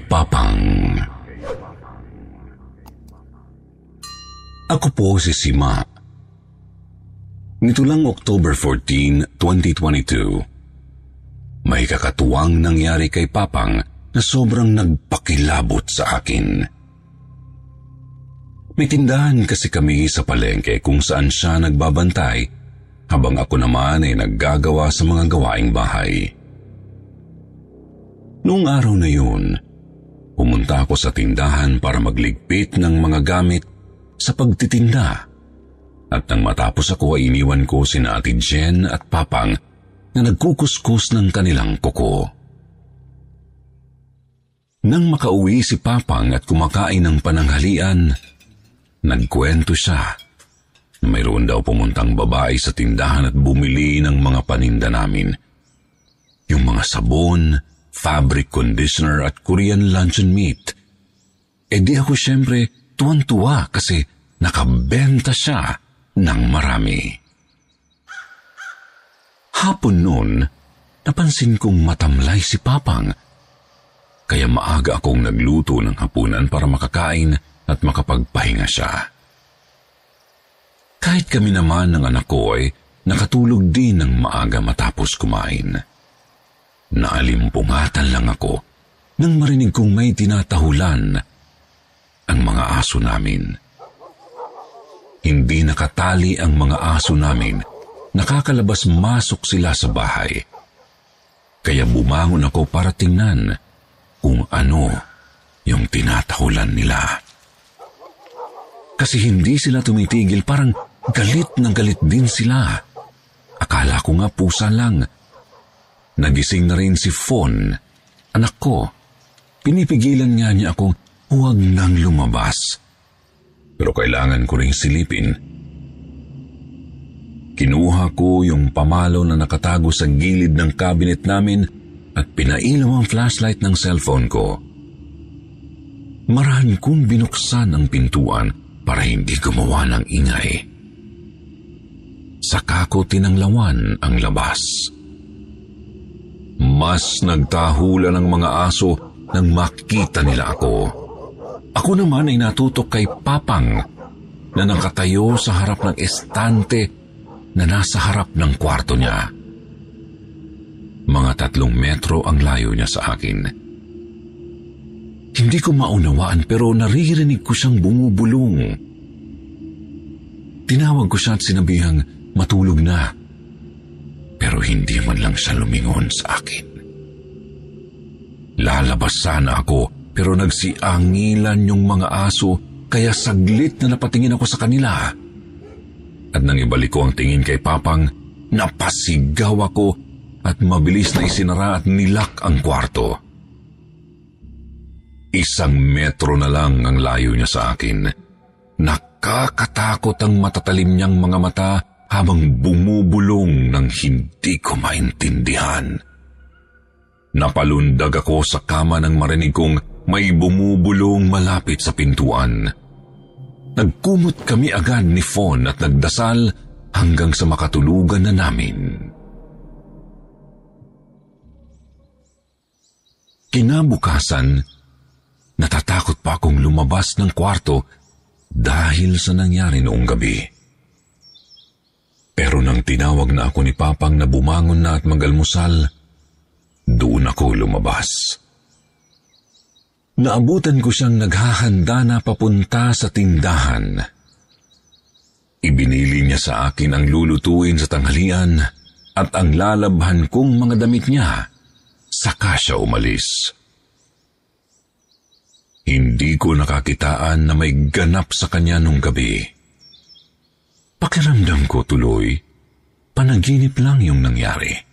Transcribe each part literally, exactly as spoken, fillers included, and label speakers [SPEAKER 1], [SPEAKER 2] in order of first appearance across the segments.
[SPEAKER 1] Papang. Ako po si Sima. Nito lang October fourteenth, twenty twenty-two, may kakatuwang nangyari kay Papang na sobrang nagpakilabot sa akin. May tindahan kasi kami sa palengke kung saan siya nagbabantay habang ako naman ay naggagawa sa mga gawaing bahay. Noong araw na yun, pumunta ako sa tindahan para magligpit ng mga gamit sa pagtitinda. At nang matapos ako ay iniwan ko sina Ate Jen at Papang na nagkukuskus ng kanilang kuko. Nang makauwi si Papang at kumakain ng pananghalian, nagkwento siya na mayroon daw pumuntang babae sa tindahan at bumili ng mga paninda namin. Yung mga sabon, fabric conditioner at Korean luncheon meat. E di ako syempre tuwan-tuwa kasi nakabenta siya ng marami. Hapon noon, napansin kong matamlay si Papang, kaya maaga akong nagluto ng hapunan para makakain at makapagpahinga siya. Kahit kami naman ng anak ko ay nakatulog din ng maaga matapos kumain. Naalimpungatan lang ako nang marinig kong may tinatahulan ang mga aso namin. Hindi nakatali ang mga aso namin, nakakalabas-masok sila sa bahay. Kaya bumangon ako para tingnan kung ano yung tinatahulan nila. Kasi hindi sila tumitigil, parang galit na galit din sila. Akala ko nga pusa lang. Nagising na rin si Fon, anak ko. Pinipigilan nga niya akong huwag nang lumabas. Pero kailangan ko ring silipin. Kinuha ko yung pamalo na nakatago sa gilid ng cabinet namin at pinailaw ang flashlight ng cellphone ko. Marahan kong binuksan ang pintuan para hindi gumawa ng ingay. Saka ko tinanglawan ang labas. Mas nagtahulan ang mga aso nang makita nila ako. Ako naman ay natutok kay Papang na nakatayo sa harap ng estante na nasa harap ng kwarto niya. Mga tatlong metro ang layo niya sa akin. Hindi ko maunawaan pero naririnig ko siyang bumubulong. Tinawag ko siya at sinabihang matulog na. Pero hindi man lang siya lumingon sa akin. Lalabas sana ako pero nagsiangilan yung mga aso kaya saglit na napatingin ako sa kanila. At nang ibalik ko ang tingin kay Papang, napasigaw ako at mabilis na isinara at nilak ang kwarto. Isang metro na lang ang layo niya sa akin. Nakakatakot ang matatalim niyang mga mata habang bumubulong ng hindi ko maintindihan. Napalundag ako sa kama nang marinig kong may bumubulong malapit sa pintuan. Nagkumot kami agad ni Fon at nagdasal hanggang sa makatulugan na namin. Kinabukasan, natatakot pa akong lumabas ng kwarto dahil sa nangyari noong gabi. Pero nang tinawag na ako ni Papang na bumangon na at mag-almusal, doon ako lumabas. Naabutan ko siyang naghahanda na papunta sa tindahan. Ibinili niya sa akin ang lulutuin sa tanghalian at ang lalabhan kong mga damit niya, saka siya umalis. Hindi ko nakakitaan na may ganap sa kanya nung gabi. Pakiramdam ko tuloy, panaginip lang yung nangyari.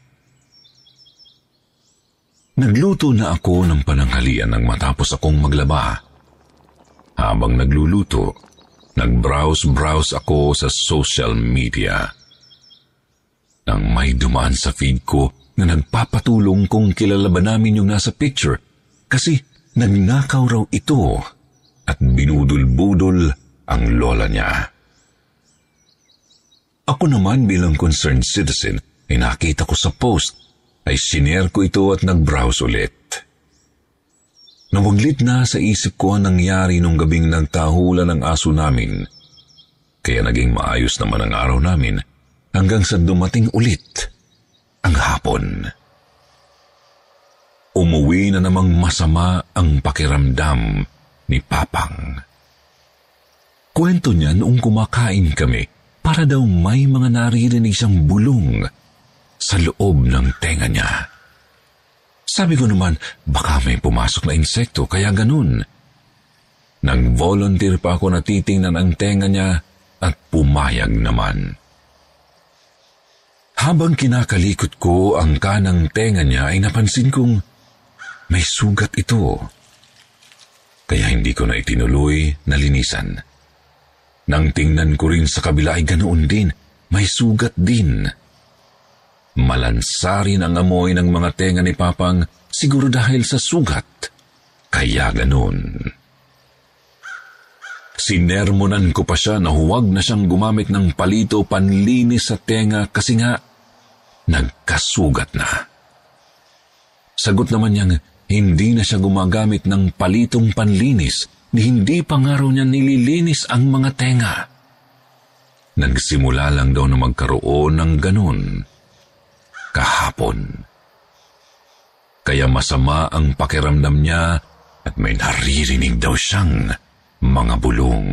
[SPEAKER 1] Nagluto na ako ng pananghalian nang matapos akong maglaba. Habang nagluluto, nag-browse-browse ako sa social media. Nang may dumaan sa feed ko na nagpapatulong kung kilala ba namin yung nasa picture kasi nagnakaw raw ito at binudol-budol ang lola niya. Ako naman bilang concerned citizen ay nakita ko sa post ay sinare ko ito at nag-browse ulit. Nawaglit na sa isip ko ang nangyari nung gabing nagtahulan ng aso namin. Kaya naging maayos naman ang araw namin hanggang sa dumating ulit ang hapon. Umuwi na namang masama ang pakiramdam ni Papang. Kwento niya noong kumakain kami para daw may mga naririnig siyang bulong sa loob ng tenga niya. Sabi ko naman, baka may pumasok na insekto, kaya ganun. Nag-volunteer pa ako na titingnan ang tenga niya at pumayag naman. Habang kinakalikot ko ang kanang tenga niya ay napansin kong may sugat ito. Kaya hindi ko na itinuloy na linisan. Nang tingnan ko rin sa kabila ay ganoon din, may sugat din. Malansarin ang amoy ng mga tenga ni Papang siguro dahil sa sugat. Kaya ganun. Sinermonan ko pa siya na huwag na siyang gumamit ng palito panlinis sa tenga kasi nga nagkasugat na. Sagot naman niyang hindi na siya gumagamit ng palitong panlinis ni hindi pa nga raw niya nililinis ang mga tenga. Nagsimula lang daw na magkaroon ng ganun kahapon. Kaya masama ang pakiramdam niya at may naririnig daw siyang mga bulong.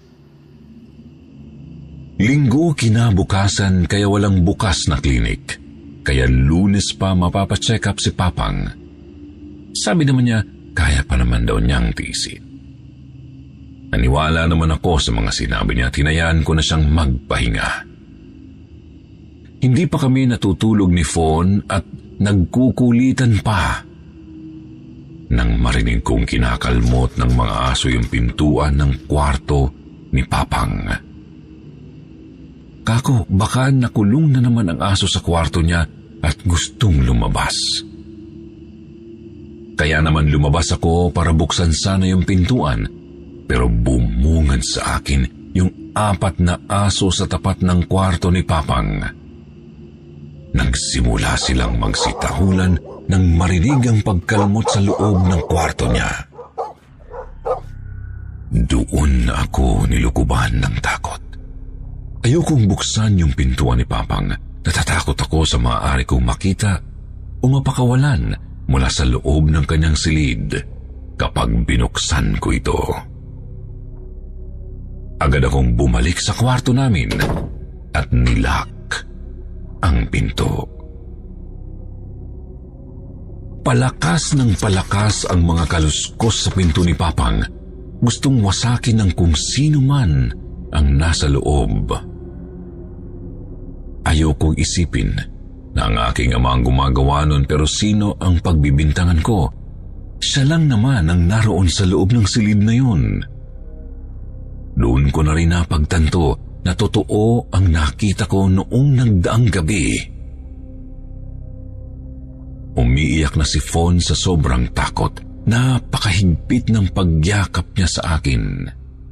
[SPEAKER 1] Linggo kinabukasan kaya walang bukas na klinik. Kaya Lunes pa mapapacheck up si Papang. Sabi naman niya, kaya pa naman daw niyang tiisin. Naniwala naman ako sa mga sinabi niya at hinayaan ko na siyang magpahinga. Hindi pa kami natutulog ni Fawn at nagkukulitan pa. Nang marinig kong kinakalmot ng mga aso yung pintuan ng kwarto ni Papang. Kako, baka nakulong na naman ang aso sa kwarto niya at gustong lumabas. Kaya naman lumabas ako para buksan sana yung pintuan, pero bumungad sa akin yung apat na aso sa tapat ng kwarto ni Papang. Nagsimula silang magsitahulan nang marinig ang pagkalmot sa loob ng kwarto niya. Doon ako nilukuban ng takot. Ayokong buksan yung pintuan ni Papang. Natatakot ako sa maaari kong makita o mapakawalan mula sa loob ng kanyang silid kapag binuksan ko ito. Agad akong bumalik sa kwarto namin at nilak ang pinto. Palakas ng palakas ang mga kaluskos sa pinto ni Papang. Gustong wasakin ng kung sino man ang nasa loob. Ayokong isipin na ang aking ama ang gumagawa nun, pero sino ang pagbibintangan ko? Siya lang naman ang naroon sa loob ng silid na yun. Doon ko na rin napagtanto na totoo ang nakita ko noong nagdaang gabi. Umiiyak na si Fawn sa sobrang takot. Napakahigpit ng pagyakap niya sa akin.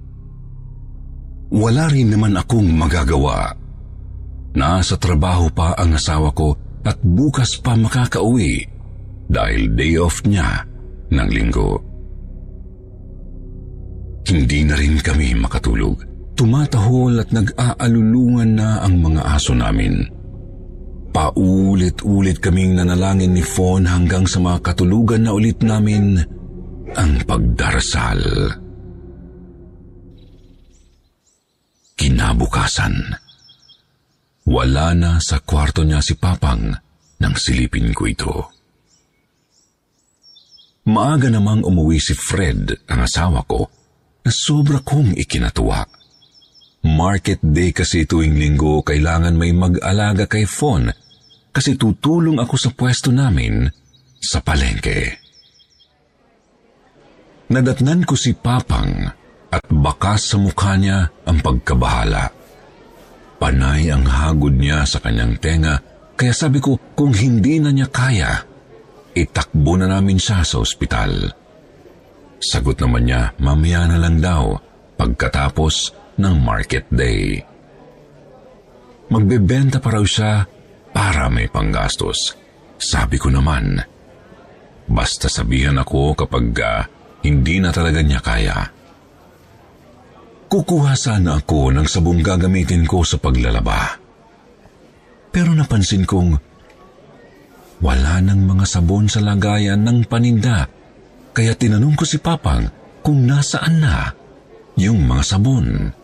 [SPEAKER 1] Wala rin naman akong magagawa. Nasa trabaho pa ang asawa ko at bukas pa makakauwi dahil day off niya ng linggo. Hindi na rin kami makatulog. Tumatahol at nag-aalulungan na ang mga aso namin. Paulit-ulit kaming nanalangin ni Fawn hanggang sa makatulugan na ulit namin ang pagdarasal. Kinabukasan, wala na sa kwarto niya si Papang nang silipin ko ito. Maaga namang umuwi si Fred, ang asawa ko, na sobra kong ikinatuwa. Market day kasi tuwing linggo, kailangan may mag-alaga kay Fawn kasi tutulong ako sa pwesto namin sa palengke. Nadatnan ko si Papang at bakas sa mukha niya ang pagkabahala. Panay ang hagod niya sa kanyang tenga, kaya sabi ko kung hindi na niya kaya, itakbo na namin siya sa ospital. Sagot naman niya, mamaya na lang daw pagkatapos ng market day. Magbebenta pa raw siya para may panggastos. Sabi ko naman, basta sabihan ako kapag uh, hindi na talaga niya kaya. Kukuha sana ako ng sabong gagamitin ko sa paglalaba. Pero napansin kong wala nang mga sabon sa lagayan ng paninda, kaya tinanong ko si Papang kung nasaan na yung mga sabon.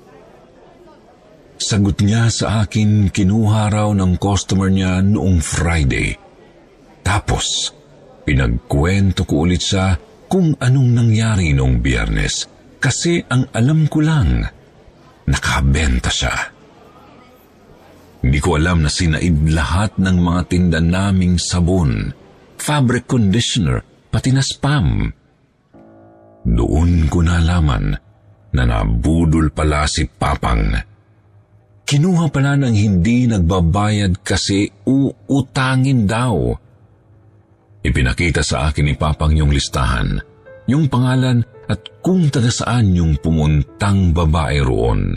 [SPEAKER 1] Sagot niya sa akin, kinuha raw ng customer niya noong Friday. Tapos, pinagkwento ko ulit siya kung anong nangyari noong Biyernes, kasi ang alam ko lang, nakabenta siya. Hindi ko alam na sinaid lahat ng mga tinda naming sabon, fabric conditioner, pati na spam. Doon ko nalaman na nabudol pala si Papang. Kinuha pala ng hindi nagbabayad kasi uutangin daw. Ipinakita sa akin ni Papang yung listahan, yung pangalan at kung taga saan yung pumuntang babae roon.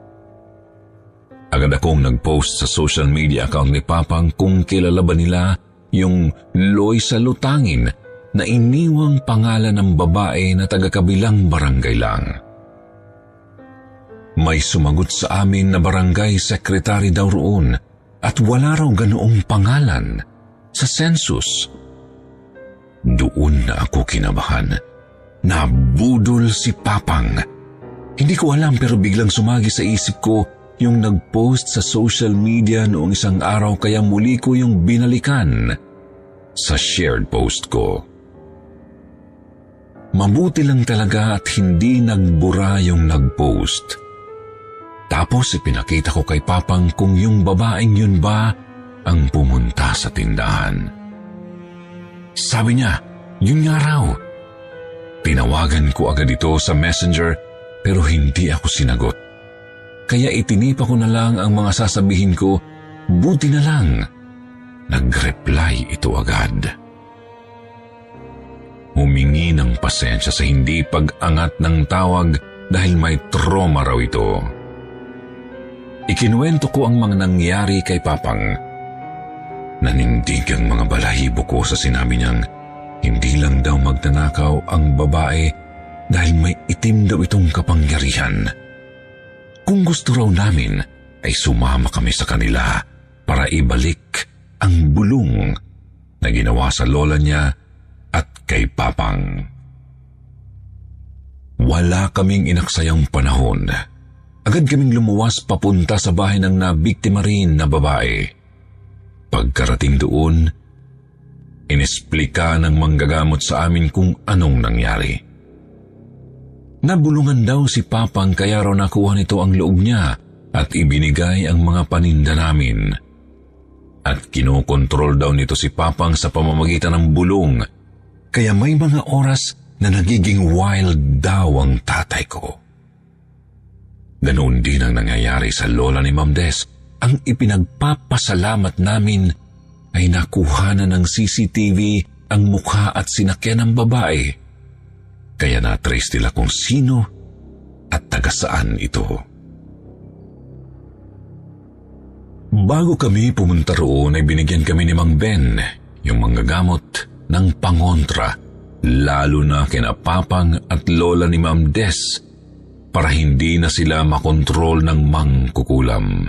[SPEAKER 1] Agad akong nag-post sa social media account ni Papang kung kilala ba nila yung Loisa Lutangin na iniwang pangalan ng babae na taga-kabilang barangay lang. May sumagot sa amin na barangay secretary daw roon at wala raw ganoong pangalan sa census. Doon na ako kinabahan. Nabudol si Papang. Hindi ko alam pero biglang sumagi sa isip ko yung nag-post sa social media noong isang araw kaya muli ko yung binalikan sa shared post ko. Mabuti lang talaga at hindi nagbura yung nag-post. Tapos ipinakita ko kay Papang kung yung babaeng yun ba ang pumunta sa tindahan. Sabi niya, yun nga raw. Tinawagan ko agad ito sa messenger pero hindi ako sinagot. Kaya itinipa ko na lang ang mga sasabihin ko, buti na lang. Nag-reply ito agad. Humingi ng pasensya sa hindi pag-angat ng tawag dahil may trauma raw ito. Ikinuwento ko ang mga nangyari kay Papang. Nanindig ang mga balahibo ko sa sinabi niyang hindi lang daw magnanakaw ang babae dahil may itim daw itong kapangyarihan. Kung gusto raw namin ay sumama kami sa kanila para ibalik ang bulong na ginawa sa lola niya at kay Papang. Wala kaming inaksayang panahon. Agad kaming lumuwas papunta sa bahay ng nabiktima rin na babae. Pagkarating doon, inesplika ng manggagamot sa amin kung anong nangyari. Nabulungan daw si Papang kaya raw nakuha nito ang loob niya at ibinigay ang mga paninda namin. At kinokontrol daw nito si Papang sa pamamagitan ng bulong, kaya may mga oras na nagiging wild daw ang tatay ko. Ganoon din ang nangyayari sa lola ni Ma'am Des. Ang ipinagpapasalamat namin ay nakuha na ng C C T V ang mukha at sinakyan ng babae. Kaya na-trace nila kung sino at taga saan ito. Bago kami pumunta roon ay binigyan kami ni Mang Ben, yung manggagamot, ng pangontra, lalo na kina Papang at lola ni Ma'am Des, para hindi na sila makontrol ng mangkukulam.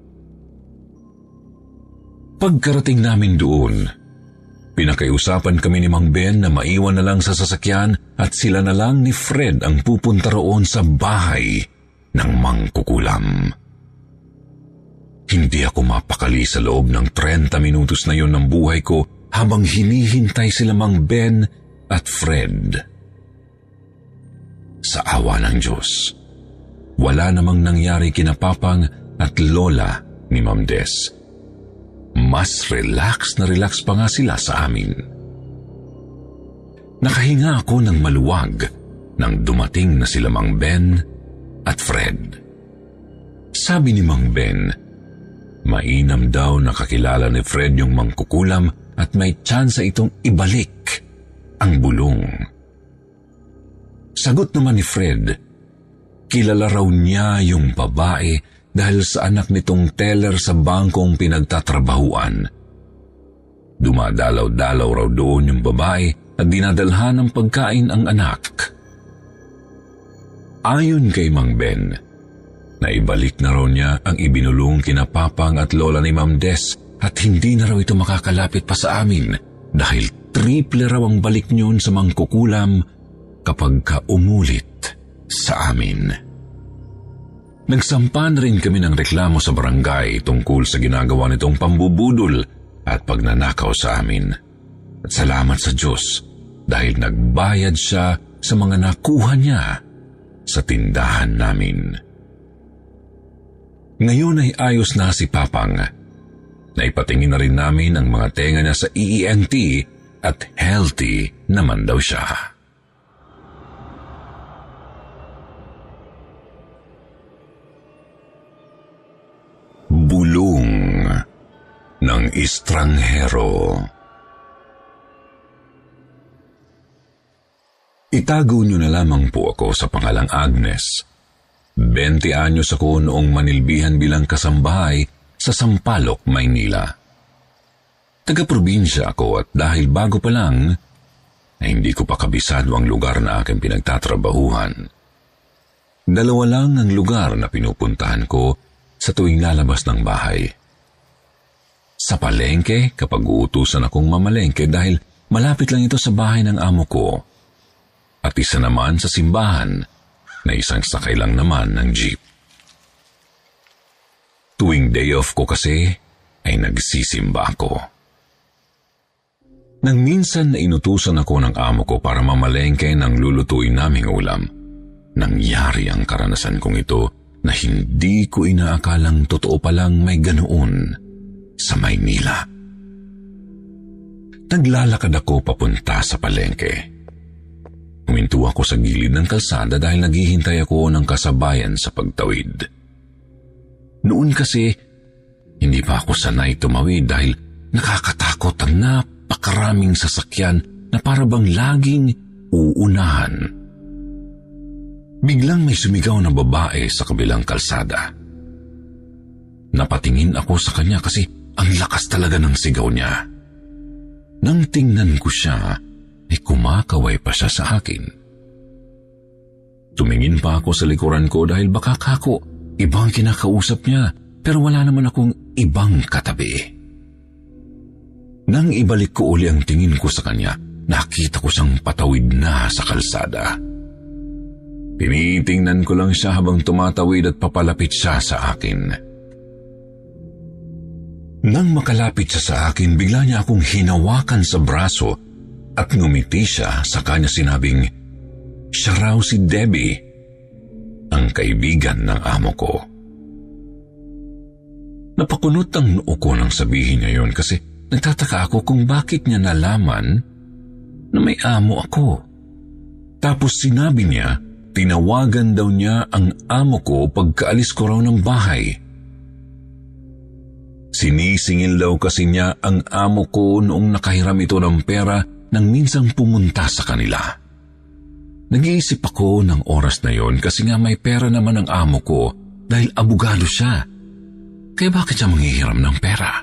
[SPEAKER 1] Pagkarating namin doon, pinakaiusapan kami ni Mang Ben na maiwan na lang sa sasakyan at sila na lang ni Fred ang pupunta roon sa bahay ng mangkukulam. Hindi ako mapakali sa loob ng trenta minutos na yon ng buhay ko habang hinihintay sila Mang Ben at Fred. Sa awa ng Diyos, wala namang nangyari kina Papang at lola ni Ma'am Des. Mas relax na relax pa nga sila sa amin. Nakahinga ako ng maluwag nang dumating na sila Mang Ben at Fred. Sabi ni Mang Ben, mainam daw nakakilala ni Fred yung mangkukulam at may tsansa itong ibalik ang bulong. Sagot naman ni Fred, kilala raw niya yung babae dahil sa anak nitong teller sa bangkong pinagtatrabahuan. Dumadalaw-dalaw raw doon yung babae at dinadalhan ng pagkain ang anak. Ayon kay Mang Ben, naibalik na raw niya ang ibinulong kina Papang at Lola ni Ma'am Des at hindi na raw ito makakalapit pa sa amin dahil triple raw ang balik niyon sa mangkukulam kapag ka umulit sa amin. Nagsampa na rin kami ng reklamo sa barangay tungkol sa ginagawa nitong pambubudol at pagnanakaw sa amin. At salamat sa Diyos dahil nagbayad siya sa mga nakuha niya sa tindahan namin. Ngayon ay ayos na si Papang. Naipatingin na rin namin ang mga tenga niya sa E E N T at healthy naman daw siya. Bulong ng Estranghero. Itago niyo na lamang po ako sa pangalang Agnes. Bente anyos ako noong manilbihan bilang kasambahay sa Sampaloc, Maynila. Taga-probinsya ako at dahil bago pa lang, ay hindi ko pa kabisado ang lugar na aking pinagtatrabahuhan. Dalawa lang ang lugar na pinupuntahan ko sa tuwing lalabas ng bahay. Sa palengke kapag uutusan akong mamalengke dahil malapit lang ito sa bahay ng amo ko. At isa naman sa simbahan na isang sakay lang naman ng jeep. Tuwing day off ko kasi ay nagsisimba ako. Nang minsan na inutusan ako ng amo ko para mamalengke ng lulutuin naming ulam, nangyari ang karanasan kong ito na hindi ko inaakalang totoo palang may ganoon sa Maynila. Naglalakad ako papunta sa palengke. Huminto ako sa gilid ng kalsada dahil naghihintay ako ng kasabayan sa pagtawid. Noon kasi, hindi pa ako sanay tumawid dahil nakakatakot ang napakaraming sasakyan na parabang laging uunahan. Biglang may sumigaw na babae sa kabilang kalsada. Napatingin ako sa kanya kasi ang lakas talaga ng sigaw niya. Nang tingnan ko siya, ay kumakaway pa siya sa akin. Tumingin pa ako sa likuran ko dahil baka kako, ibang kinakausap niya, pero wala naman akong ibang katabi. Nang ibalik ko uli ang tingin ko sa kanya, nakita ko siyang patawid na sa kalsada. Tinitingnan ko lang siya habang tumatawid at papalapit siya sa akin. Nang makalapit siya sa akin, bigla niya akong hinawakan sa braso at ngumiti siya sa kanya sinabing, siya raw si Debbie, ang kaibigan ng amo ko. Napakunot ang noo ko nang sabihin niya yun kasi nagtataka ako kung bakit niya nalaman na may amo ako. Tapos sinabi niya, tinawagan daw niya ang amo ko pagkaalis ko raw ng bahay. Sinisingil daw kasi niya ang amo ko noong nakahiram ito ng pera nang minsang pumunta sa kanila. Nag-iisip ako ng oras na yon kasi nga may pera naman ang amo ko dahil abogado siya. Kaya bakit siya manghihiram ng pera?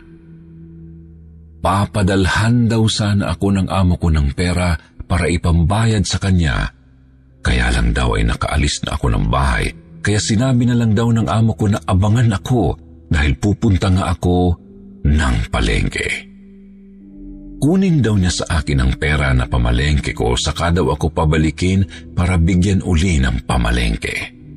[SPEAKER 1] Papadalhan daw sana ako ng amo ko ng pera para ipambayad sa kanya. Kaya lang daw ay nakaalis na ako ng bahay. Kaya sinabi na lang daw ng amo ko na abangan ako dahil pupunta nga ako ng palengke. Kunin daw niya sa akin ang pera na pamalengke ko saka daw ako pabalikin para bigyan uli ng pamalengke.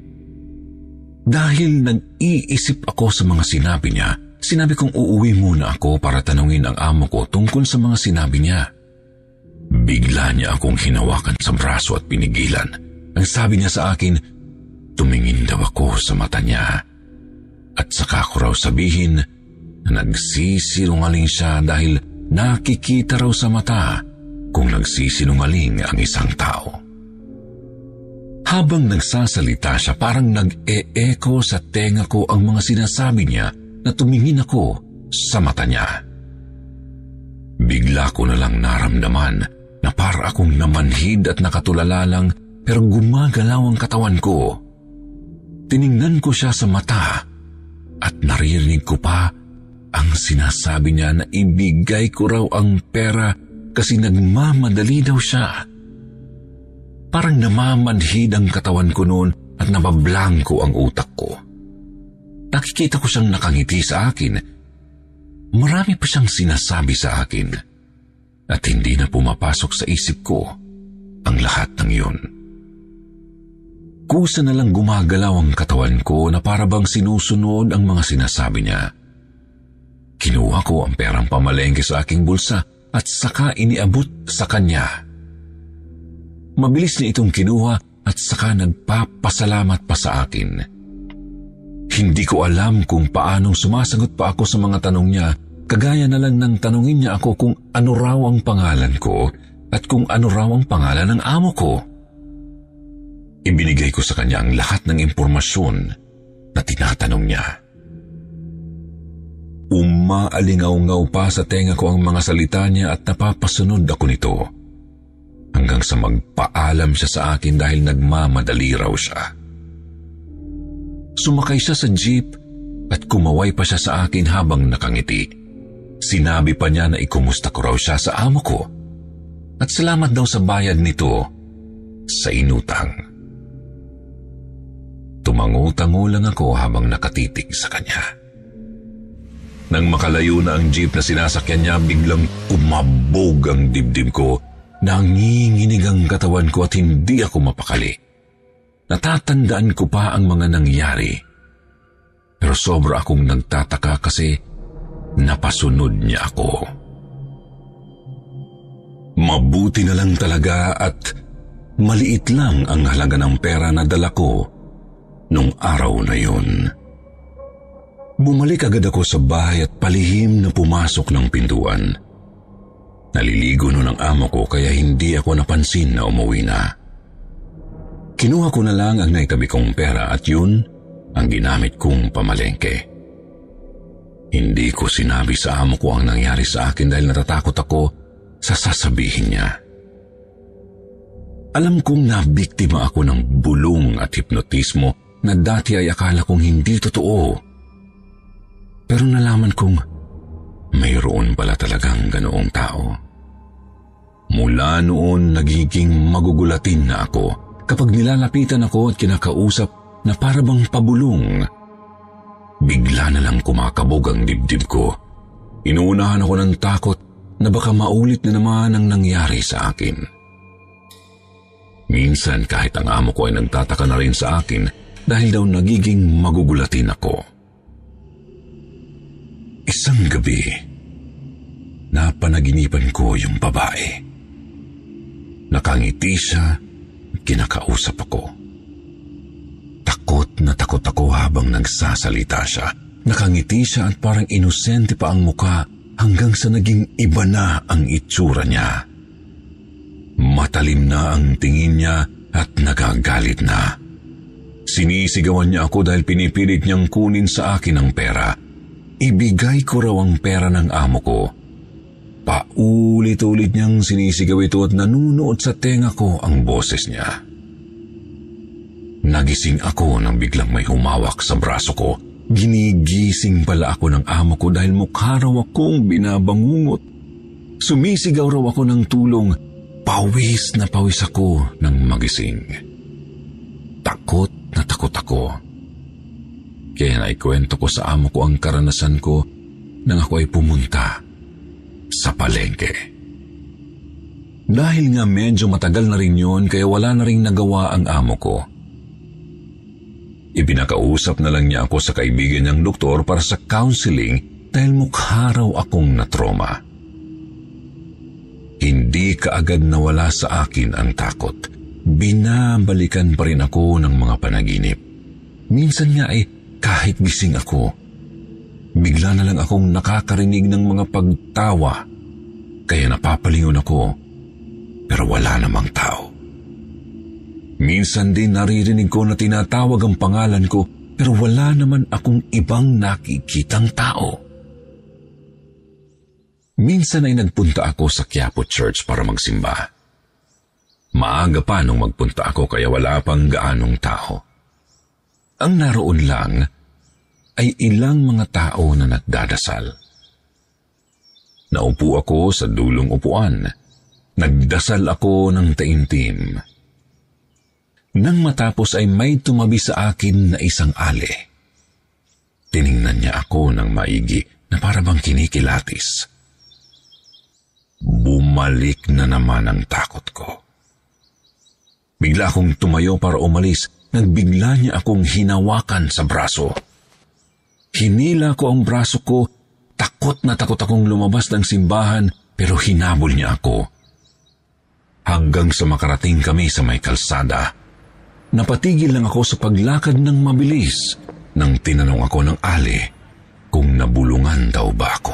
[SPEAKER 1] Dahil nag-iisip ako sa mga sinabi niya, sinabi kong uuwi muna ako para tanungin ang amo ko tungkol sa mga sinabi niya. Bigla niya akong hinawakan sa braso at pinigilan. Ang sabi niya sa akin, tumingin daw ako sa mata niya. At saka ko raw sabihin na nagsisinungaling siya dahil nakikita raw sa mata kung nagsisinungaling ang isang tao. Habang nagsasalita siya, parang nag-e-echo sa tenga ko ang mga sinasabi niya na tumingin ako sa mata niya. Bigla ko na lang naramdaman na para akong namanhid at nakatulala lang pero gumagalaw ang katawan ko. Tiningnan ko siya sa mata at naririnig ko pa ang sinasabi niya na ibigay ko raw ang pera kasi nagmamadali daw siya. Parang namamanhid ang katawan ko noon at nabablangko ang utak ko. Nakikita ko siyang nakangiti sa akin. Marami pa siyang sinasabi sa akin at hindi na pumapasok sa isip ko ang lahat ng yun. Kusa na lang gumagalaw ang katawan ko na para bang sinusunod ang mga sinasabi niya. Kinuha ko ang perang pamalengke sa aking bulsa at saka iniabot sa kanya. Mabilis niya itong kinuha at saka nagpapasalamat pa sa akin. Hindi ko alam kung paanong sumasagot pa ako sa mga tanong niya, kagaya na lang ng tanungin niya ako kung ano raw ang pangalan ko at kung ano raw ang pangalan ng amo ko. Ibinigay ko sa kanya ang lahat ng impormasyon na tinatanong niya. Umaalingaw-ngaw pa sa tenga ko ang mga salita niya at napapasunod ako nito hanggang sa magpaalam siya sa akin dahil nagmamadali raw siya. Sumakay siya sa jeep at kumaway pa siya sa akin habang nakangiti. Sinabi pa niya na ikumusta ko raw siya sa amo ko at salamat daw sa bayad nito sa inutang. Tumango-tango lang ako habang nakatitig sa kanya. Nang makalayo na ang jeep na sinasakyan niya, biglang umabog ang dibdib ko. Nanginginig ang katawan ko at hindi ako mapakali. Natatandaan ko pa ang mga nangyari. Pero sobra akong nagtataka kasi napasunod niya ako. Mabuti na lang talaga at maliit lang ang halaga ng pera na dala ko nung araw na yun. Bumalik agad ako sa bahay at palihim na pumasok ng pintuan. Naliligo nun ang amo ko kaya hindi ako napansin na umuwi na. Kinuha ko na lang ang naitabi kong pera at yun ang ginamit kong pamalengke. Hindi ko sinabi sa amo ko ang nangyari sa akin dahil natatakot ako sa sasabihin niya. Alam kong nabiktima ako ng bulong at hipnotismo na dati ay akala kong hindi totoo. Pero nalaman kong mayroon pala talagang ganoong tao. Mula noon nagiging magugulatin na ako kapag nilalapitan ako at kinakausap na para bang pabulong. Bigla na lang kumakabog ang dibdib ko. Inuunahan ako ng takot na baka maulit na naman ang nangyari sa akin. Minsan kahit ang amo ko ay nagtataka na rin sa akin dahil daw nagiging magugulatin ako. Isang gabi, napanaginipan ko yung babae. Nakangiti siya at kinakausap ako. Takot na takot ako habang nagsasalita siya. Nakangiti siya at parang inosente pa ang muka hanggang sa naging iba na ang itsura niya. Matalim na ang tingin niya at nagagalit na. Sinisigawan niya ako dahil pinipilit niyang kunin sa akin ang pera. Ibigay ko raw ang pera ng amo ko. Paulit-ulit niyang sinisigaw ito at nanunood sa tenga ko ang boses niya. Nagising ako nang biglang may humawak sa braso ko. Ginigising pala ako ng amo ko dahil mukha raw akong binabangungot. Sumisigaw raw ako ng tulong. Pawis na pawis ako nang magising. Takot na takot ako. Kaya naikwento ko sa amo ko ang karanasan ko nang ako ay pumunta sa palengke. Dahil nga medyo matagal na rin yun kaya wala na rin nagawa ang amo ko. Ibinakausap na lang niya ako sa kaibigan niyang doktor para sa counseling dahil mukha raw akong natroma. Hindi kaagad nawala sa akin ang takot. Binabalikan pa rin ako ng mga panaginip. Minsan nga ay kahit gising ako, bigla na lang akong nakakarinig ng mga pagtawa. Kaya napapalingon ako, pero wala namang tao. Minsan din naririnig ko na tinatawag ang pangalan ko, pero wala naman akong ibang nakikitang tao. Minsan ay nagpunta ako sa Quiapo Church para magsimba. Maaga pa nung magpunta ako kaya wala pang gaanong tao. Ang naroon lang ay ilang mga tao na nagdadasal. Naupo ako sa dulong upuan. Nagdasal ako ng taimtim. Nang matapos ay may tumabi sa akin na isang ale. Tiningnan niya ako ng maigi na para bang kinikilatis. Bumalik na naman ang takot ko. Bigla akong tumayo para umalis, nagbigla niya akong hinawakan sa braso. Hinila ko ang braso ko, takot na takot akong lumabas ng simbahan pero hinabol niya ako. Hanggang sa makarating kami sa may kalsada, napatigil lang ako sa paglakad ng mabilis nang tinanong ako ng ale kung nabulungan daw ba ako.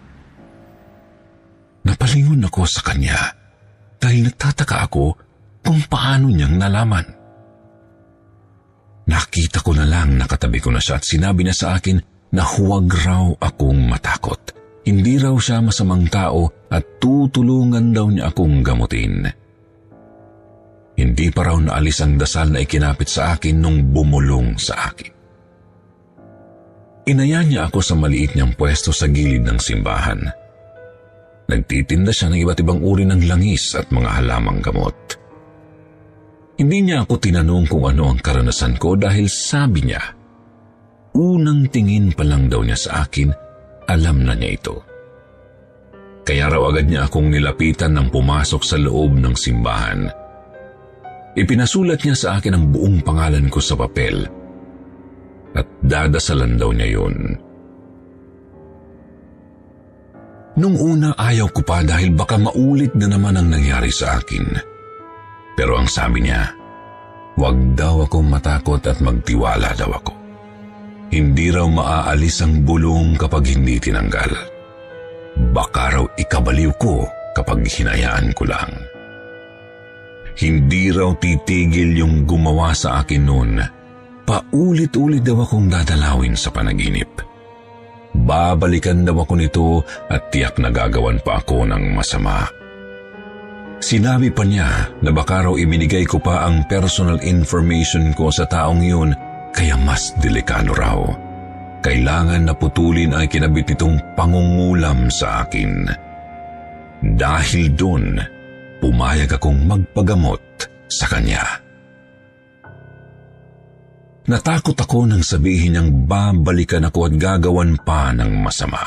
[SPEAKER 1] Napalingon ako sa kanya dahil nagtataka ako kung paano niyang nalaman. Nakita ko na lang nakatabi ko na siya at sinabi na sa akin na huwag raw akong matakot. Hindi raw siya masamang tao at tutulungan daw niya akong gamutin. Hindi pa raw naalis ang dasal na ikinapit sa akin nung bumulong sa akin. Inaya niya ako sa maliit niyang pwesto sa gilid ng simbahan. Nagtitinda siya ng iba't ibang uri ng langis at mga halamang gamot. Hindi niya ako tinanong kung ano ang karanasan ko dahil sabi niya, unang tingin pa lang daw niya sa akin, alam na niya ito. Kaya raw agad niya akong nilapitan nang pumasok sa loob ng simbahan. Ipinasulat niya sa akin ang buong pangalan ko sa papel at dadasalan daw niya yun. Nung una ayaw ko pa dahil baka maulit na naman ang nangyari sa akin. Pero ang sabi niya, wag daw akong matakot at magtiwala daw ako. Hindi raw maaalis ang bulong kapag hindi tinanggal. Baka raw ikabaliw ko kapag hinayaan ko lang. Hindi raw titigil yung gumawa sa akin noon. Paulit-ulit daw akong dadalawin sa panaginip. Babalikan daw ako nito at tiyak na gagawan pa ako ng masama. Sinabi pa niya na baka raw ibinigay ko pa ang personal information ko sa taong yun kaya mas delikado raw. Kailangan na putulin ang kinabit nitong pangungulam sa akin. Dahil doon, pumayag akong magpagamot sa kanya. Natakot ako nang sabihin niyang babalikan ako at gagawan pa ng masama.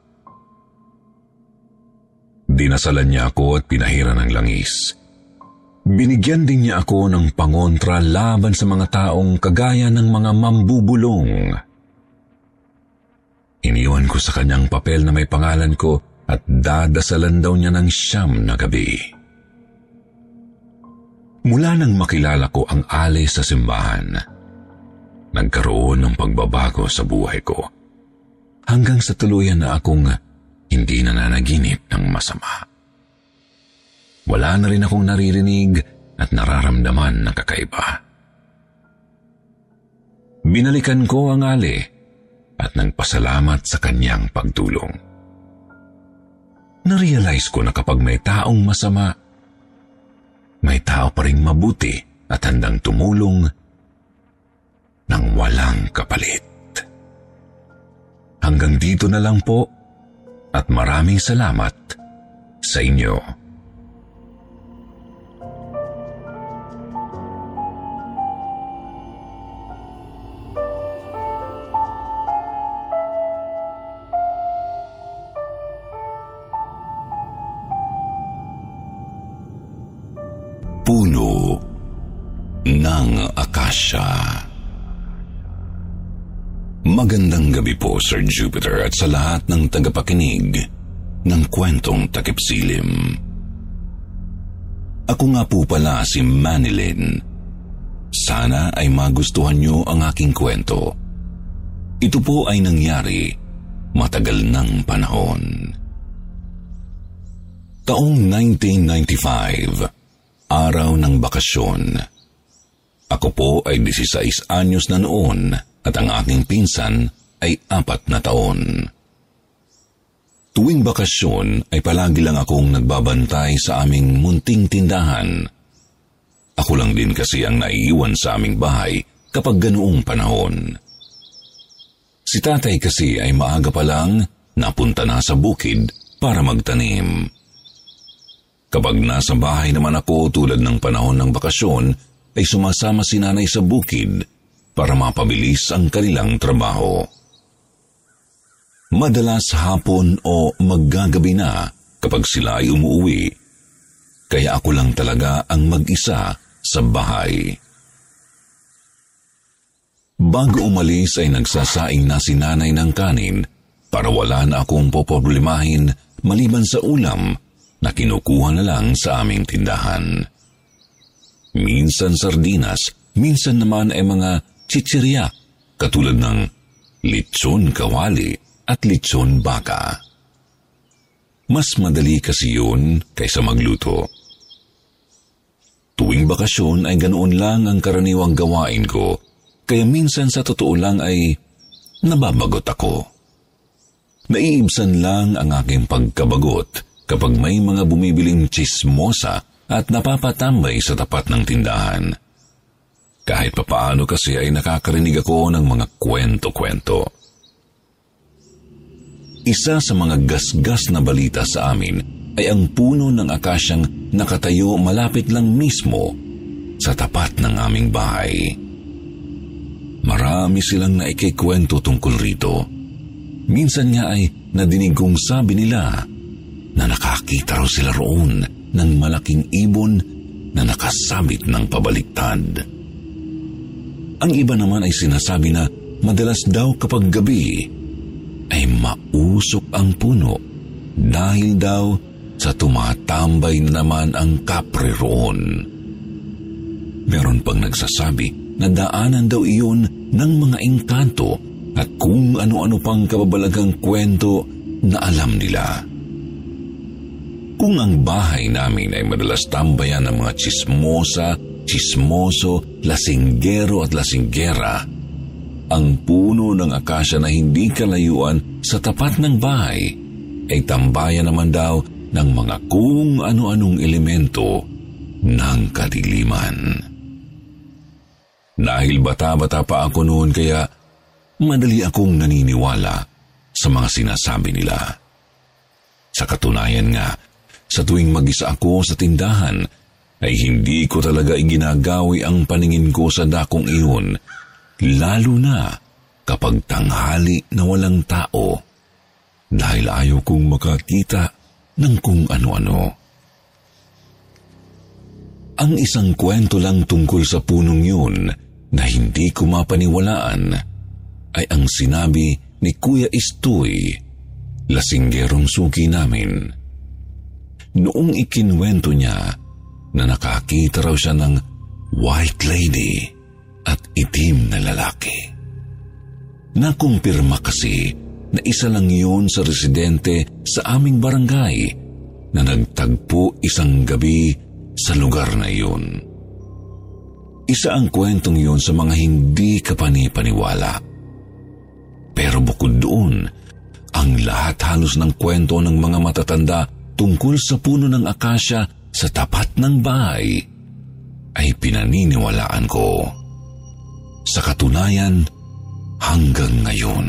[SPEAKER 1] Dinasalan niya ako at pinahiran ng langis. Binigyan din niya ako ng pangontra laban sa mga taong kagaya ng mga mambubulong. Iniwan ko sa kanyang papel na may pangalan ko at dadasalan daw niya ng siyam na gabi. Mula nang makilala ko ang ale sa simbahan, nagkaroon ng pagbabago sa buhay ko. Hanggang sa tuluyan na akong hindi nananaginip ng masama. Wala na rin akong naririnig at nararamdaman na kakaiba. Binalikan ko ang ale at nagpasalamat sa kanyang pagtulong. Narealize ko na kapag may taong masama, may tao pa ring mabuti at handang tumulong ng walang kapalit. Hanggang dito na lang po at maraming salamat sa inyo.
[SPEAKER 2] Puno ng Akasya. Magandang gabi po, Sir Jupiter, at sa lahat ng tagapakinig ng Kwentong Takipsilim. Ako nga po pala si Manilyn. Sana ay magustuhan niyo ang aking kwento. Ito po ay nangyari matagal ng panahon. Taong nineteen ninety-five, araw ng bakasyon. Ako po ay labinwalo anyos na noon at ang aking pinsan ay apat na taon. Tuwing bakasyon ay palagi lang akong nagbabantay sa aming munting tindahan. Ako lang din kasi ang naiiwan sa aming bahay kapag ganoong panahon. Si tatay kasi ay maaga pa lang napunta na sa bukid para magtanim. Kapag nasa bahay naman ako tulad ng panahon ng bakasyon, ay sumasama si nanay sa bukid para mapabilis ang kanilang trabaho. Madalas hapon o maggagabi na kapag sila ay umuwi, kaya ako lang talaga ang mag-isa sa bahay. Bago umalis ay nagsasaing na si nanay ng kanin para wala na akong poproblemahin maliban sa ulam na kinukuha na lang sa aming tindahan. Minsan sardinas, minsan naman ay mga chichirya katulad ng lechon kawali at lechon baka. Mas madali kasi yun kaysa magluto. Tuwing bakasyon ay ganoon lang ang karaniwang gawain ko, kaya minsan sa totoo lang ay nababagot ako. Naiibsan lang ang aking pagkabagot kapag may mga bumibiling chismosa at napapatambay sa tapat ng tindahan. Kahit papaano kasi ay nakakarinig ako ng mga kwento-kwento. Isa sa mga gasgas na balita sa amin ay ang puno ng akasyang nakatayo malapit lang mismo sa tapat ng aming bahay. Marami silang naikikwento tungkol rito. Minsan nga ay nadinig kong sabi nila na nakakita raw sila roon ng malaking ibon na nakasabit ng pabaliktad. Ang iba naman ay sinasabi na madalas daw kapag gabi ay mausok ang puno dahil daw sa tumatambay na naman ang kapre roon. Meron pang nagsasabi na daanan daw iyon ng mga engkanto at kung ano-ano pang kababalagang kwento na alam nila. Kung ang bahay namin ay madalas tambayan ng mga chismosa, chismoso, lasinggero at lasinggera, ang puno ng akasya na hindi kalayuan sa tapat ng bahay ay tambayan naman daw ng mga kung ano-anong elemento ng kadiliman. Dahil bata-bata pa ako noon kaya madali akong naniniwala sa mga sinasabi nila. Sa katunayan nga, sa tuwing mag-isa ako sa tindahan, ay hindi ko talaga iginagawi ang paningin ko sa dakong iyon, lalo na kapag tanghali na walang tao, dahil ayaw kong makakita ng kung ano-ano. Ang isang kwento lang tungkol sa punong yun na hindi ko mapaniwalaan ay ang sinabi ni Kuya Istoy, lasinggerong suki namin. Noong ikinwento niya na nakakita raw siya ng white lady at itim na lalaki. Nakumpirma kasi na isa lang yun sa residente sa aming barangay na nagtagpo isang gabi sa lugar na yun. Isa ang kwentong yun sa mga hindi kapani-paniwala. Pero bukod doon, ang lahat halos ng kwento ng mga matatanda tungkol sa puno ng akasya sa tapat ng bahay ay pinaniniwalaan ko. Sa katunayan, hanggang ngayon.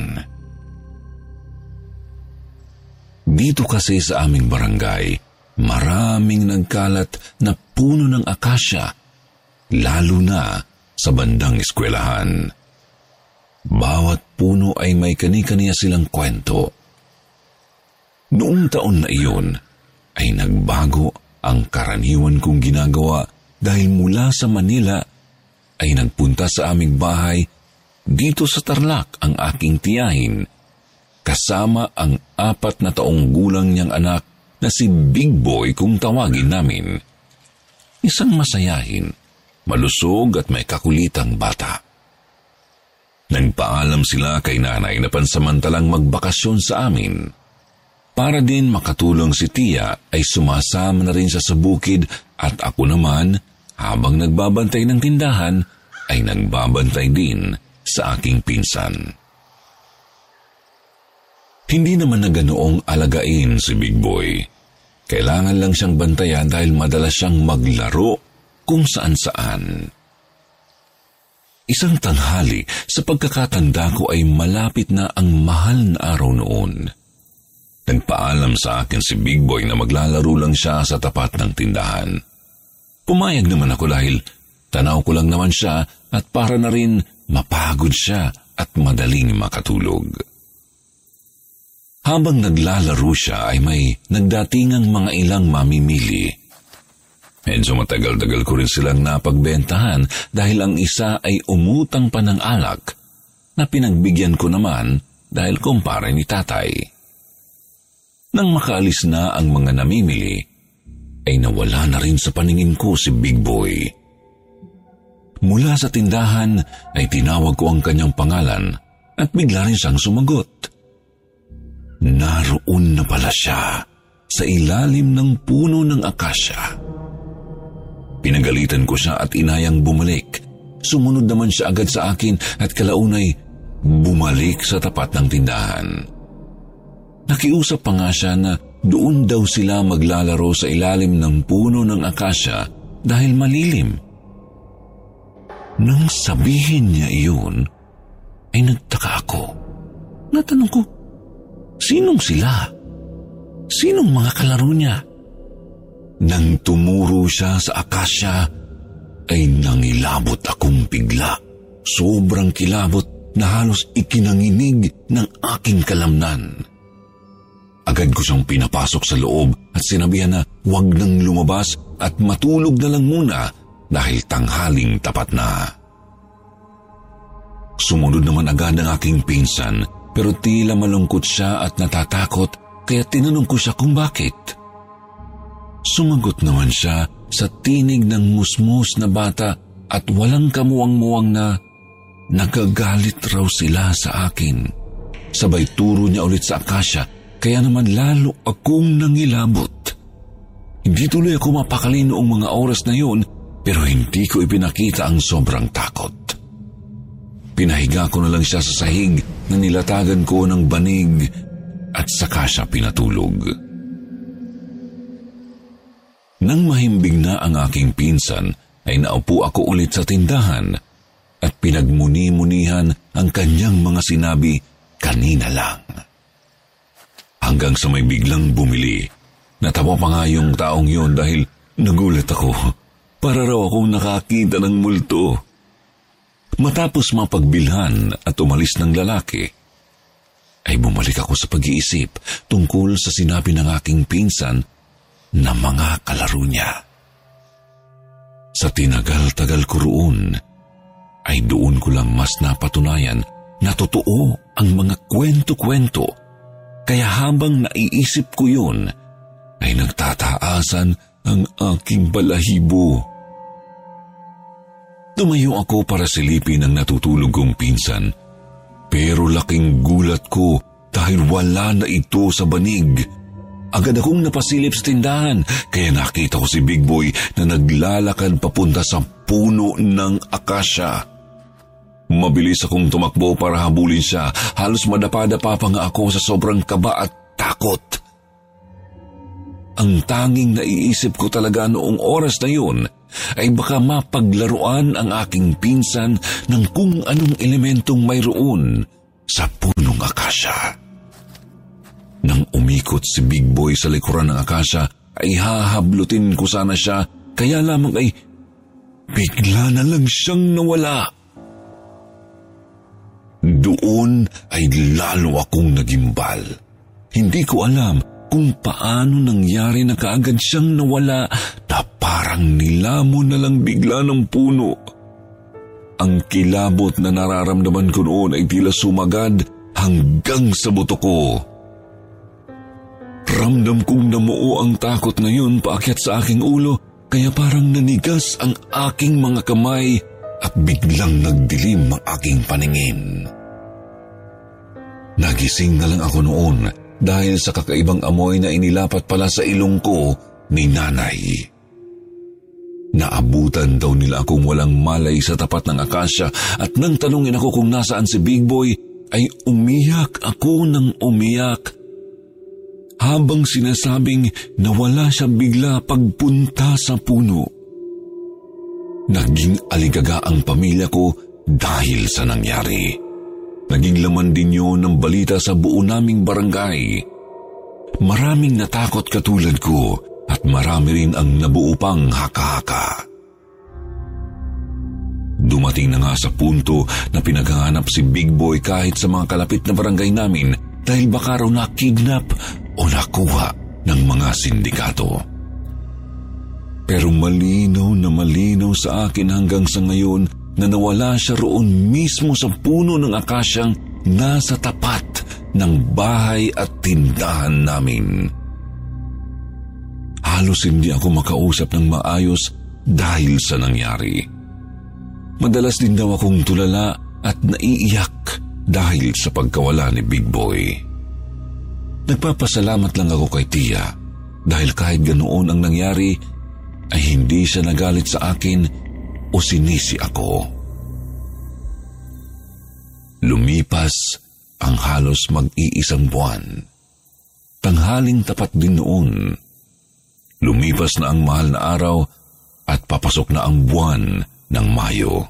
[SPEAKER 2] Dito kasi sa aming barangay, maraming nagkalat na puno ng akasya, lalo na sa bandang eskwelahan. Bawat puno ay may kani-kaniya silang kwento. Noong taon na iyon, ay nagbago ang karaniwan kong ginagawa dahil mula sa Manila ay nagpunta sa aming bahay dito sa Tarlac ang aking tiyahin, kasama ang apat na taong gulang niyang anak na si Big Boy kung tawagin namin. Isang masayahin, malusog at may kakulitang bata. Nagpaalam sila kay nanay na pansamantalang magbakasyon sa amin. Para din makatulong si Tia ay sumasama na rin siya sa bukid at ako naman, habang nagbabantay ng tindahan, ay nagbabantay din sa aking pinsan. Hindi naman na ganoong alagain si Big Boy. Kailangan lang siyang bantayan dahil madalas siyang maglaro kung saan-saan. Isang tanghali, sa pagkakatanda ko ay malapit na ang mahal na araw noon. Nagpaalam sa akin si Big Boy na maglalaro lang siya sa tapat ng tindahan. Pumayag naman ako dahil Tanaw ko lang naman siya at para na rin mapagod siya at madaling makatulog. Habang naglalaro siya ay may nagdatingang mga ilang mamimili. Medyo matagal-tagal ko rin silang napagbentahan dahil ang isa ay umutang pa ng alak na pinagbigyan ko naman dahil kumpare ni tatay. Nang makaalis na ang mga namimili, ay nawala na rin sa paningin ko si Big Boy. Mula sa tindahan ay tinawag ko ang kanyang pangalan at bigla rin siyang sumagot. Naroon na pala siya sa ilalim ng puno ng akasya. Pinagalitan ko siya at inayang bumalik. Sumunod naman siya agad sa akin at kalaunay bumalik sa tapat ng tindahan. Nakiusap pa nga siya na doon daw sila maglalaro sa ilalim ng puno ng akasya dahil malilim. Nang sabihin niya iyon, ay nagtaka ako. Natanong ko, sinong sila? Sinong mga kalaro niya? Nang tumuro siya sa akasya, ay nangilabot akong bigla. Sobrang kilabot na halos ikinanginig ng aking kalamnan. Agad ko siyang pinapasok sa loob at sinabihan na huwag nang lumabas at matulog na lang muna dahil tanghaling tapat na. Sumunod naman agad ang aking pinsan pero tila malungkot siya at natatakot kaya tinanong ko siya kung bakit. Sumagot naman siya sa tinig ng musmus na bata at walang kamuwang-muwang na nagagalit raw sila sa akin. Sabay turo niya ulit sa akasya kaya naman lalo akong nangilabot. Hindi tuloy ako mapakali noong mga oras na yun pero hindi ko ipinakita ang sobrang takot. Pinahiga ko na lang siya sa sahig na nilatagan ko ng banig at saka siya pinatulog. Nang mahimbing na ang aking pinsan, ay naupo ako ulit sa tindahan at pinagmuni-munihan ang kanyang mga sinabi kanina lang. Hanggang sa may biglang bumili, natawa pa nga yung taong yun dahil nagulat ako. Para raw akong nakakita ng multo. Matapos mapagbilhan at umalis ng lalaki, ay bumalik ako sa pag-iisip tungkol sa sinabi ng aking pinsan na mga kalaro niya. Sa tinagal-tagal ko roon, ay doon ko lang mas napatunayan na totoo ang mga kwento-kwento. Kaya habang naiisip ko yun, ay nagtataasan ang aking balahibo. Tumayo ako para silipin ang natutulog kong pinsan, pero laking gulat ko dahil wala na ito sa banig. Agad akong napasilip sa tindahan kaya nakita ko si Big Boy na naglalakad papunta sa puno ng akasya. Mabilis akong tumakbo para habulin siya. Halos madapa-dapa pa nga ako sa sobrang kaba at takot. Ang tanging naiisip ko talaga noong oras na yun ay baka mapaglaruan ang aking pinsan ng kung anong elementong mayroon sa punong akasya. Nang umikot si Big Boy sa likuran ng akasya, ay hahablutin ko sana siya, kaya lamang ay bigla na lang siyang nawala. Doon ay lalo akong nagimbal. Hindi ko alam kung paano nangyari na kaagad siyang nawala na parang nilamon na lang bigla ng puno. Ang kilabot na nararamdaman ko noon ay tila sumagad hanggang sa buto ko. Ramdam kong namuo ang takot na yun paakyat sa aking ulo kaya parang nanigas ang aking mga kamay at biglang nagdilim ang aking paningin. Nagising na lang ako noon dahil sa kakaibang amoy na inilapat pala sa ilong ko ni nanay. Naabutan daw nila akong walang malay sa tapat ng akasya at nang tanungin ako kung nasaan si Big Boy ay umiyak ako ng umiyak. Habang sinasabing nawala siya bigla pagpunta sa puno. Naging aligaga ang pamilya ko dahil sa nangyari. Naging laman din yun ng balita sa buo naming barangay. Maraming natakot katulad ko at marami rin ang nabuo pang haka-haka.
[SPEAKER 1] Dumating na nga sa punto na pinaghahanap si Big Boy kahit sa mga kalapit na barangay namin dahil baka raw na-kidnap o nakuha ng mga sindikato. Pero malinaw na malinaw sa akin hanggang sa ngayon na nawala siya roon mismo sa puno ng akasyang nasa tapat ng bahay at tindahan namin. Halos hindi ako makausap ng maayos dahil sa nangyari. Madalas din daw akong tulala at naiiyak dahil sa pagkawala ni Big Boy. Nagpapasalamat lang ako kay Tia dahil kahit ganoon ang nangyari ay hindi siya nagalit sa akin o sinisi ako. Lumipas ang halos mag-iisang buwan. Tanghaling tapat din noon. Lumipas na ang mahal na araw at papasok na ang buwan ng Mayo.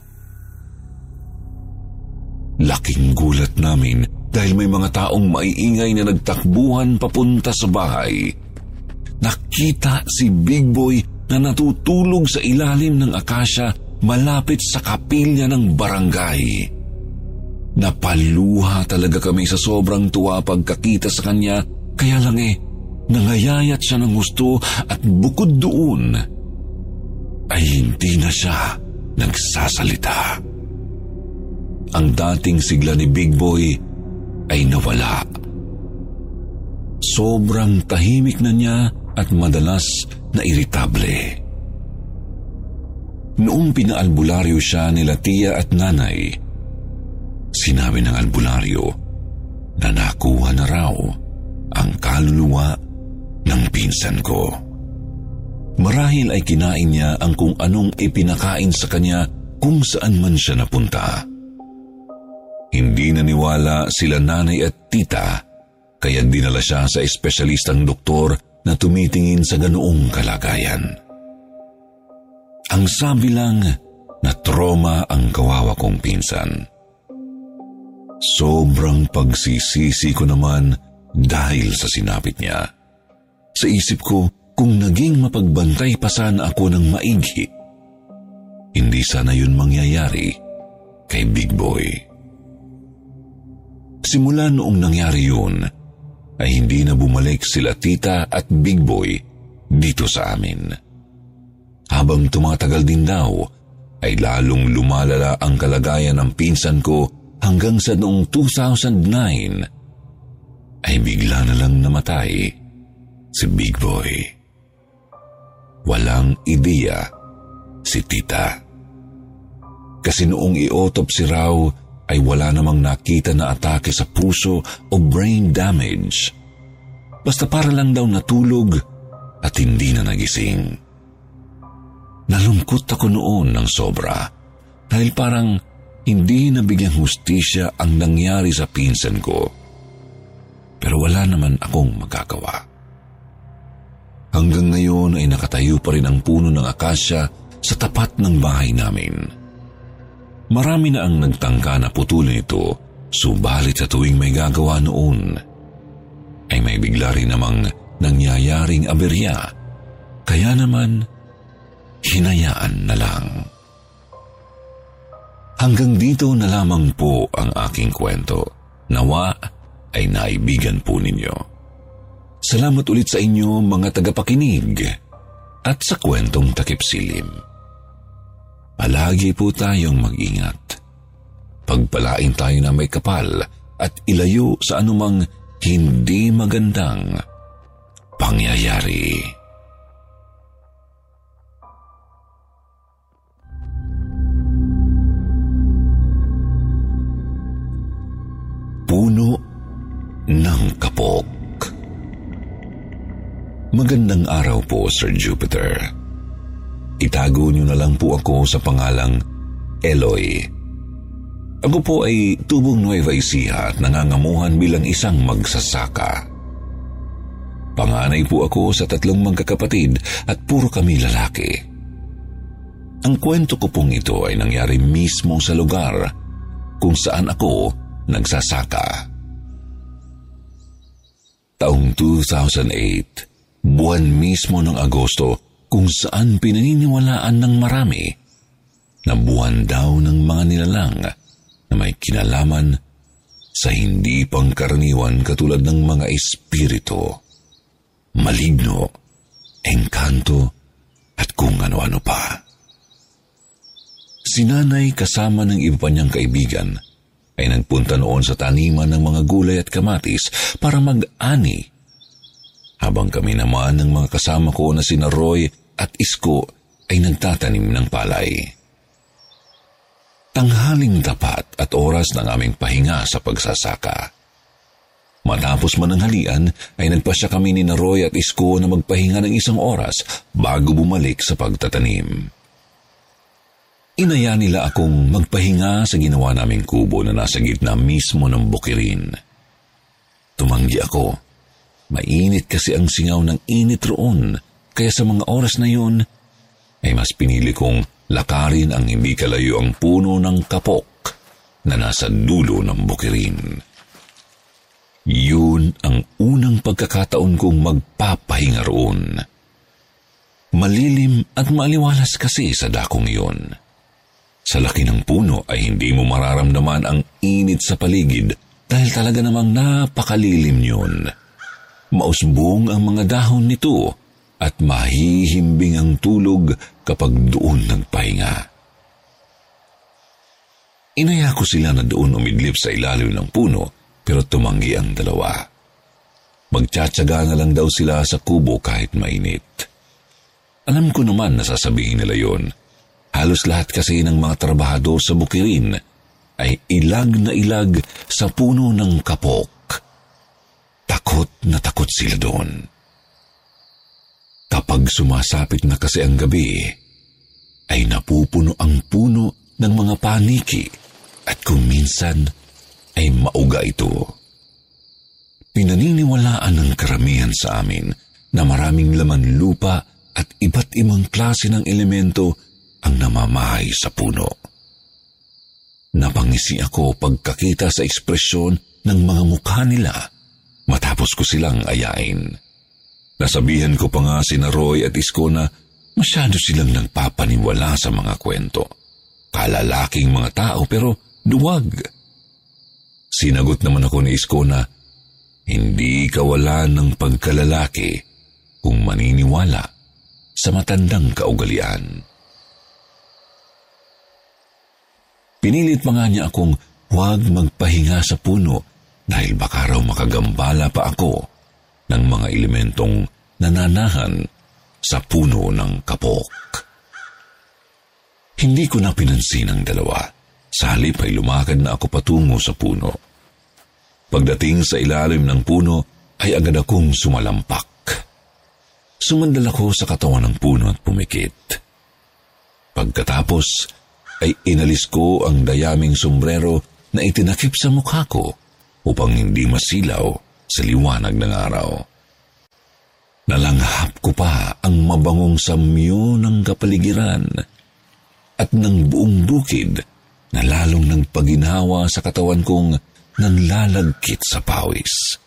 [SPEAKER 1] Laking gulat namin dahil may mga taong maiingay na nagtakbuhan papunta sa bahay. Nakita si Big Boy na natutulog sa ilalim ng akasya malapit sa kapilya ng barangay. Napaluha talaga kami sa sobrang tuwa pagkakita sa kanya, kaya lang eh, nangayayat siya ng gusto at bukod doon ay hindi na siya nagsasalita. Ang dating sigla ni Big Boy ay nawala. Sobrang tahimik na niya at madalas na iritable. Noong pinaalbularyo siya nila Tia at Nanay, sinabi ng albularyo na nakuha na raw ang kaluluwa ng pinsan ko. Marahil ay kinain niya ang kung anong ipinakain sa kanya kung saan man siya napunta. Hindi naniwala sila Nanay at Tita, kaya dinala siya sa espesyalistang doktor na tumitingin sa ganoong kalagayan. Ang sabi lang na trauma ang kawawa kong pinsan. Sobrang pagsisisi ko naman dahil sa sinapit niya. Sa isip ko, kung naging mapagbantay pa sana ako ng maigi, hindi sana yun mangyayari kay Big Boy. Simula noong nangyari yun, ay hindi na bumalik sila Tita at Big Boy dito sa amin. Habang tumatagal din daw, ay lalong lumalala ang kalagayan ng pinsan ko hanggang sa noong two thousand nine ay bigla na lang namatay si Big Boy. Walang ideya si Tita. Kasi noong i-autopsy raw ay wala namang nakita na atake sa puso o brain damage. Basta para lang daw natulog at hindi na nagising. Nalungkot ako noon ng sobra dahil parang hindi nabigyang hustisya ang nangyari sa pinsan ko. Pero wala naman akong magagawa. Hanggang ngayon ay nakatayo pa rin ang puno ng akasya sa tapat ng bahay namin. Marami na ang nagtangka na putulin ito, subalit sa tuwing may gagawa noon, ay may bigla rin namang nangyayaring aberya, kaya naman hinayaan na lang. Hanggang dito na lamang po ang aking kwento. Nawa ay naibigan po ninyo. Salamat ulit sa inyo mga tagapakinig at sa kwentong takipsilim. Palagi po tayong mag-ingat. Pagpalain tayo na may kapal at ilayo sa anumang hindi magandang pangyayari. Puno ng kapok. Magandang araw po, Sir Jupiter. Itago niyo na lang po ako sa pangalang Eloy. Ako po ay tubong Nueva Ecija at nangangamuhan bilang isang magsasaka. Panganay po ako sa tatlong magkakapatid at puro kami lalaki. Ang kwento ko pong ito ay nangyari mismo sa lugar kung saan ako nagsasaka. Taong two thousand eight, buwan mismo ng Agosto, kung saan pinaniniwalaan ng marami
[SPEAKER 2] na buwan daw ng mga nilalang na may kinalaman sa hindi pangkaraniwan katulad ng mga espiritu, maligno, engkanto at kung ano-ano pa. Si Nanay kasama ng iba pa niyang kaibigan ay nagpunta noon sa taniman ng mga gulay at kamatis para mag-ani, habang kami naman ng mga kasama ko na sina Roy at Isko ay nagtatanim ng palay. Tanghaling tapat at oras ng aming pahinga sa pagsasaka. Matapos mananghalian ay nagpasya kami ni na Roy at Isko na magpahinga ng isang oras bago bumalik sa pagtatanim. Inaya nila akong magpahinga sa ginawa naming kubo na nasa gitna mismo ng bukirin. Tumanggi ako. Mainit kasi ang singaw ng init roon, kaya sa mga oras na yun ay mas pinili kong lakarin ang hindi kalayo ang puno ng kapok na nasa dulo ng bukirin. Yun ang unang pagkakataon kong magpapahinga roon. Malilim at maliwalas kasi sa dakong yun. Sa laki ng puno ay hindi mo mararamdaman ang init sa paligid dahil talaga namang napakalilim yun. Mausbong ang mga dahon nito at mahihimbing ang tulog kapag doon nagpahinga. Inaya ko sila na doon umidlip sa ilalim ng puno pero tumanggi ang dalawa. Magtsatsaga na lang daw sila sa kubo kahit mainit. Alam ko naman na sasabihin nila yon. Halos lahat kasi ng mga trabahador sa bukirin ay ilag na ilag sa puno ng kapok. Takot na takot sila doon. Kapag sumasapit na kasi ang gabi, ay napupuno ang puno ng mga paniki at kung minsan ay mauga ito. Pinaniniwalaan ng karamihan sa amin na maraming laman lupa at iba't ibang klase ng elemento ang namamahay sa puno. Napangisi ako pagkakita sa ekspresyon ng mga mukha nila matapos ko silang ayain. Nasabihan ko pa nga sina Roy at Isko na masyado silang nagpapaniwala sa mga kwento. Kalalaking mga tao pero duwag. Sinagot naman ako ni Isko na hindi kawalan ng pagkalalaki kung maniniwala sa matandang kaugalian. Pinilit pa nga niya akong huwag magpahinga sa puno dahil baka raw makagambala pa ako ng mga elementong nananahan sa puno ng kapok. Hindi ko na pinansin ang dalawa. Sa halip ay lumakad na ako patungo sa puno. Pagdating sa ilalim ng puno ay agad akong sumalampak. Sumandal ako sa katawan ng puno at pumikit. Pagkatapos ay inalis ko ang dayaming sombrero na itinakip sa mukha ko upang hindi masilaw sa liwanag ng araw. Nalanghap ko pa ang mabangong samyo ng kapaligiran at ng buong bukid na lalong nagpaginhawa sa katawan kong nanlalagkit sa pawis.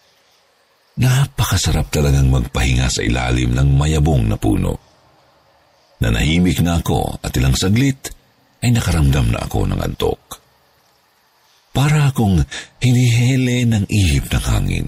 [SPEAKER 2] Napakasarap talagang magpahinga sa ilalim ng mayabong na puno. Nanahimik na ako at ilang saglit ay nakaramdam na ako ng antok. Para akong hinihele ng ihip ng hangin.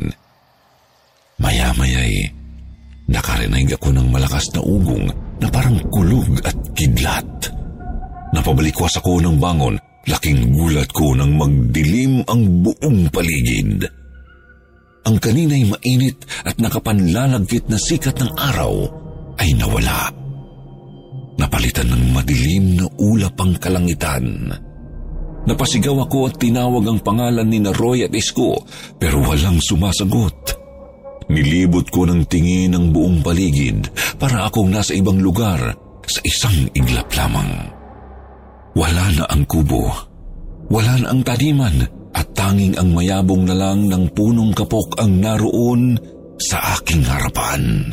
[SPEAKER 2] Maya-maya'y nakarinig ako ng malakas na ugong na parang kulog at kidlat. Napabalikwas ako ng bangon, laking gulat ko nang magdilim ang buong paligid. Ang kanina'y mainit at nakapanlalagkit na sikat ng araw ay nawala. Napalitan ng madilim na ulap ang kalangitan. Napasigaw ako at tinawag ang pangalan ni na Roy at Isko pero walang sumasagot. Nilibot ko ng tingin ang buong paligid para akong nasa ibang lugar sa isang iglap lamang. Wala na ang kubo, wala na ang taniman at tanging ang mayabong na lang ng punong kapok ang naroon sa aking harapan.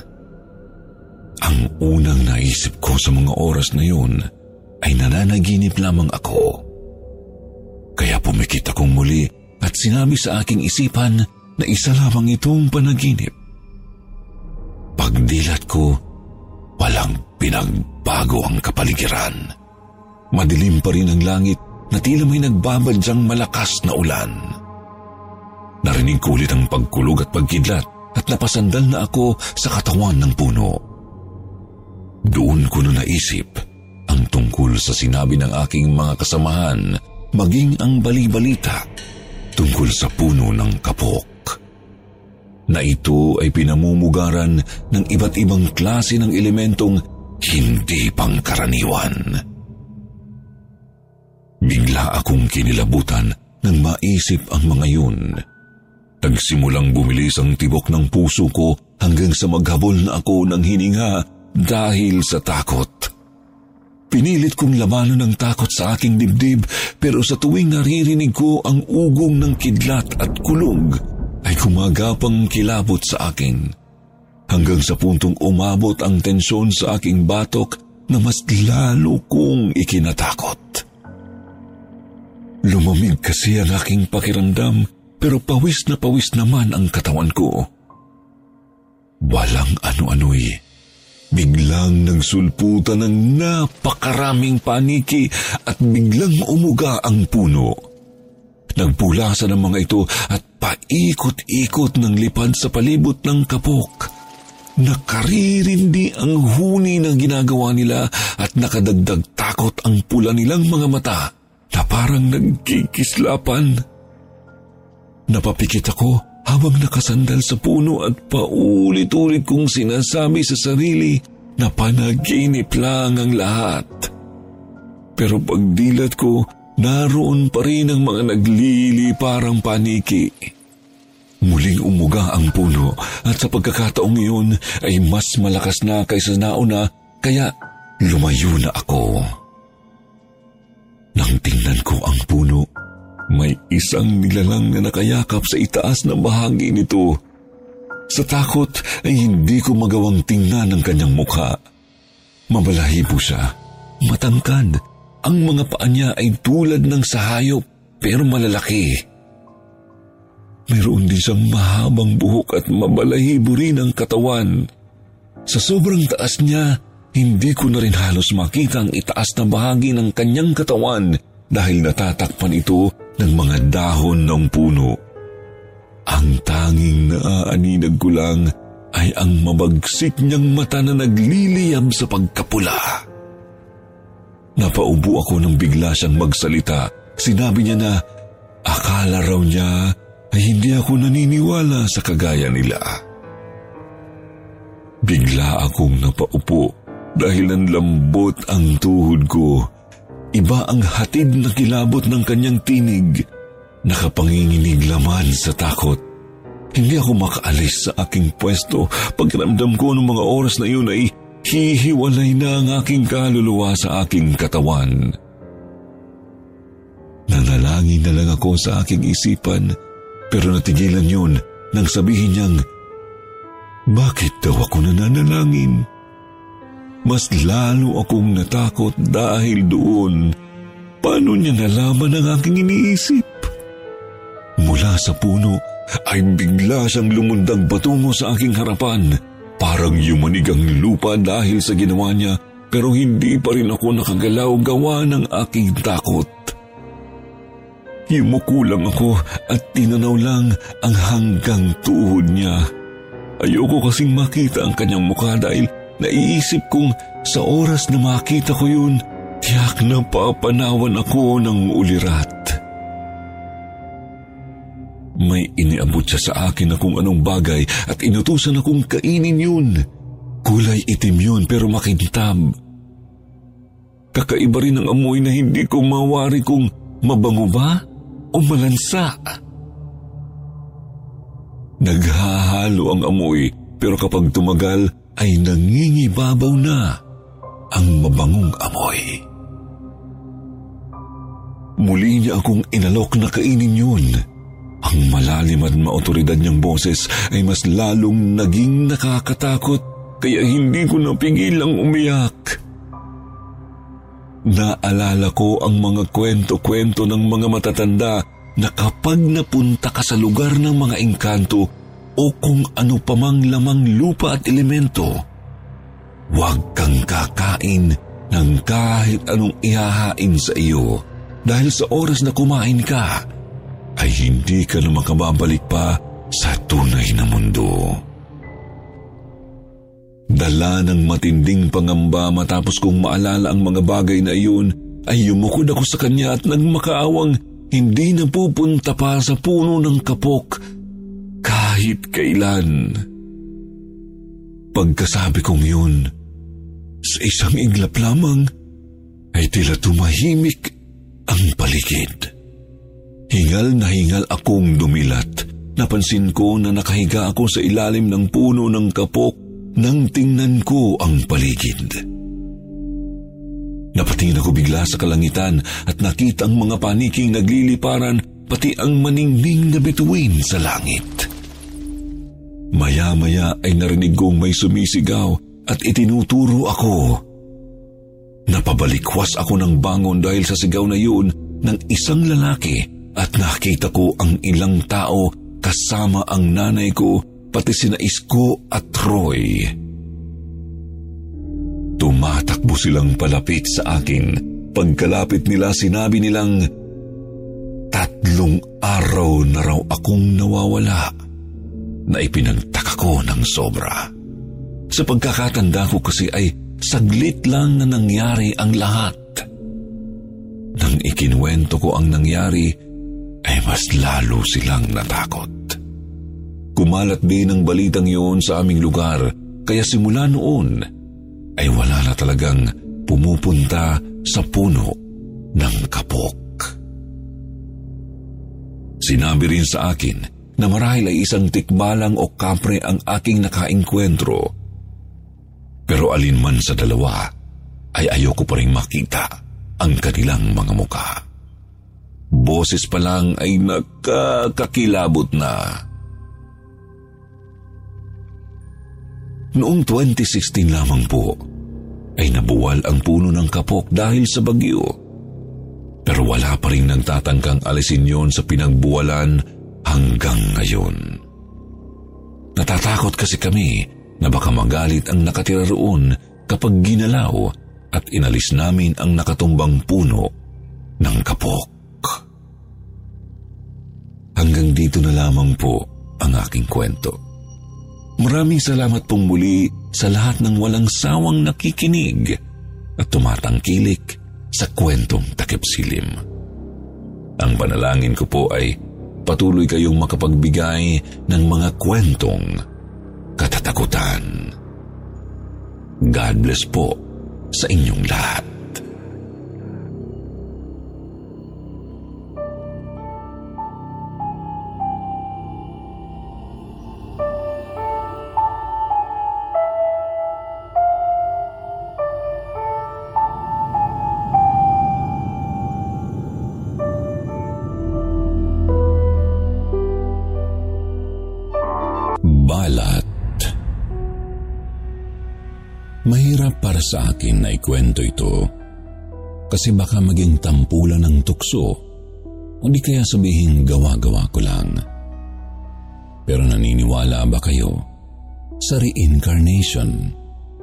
[SPEAKER 2] Ang unang naisip ko sa mga oras na yun ay nananaginip lamang ako. Kaya pumikit akong muli at sinabi sa aking isipan na isa lamang itong panaginip. Pagdilat ko, walang pinagbago ang kapaligiran. Madilim pa rin ang langit na tila may nagbabadyang malakas na ulan. Narinig ko ulit ang pagkulog at pagkidlat at napasandal na ako sa katawan ng puno. Doon ko na naisip ang tungkol sa sinabi ng aking mga kasamahan, maging ang bali-balita tungkol sa puno ng kapok, na ito ay pinamumugaran ng iba't ibang klase ng elementong hindi pangkaraniwan. Bigla akong kinilabutan nang maisip ang mga yun. Nagsimulang bumilis ang tibok ng puso ko hanggang sa maghabol na ako ng hininga dahil sa takot. Pinilit kong labanan ng takot sa aking dibdib, pero sa tuwing naririnig ko ang ugong ng kidlat at kulog, ay kumagapang kilabot sa akin. Hanggang sa puntong umabot ang tensyon sa aking batok na mas lalo kong ikinatakot. Lumamig kasi ang aking pakiramdam, pero pawis na pawis naman ang katawan ko. Walang ano-ano'y biglang nagsulputan ng napakaraming paniki at biglang umuga ang puno. Nagpulasan ang mga ito at paikot-ikot ng lipad sa palibot ng kapok. Nakaririndi ang huni ng ginagawa nila at nakadagdag takot ang pula nilang mga mata na parang nagkikislapan. Napapikit ako habang nakasandal sa puno at paulit-ulit kong sinasabi sa sarili na panaginip lang ang lahat. Pero pagdilat ko, naroon pa rin ang mga naglili parang paniki. Muling umuga ang puno at sa pagkakataong iyon ay mas malakas na kaysa nauna, kaya lumayo na ako. Nang tingnan ko ang puno, may isang nilalang na nakayakap sa itaas na bahagi nito. Sa takot ay hindi ko magawang tingnan ang kanyang mukha. Mabalahibo siya, matangkad. Ang mga paa niya ay tulad ng sahayop pero malalaki. Mayroon din siyang mahabang buhok at mabalahibo rin ang katawan. Sa sobrang taas niya, hindi ko na rin halos makita ang itaas na bahagi ng kanyang katawan dahil natatakpan ito ng mga dahon ng puno. Ang tanging naaaninag ko lang ay ang mabagsik niyang mata na nagliliyab sa pagkapula. Napaubo ako nang bigla siyang magsalita. Sinabi niya na akala raw niya ay hindi ako naniniwala sa kagaya nila. Bigla akong napaupo dahil nanlambot ang tuhod ko. Iba ang hatid na kilabot ng kanyang tinig. Nakapanginginig laman sa takot. Hindi ako makaalis sa aking pwesto. Pagramdam ko ng mga oras na iyon ay hihiwalay na ang aking kaluluwa sa aking katawan. Nanalangin na lang ako sa aking isipan, pero natigilan yun nang sabihin niyang, bakit daw ako nananalangin? Mas lalo akong natakot dahil doon. Paano niya nalaman ang aking iniisip? Mula sa puno ay bigla siyang lumundag patungo sa aking harapan. Parang yumanig ang lupa dahil sa ginawa niya, pero hindi pa rin ako nakagalaw gawa ng aking takot. Yumuko lang ako at tinanaw lang ang hanggang tuhod niya. Ayoko kasing makita ang kanyang mukha dahil naiisip kong sa oras na makita ko yun, tiyak na papanawan ako ng ulirat. May iniabot siya sa akin na kung anong bagay at inutusan akong kainin yun. Kulay itim yun pero makintab. Kakaiba rin ang amoy na hindi ko mawari kung mabango ba o malansa. Naghahalo ang amoy pero kapag tumagal ay nangingibabaw na ang mabangong amoy. Muli niya akong inalok na kainin yun. Ang malalim at maotoridad niyang boses ay mas lalong naging nakakatakot kaya hindi ko napigilang umiyak. Naalala ko ang mga kwento-kwento ng mga matatanda na kapag napunta ka sa lugar ng mga engkanto o kung ano pamang lamang lupa at elemento, huwag kang kakain ng kahit anong ihahain sa iyo dahil sa oras na kumain ka, ay hindi ka na makababalik pa sa tunay na mundo. Dala ng matinding pangamba matapos kong maalala ang mga bagay na iyon, ay yumukod ako sa kanya at nagmakaawang hindi na pupunta pa sa puno ng kapok kahit kailan. Pagkasabi kong yun, sa isang iglap lamang ay tila tumahimik ang paligid. Hingal na hingal akong dumilat. Napansin ko na nakahiga ako sa ilalim ng puno ng kapok nang tingnan ko ang paligid. Napatingin ako bigla sa kalangitan at nakita ang mga paniking nagliliparan pati ang maningning na bituin sa langit. Maya-maya ay narinig kong may sumisigaw at itinuturo ako. Napabalikwas ako ng bangon dahil sa sigaw na yun ng isang lalaki at nakita ko ang ilang tao kasama ang nanay ko pati sina Isko at Roy. Tumatakbo silang palapit sa akin. Pagkalapit nila sinabi nilang tatlong araw na raw akong nawawala na ipinagtaka ko ng sobra. Sa pagkakatanda ko kasi ay saglit lang na nangyari ang lahat. Nang ikinuwento ko ang nangyari, ay mas lalo silang natakot. Kumalat din ang balitang yun sa aming lugar, kaya simula noon ay wala na talagang pumupunta sa puno ng kapok. Sinabi rin sa akin na marahil ay isang tikbalang o kapre ang aking nakaengkwentro. Pero alinman sa dalawa ay ayoko pa rin makita ang kanilang mga muka. Boses pa lang ay nakakakilabot na. Noong twenty sixteen lamang po ay nabuwal ang puno ng kapok dahil sa bagyo. Pero wala pa rin nagtatangkang alisin yon sa pinagbuwalan hanggang ngayon. Natatakot kasi kami na baka magalit ang nakatira roon kapag ginalaw at inalis namin ang nakatumbang puno ng kapok. Hanggang dito na lamang po ang aking kwento. Maraming salamat pong muli sa lahat ng walang sawang nakikinig at tumatangkilik sa kwentong Takip Silim. Ang panalangin ko po ay patuloy kayong makapagbigay ng mga kwentong katatakutan. God bless po sa inyong lahat. Balat. Mahirap para sa akin na ikwento ito kasi baka maging tampulan ng tukso o di kaya sabihin gawa-gawa ko lang. Pero naniniwala ba kayo sa reincarnation?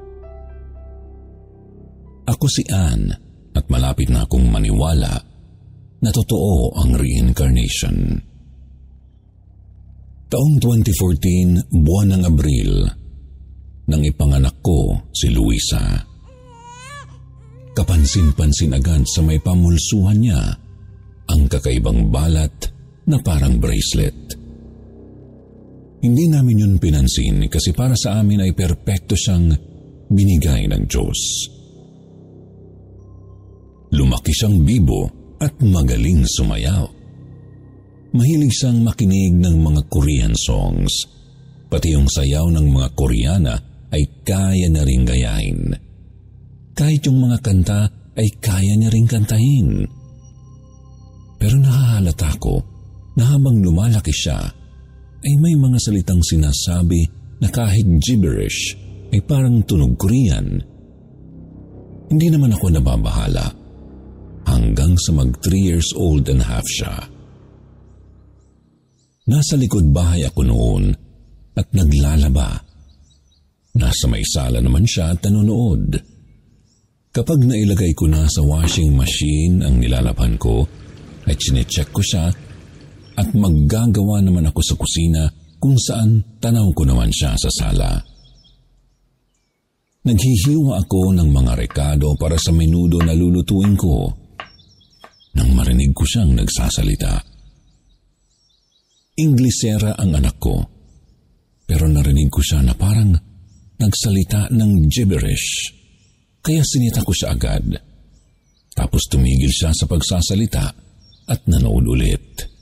[SPEAKER 2] Ako si Ann at malapit na akong maniwala na totoo ang reincarnation. Taong twenty fourteen, buwan ng Abril, nang ipanganak ko si Luisa. Kapansin-pansin agad sa may pamulsuhan niya ang kakaibang balat na parang bracelet. Hindi namin yun pinansin kasi para sa amin ay perpekto siyang binigay ng Diyos. Lumaki siyang bibo at magaling sumayaw. Mahilig siyang makinig ng mga Korean songs. Pati yung sayaw ng mga Koreana ay kaya na rin gayahin. Kahit yung mga kanta ay kaya niya rin kantahin. Pero nahahalata ko na habang lumalaki siya, ay may mga salitang sinasabi na kahit gibberish ay parang tunog Korean. Hindi naman ako nababahala hanggang sa mag three years old and a half siya. Nasa likod bahay ako noon at naglalaba. Nasa may sala naman siya at nanonood. Kapag nailagay ko na sa washing machine ang nilalaban ko, ay chinecheck ko siya at maggagawa naman ako sa kusina kung saan tanaw ko naman siya sa sala. Naghihiwa ako ng mga rekado para sa menudo na lulutuin ko nang marinig ko siyang nagsasalita. Inglesera ang anak ko, pero narinig ko siya na parang nagsalita ng gibberish, kaya sinita ko siya agad. Tapos tumigil siya sa pagsasalita at nanood ulit.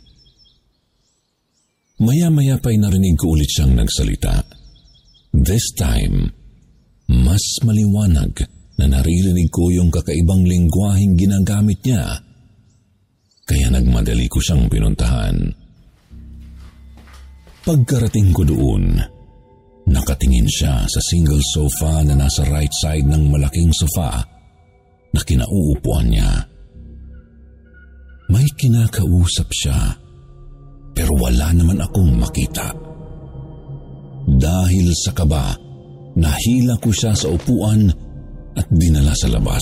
[SPEAKER 2] Maya-maya pa'y narinig ko ulit siyang nagsalita. This time, mas maliwanag na naririnig ko yung kakaibang lengguwaheng ginagamit niya, kaya nagmadali ko siyang pinuntahan. Pagkarating ko doon, nakatingin siya sa single sofa na nasa right side ng malaking sofa na kinauupuan niya. May kinakausap siya, pero wala naman akong makita. Dahil sa kaba, nahila ko siya sa upuan at dinala sa labas.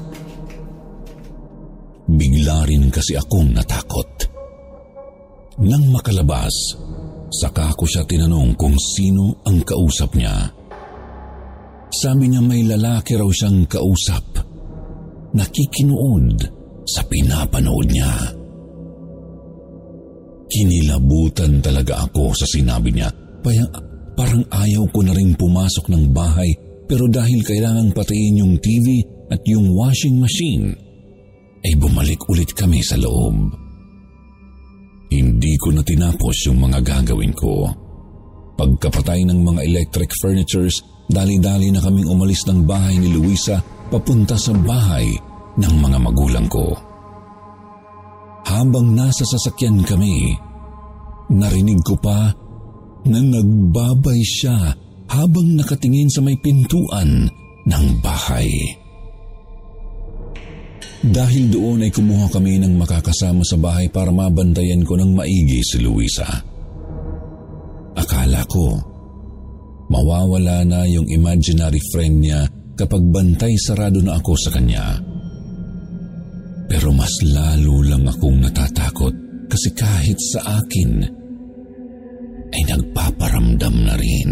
[SPEAKER 2] Bigla rin kasi akong natakot. Nang makalabas, saka ko siya tinanong kung sino ang kausap niya. Sabi niya may lalaki raw siyang kausap, nakikinood sa pinapanood niya. Kinilabutan talaga ako sa sinabi niya. Parang, parang ayaw ko na rin pumasok ng bahay, pero dahil kailangang patiin yung T V at yung washing machine, ay bumalik ulit kami sa loob. Hindi ko na tinapos yung mga gagawin ko. Pagkapatay ng mga electric furnitures, dali-dali na kaming umalis ng bahay ni Luisa papunta sa bahay ng mga magulang ko. Habang nasa sasakyan kami, narinig ko pa na nagbabay siya habang nakatingin sa may pintuan ng bahay. Dahil doon ay kumuha kami ng makakasama sa bahay para mabantayan ko ng maigi si Luisa. Akala ko, mawawala na yung imaginary friend niya kapag bantay sarado na ako sa kanya. Pero mas lalo lang akong natatakot kasi kahit sa akin ay nagpaparamdam na rin.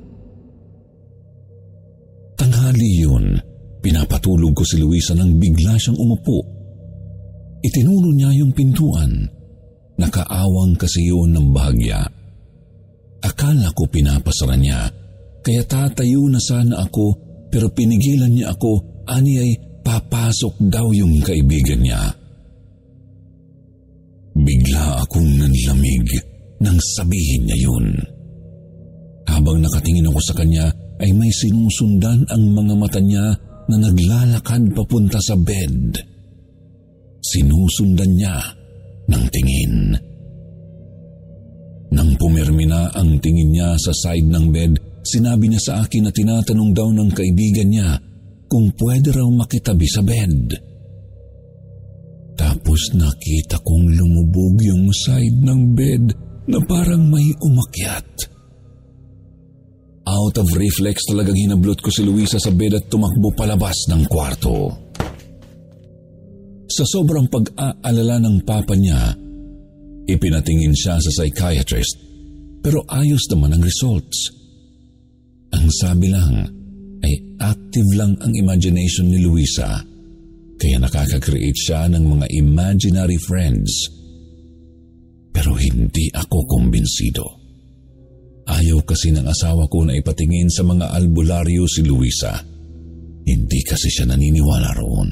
[SPEAKER 2] Tanghali yun, pinapatulog ko si Luisa nang bigla siyang umupo. Itinuno niya yung pintuan. Nakaawang kasi yun ng bahagya. Akala ko pinapasara niya, kaya tatayo na sana ako, pero pinigilan niya ako, ani ay papasok daw yung kaibigan niya. Bigla akong nanlamig nang sabihin niya yun. Habang nakatingin ako sa kanya, ay may sinusundan ang mga mata niya na naglalakad papunta sa bed. Sinusundan niya ng tingin. Nang pumirmi na ang tingin niya sa side ng bed, sinabi niya sa akin na tinatanong daw ng kaibigan niya kung pwede raw makitabi sa bed. Tapos nakita kong lumubog yung side ng bed na parang may umakyat. Out of reflex talagang hinablot ko si Luisa sa bed at tumakbo palabas ng kwarto. Sa sobrang pag-aalala ng papa niya, ipinatingin siya sa psychiatrist, pero ayos naman ang results. Ang sabi lang ay active lang ang imagination ni Luisa, kaya nakaka-create siya ng mga imaginary friends. Pero hindi ako kumbinsido. Ayaw kasi ng asawa ko na ipatingin sa mga albularyo si Luisa. Hindi kasi siya naniniwala roon.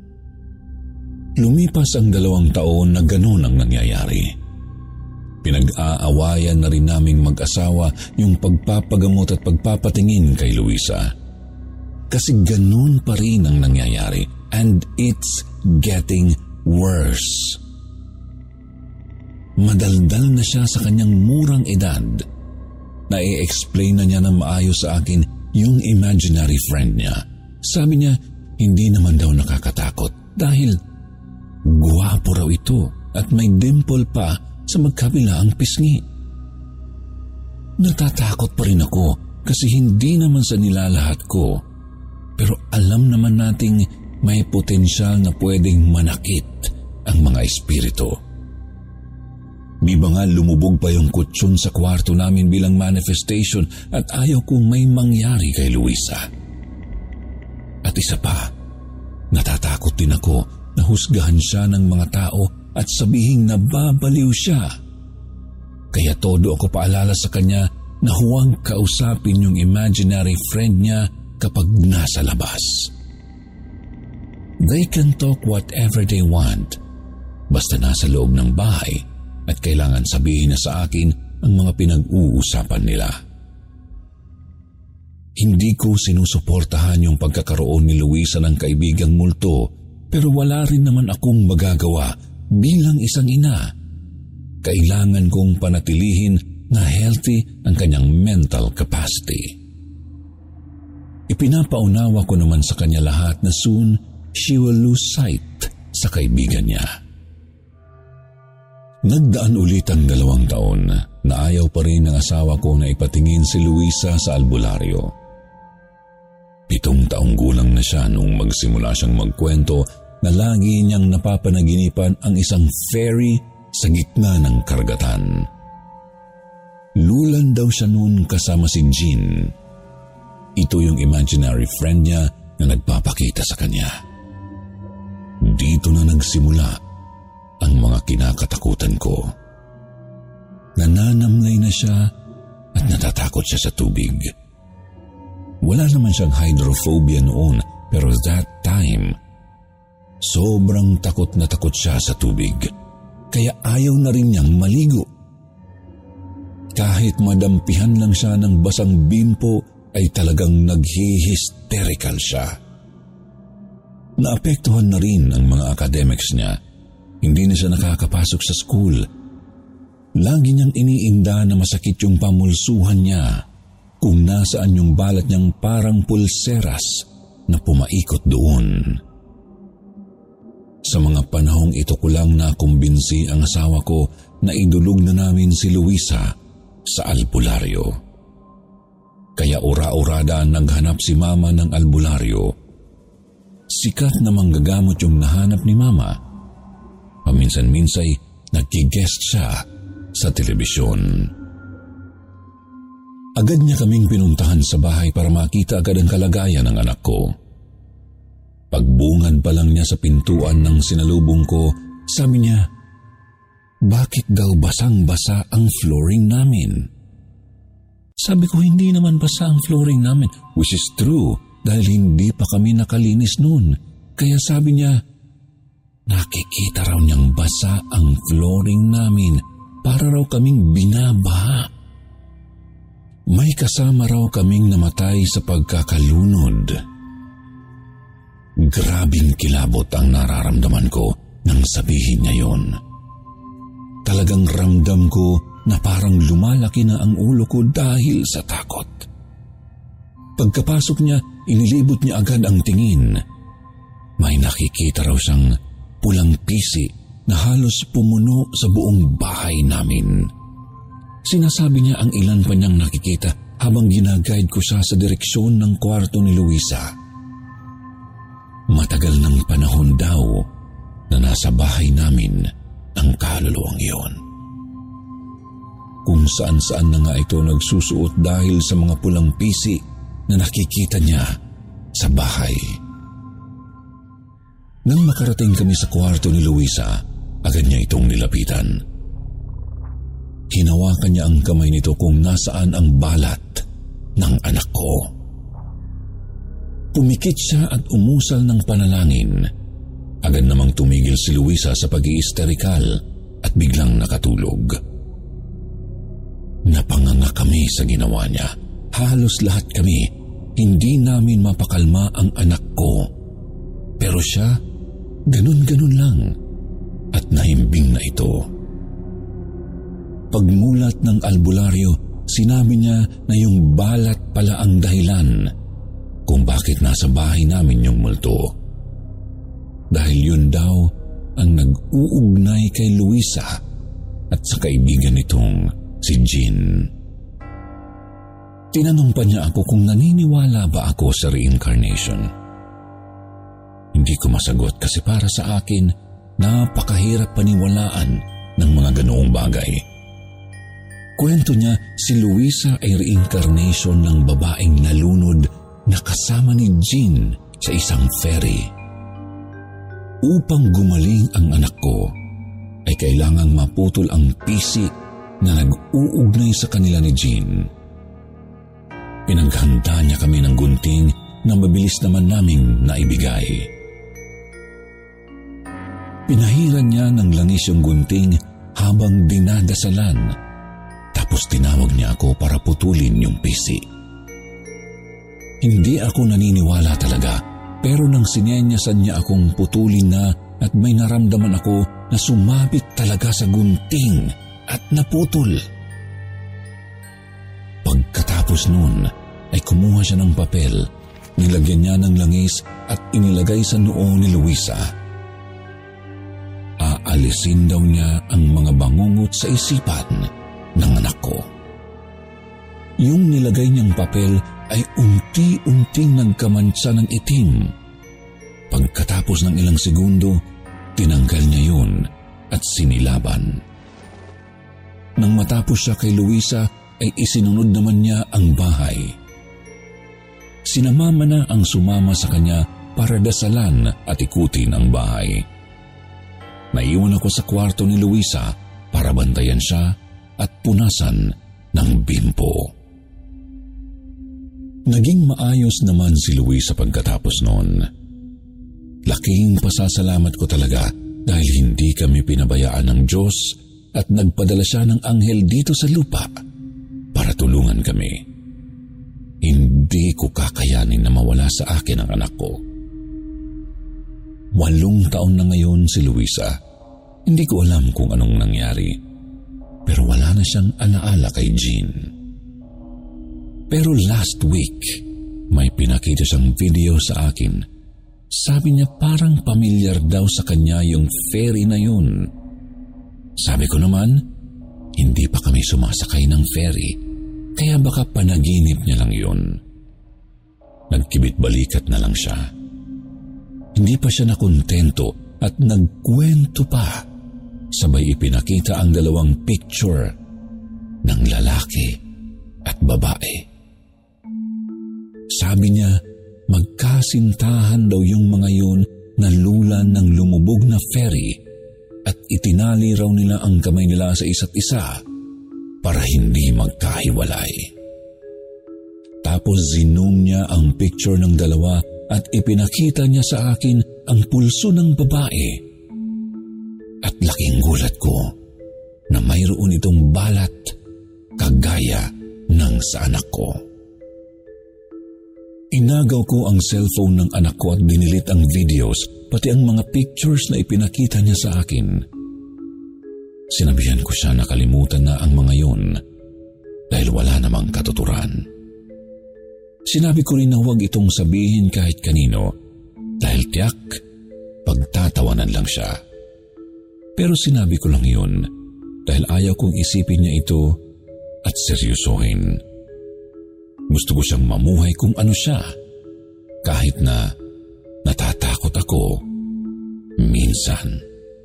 [SPEAKER 2] Lumipas ang dalawang taon na ganun ang nangyayari. Pinag-aawayan na rin naming mag-asawa yung pagpapagamot at pagpapatingin kay Luisa. Kasi ganun pa rin ang nangyayari, and it's getting worse. Madaldal na siya sa kanyang murang edad. Na-i-explain na niya ng maayos sa akin yung imaginary friend niya. Sabi niya, hindi naman daw nakakatakot dahil guwapo raw ito at may dimple pa sa magkabilaang pisngi. Natatakot pa rin ako kasi hindi naman sa nilalahat ko, pero alam naman nating may potensyal na pwedeng manakit ang mga espiritu. Di ba nga lumubog pa yung kutsyon sa kwarto namin bilang manifestation at ayaw kong may mangyari kay Luisa. At isa pa, natatakot din ako na husgahan siya ng mga tao at sabihing nababaliw siya. Kaya todo ako paalala sa kanya na huwag kausapin yung imaginary friend niya kapag nasa labas. They can talk whatever they want, basta nasa loob ng bahay at kailangan sabihin na sa akin ang mga pinag-uusapan nila. Hindi ko sinusuportahan yung pagkakaroon ni Luisa ng kaibigang multo, pero wala rin naman akong magagawa bilang isang ina. Kailangan kong panatilihin na healthy ang kanyang mental capacity. Ipinapaunawa ko naman sa kanya lahat na soon she will lose sight sa kaibigan niya. Nagdaan ulit ang dalawang taon na ayaw pa rin ng asawa ko na ipatingin si Luisa sa albularyo. Pitong taong gulang na siya nung magsimula siyang magkwento na lagi niyang napapanaginipan ang isang fairy sa gitna ng karagatan. Lulan daw siya noon kasama si Jean. Ito yung imaginary friend niya na nagpapakita sa kanya. Dito na nagsimula ang mga kinakatakutan ko. Nananamlay na siya at natatakot siya sa tubig. Wala naman siyang hydrophobia noon, pero that time, sobrang takot na takot siya sa tubig. Kaya ayaw na rin niyang maligo. Kahit madampihan lang siya ng basang bimpo, ay talagang naghi-hysterical siya. Naapektuhan na rin ang mga academics niya. Hindi na siya nakakapasok sa school. Lagi niyang iniinda na masakit yung pamulsuhan niya kung nasaan yung balat niyang parang pulseras na pumaikot doon. Sa mga panahong ito ko lang nakumbinsi ang asawa ko na idulog na namin si Luisa sa albularyo. Kaya ura-urada naghanap si Mama ng albularyo. Sikat na manggagamot yung nahanap ni Mama. Paminsan-minsay nagki-guest siya sa telebisyon. Agad niya kaming pinuntahan sa bahay para makita agad ang kalagayan ng anak ko. Pagbungad pa lang niya sa pintuan ng sinalubong ko, sabi niya, "Bakit daw basang-basa ang flooring namin?" Sabi ko, hindi naman basa ang flooring namin, which is true dahil hindi pa kami nakalinis noon. Kaya sabi niya, nakikita raw niyang basa ang flooring namin para raw kaming binabaha. May kasama raw kaming namatay sa pagkakalunod. Grabing kilabot ang nararamdaman ko nang sabihin niya yon. Talagang ramdam ko na parang lumalaki na ang ulo ko dahil sa takot. Pagkapasok niya, inilibot niya agad ang tingin. May nakikita raw siyang pulang pisi na halos pumuno sa buong bahay namin. Sinasabi niya ang ilan pa niyang nakikita habang ginaguide ko siya sa direksyon ng kwarto ni Luisa. Matagal ng panahon daw na nasa bahay namin ang kaluluwang iyon. Kung saan-saan na nga ito nagsusuot dahil sa mga pulang pisi na nakikita niya sa bahay. Nang makarating kami sa kwarto ni Luisa, agad niya itong nilapitan. Hinawakan niya ang kamay nito kung nasaan ang balat ng anak ko. Pumikit siya at umusal ng panalangin. Agad namang tumigil si Luisa sa pag-i-hysterical at biglang nakatulog. Napanganga kami sa ginawa niya. Halos lahat kami, hindi namin mapakalma ang anak ko. Pero siya, ganun-ganun lang at nahimbing na ito. Pagmulat ng albularyo, sinabi niya na yung balat pala ang dahilan kung bakit nasa bahay namin yung multo. Dahil yun daw ang nag-uugnay kay Luisa at sa kaibigan nitong si Jean. Tinanong pa niya ako kung naniniwala ba ako sa reincarnation. Hindi ko masagot kasi para sa akin, napakahirap paniwalaan ng mga ganoong bagay. Kwento niya, si Luisa ay reincarnation ng babaeng nalunod na kasama ni Jean sa isang ferry. Upang gumaling ang anak ko, ay kailangang maputol ang pisi na nag-uugnay sa kanila ni Jean. Pinaghanda niya kami ng gunting na mabilis naman naming naibigay. Pinahiran niya ng langis yung gunting habang dinadasalan. Tapos tinawag niya ako para putulin yung pisi. Hindi ako naniniwala talaga, pero nang sinenyasan niya akong putulin na at may naramdaman ako na sumabit talaga sa gunting at naputol. Pagkatapos nun ay kumuha siya ng papel, nilagyan niya ng langis at inilagay sa noo ni Luisa. Aalisin daw niya ang mga bangungot sa isipan ng anak ko. Yung nilagay niyang papel ay unti-unting nagkamansa ng itim. Pagkatapos ng ilang segundo, tinanggal niya yun at sinilaban. Nang matapos siya kay Luisa, ay isinunod naman niya ang bahay. Sinamama na ang sumama sa kanya para dasalan at ikutin ang bahay. Naiwan ako sa kwarto ni Luisa para bantayan siya at punasan ng bimpo. Naging maayos naman si Luisa pagkatapos noon. Laking pasasalamat ko talaga dahil hindi kami pinabayaan ng Diyos at nagpadala siya ng anghel dito sa lupa para tulungan kami. Hindi ko kakayanin na mawala sa akin ang anak ko. Walong taon na ngayon si Luisa. Hindi ko alam kung anong nangyari. Pero wala na siyang alaala kay Jean. Pero last week, may pinakita siyang video sa akin. Sabi niya parang pamilyar daw sa kanya yung ferry na yun. Sabi ko naman, hindi pa kami sumasakay ng ferry, kaya baka panaginip niya lang yun. Nagkibit-balikat na lang siya. Hindi pa siya nakontento at nagkwento pa. Sabay ipinakita ang dalawang picture ng lalaki at babae. Sabi niya, magkasintahan daw yung mga yun na lulan ng lumubog na ferry at itinali raw nila ang kamay nila sa isa't isa para hindi magkahiwalay. Tapos zinum niya ang picture ng dalawa at ipinakita niya sa akin ang pulso ng babae. At laking gulat ko na mayroon itong balat kagaya ng sa anak ko. Inagaw ko ang cellphone ng anak ko at dinilit ang videos pati ang mga pictures na ipinakita niya sa akin. Sinabihan ko siya na kalimutan na ang mga yun dahil wala namang katuturan. Sinabi ko rin na huwag itong sabihin kahit kanino dahil tiyak pagtatawanan lang siya. Pero sinabi ko lang yun dahil ayaw kong isipin niya ito at seryosohin. Gusto ko siyang mamuhay kung ano siya, kahit na natatakot ako minsan.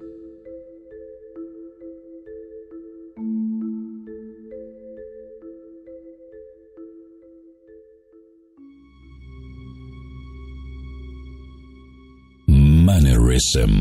[SPEAKER 2] Mannerism.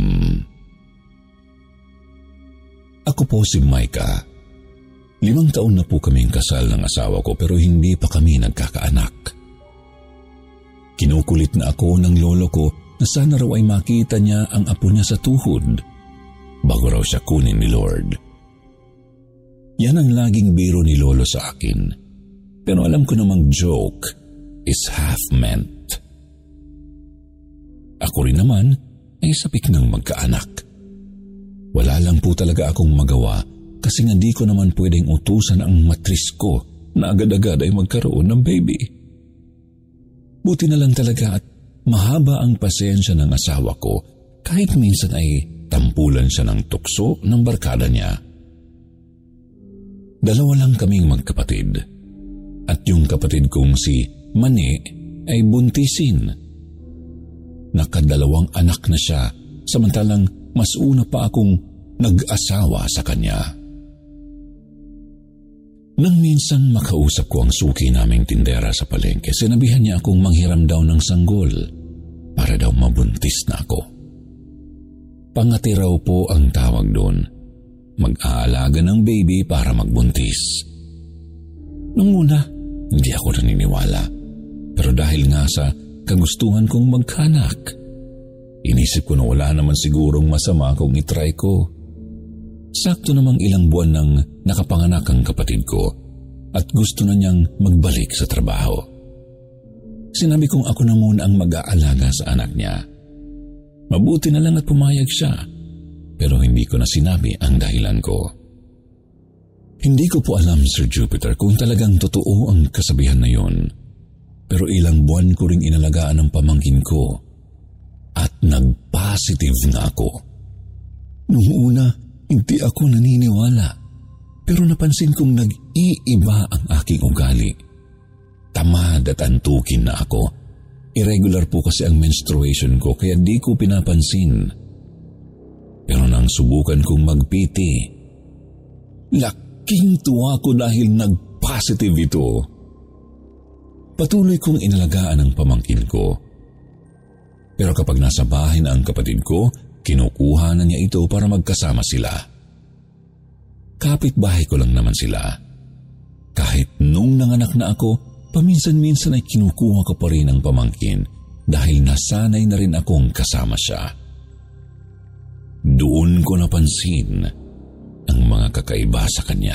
[SPEAKER 2] Ako po si Micah. Limang taon na po kaming kasal ng asawa ko pero hindi pa kami nagkakaanak. Kinukulit na ako ng lolo ko na sana raw ay makita niya ang apo niya sa tuhod bago raw siya kunin ni Lord. Yan ang laging biro ni lolo sa akin. Pero alam ko namang joke is half meant. Ako rin naman ay sapik ng magkaanak. Wala lang po talaga akong magawa kasi nga di ko naman pwedeng utusan ang matris ko na agad-agad ay magkaroon ng baby. Buti na lang talaga at mahaba ang pasensya ng asawa ko kahit minsan ay tampulan siya ng tukso ng barkada niya. Dalawa lang kaming magkapatid at yung kapatid kong si Mane ay buntisin. nakadalawang anak na siya, samantalang mas una pa akong nag-asawa sa kanya. Nang minsan makausap ko ang suki naming tindera sa palengke, sinabihan niya akong manghiram daw ng sanggol para daw mabuntis na ako. Pangati raw po ang tawag doon. Mag-aalaga ng baby para magbuntis. Nung una, hindi ako naniniwala. Pero dahil nga sa kagustuhan kong magkanak, inisip ko na wala naman sigurong masama kung itry ko. Sakto namang ilang buwan nang nakapanganak ang kapatid ko at gusto na niyang magbalik sa trabaho. Sinabi kong ako na muna ang mag-aalaga sa anak niya. Mabuti na lang at pumayag siya, pero hindi ko na sinabi ang dahilan ko. Hindi ko po alam, Sir Jupiter, kung talagang totoo ang kasabihan na yun. Pero ilang buwan ko ring inalagaan ang pamangkin ko at nag-positive na ako. Noong una, hindi ako naniniwala, pero napansin kong nag-iiba ang aking ugali. Tamad at antukin na ako. Irregular po kasi ang menstruation ko kaya di ko pinapansin. Pero nang subukan kong mag-P T, laking tuwa ko dahil nag-positive ito. Patuloy kong inalagaan ang pamangkin ko. Pero kapag nasa bahay na ang kapatid ko, kinukuha na niya ito para magkasama sila. Kapitbahay ko lang naman sila. Kahit nung nanganak na ako, paminsan-minsan ay kinukuha ko pa rin ang pamangkin dahil nasanay na rin akong kasama siya. Doon ko napansin ang mga kakaiba sa kanya.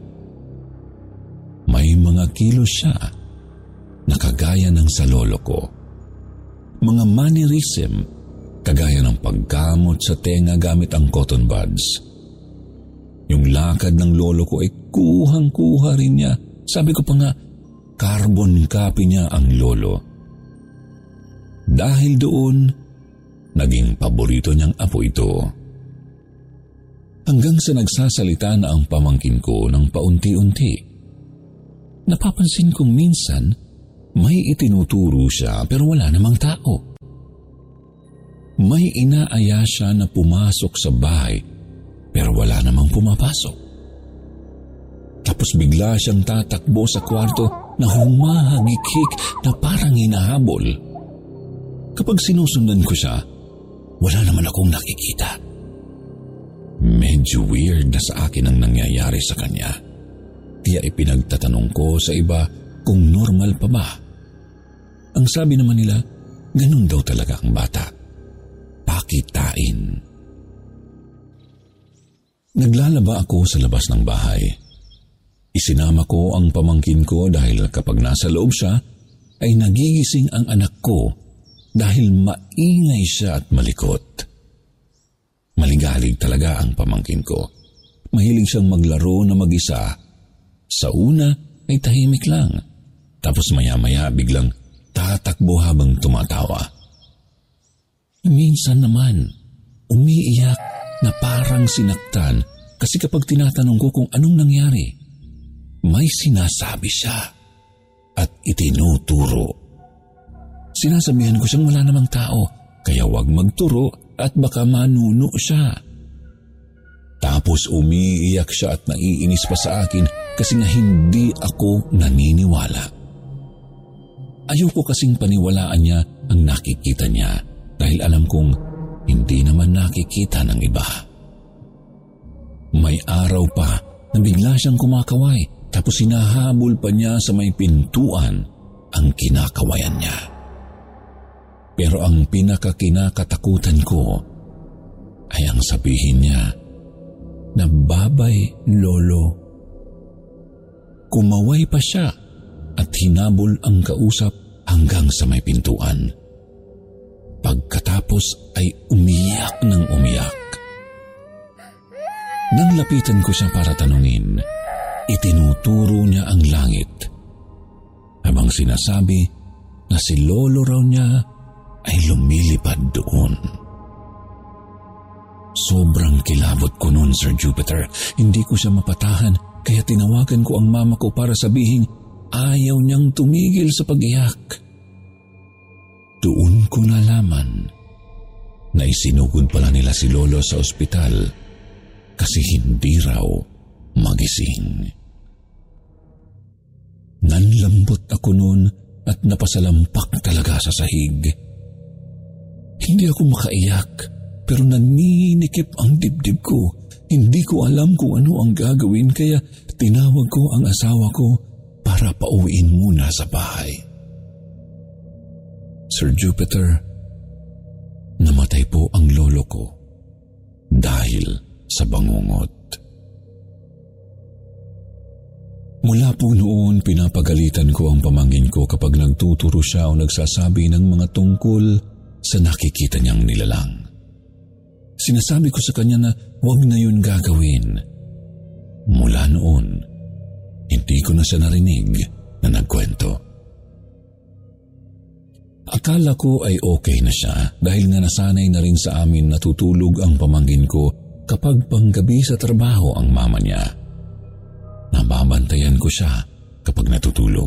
[SPEAKER 2] May mga kilos siya na kagaya ng sa lolo ko. Mga mannerism kagaya ng pagkamot sa tenga gamit ang cotton buds. Yung lakad ng lolo ko ay kuhang-kuha rin niya. Sabi ko pa nga, carbon copy niya ang lolo. Dahil doon, naging paborito niyang apo ito. Hanggang sa nagsasalita na ang pamangkin ko ng paunti-unti. Napapansin kong minsan, may itinuturo siya pero wala namang tao. May inaaya siya na pumasok sa bahay pero wala namang pumapasok. Tapos bigla siyang tatakbo sa kwarto na humahagikik na parang hinahabol. Kapag sinusundan ko siya, wala naman akong nakikita. Medyo weird na sa akin ang nangyayari sa kanya. Kaya ipinagtatanong ko sa iba kung normal pa ba. Ang sabi naman nila, ganun daw talaga ang bata. Pakitain. Naglalaba ako sa labas ng bahay. Isinama ko ang pamangkin ko dahil kapag nasa loob siya, ay nagigising ang anak ko dahil maingay siya at malikot. Maligalig talaga ang pamangkin ko. Mahilig siyang maglaro na mag-isa. Sa una ay tahimik lang. Tapos maya-maya biglang tatakbo habang tumatawa. Minsan naman, umiiyak na parang sinaktan kasi kapag tinatanong ko kung anong nangyari, may sinasabi siya at itinuturo. Sinasabihan ko siyang wala namang tao, kaya wag magturo at baka manuno siya. Tapos umiiyak siya at naiinis pa sa akin kasi nga hindi ako naniniwala. Ayoko kasing paniwalaan niya ang nakikita niya dahil alam kong hindi naman nakikita ng iba. May araw pa na bigla siyang kumakaway tapos hinahabol pa niya sa may pintuan ang kinakawayan niya. Pero ang pinakakinakatakutan ko ay ang sabihin niya na babay lolo. Kumaway pa siya at hinabol ang kausap hanggang sa may pintuan. Pagkatapos ay umiyak ng umiyak. Nang lapitan ko siya para tanungin, itinuturo niya ang langit. Habang sinasabi na si lolo raw niya ay lumilipad doon. Sobrang kilabot ko noon, Sir Jupiter. Hindi ko siya mapatahan kaya tinawagan ko ang mama ko para sabihin ayaw niyang tumigil sa pag-iyak. Doon ko nalaman Isinugod pala nila si Lolo sa ospital kasi hindi raw magising. Nanlambot ako noon at napasalampak talaga sa sahig. Hindi ako makaiyak pero naninikip ang dibdib ko. Hindi ko alam kung ano ang gagawin kaya tinawag ko ang asawa ko para pauwiin muna sa bahay. Sir Jupiter, namatay po ang lolo ko dahil sa bangungot. Mula po noon, pinapagalitan ko ang pamangkin ko kapag nagtuturo siya o nagsasabi ng mga tungkol sa nakikita niyang nilalang. Sinasabi ko sa kanya na huwag na yun gagawin. Mula noon, hindi ko na siya narinig na nagkwento. Akala ko ay okay na siya dahil nga nasanay na rin sa amin natutulog ang pamangkin ko kapag panggabi sa trabaho ang mama niya. Nababantayan ko siya kapag natutulog.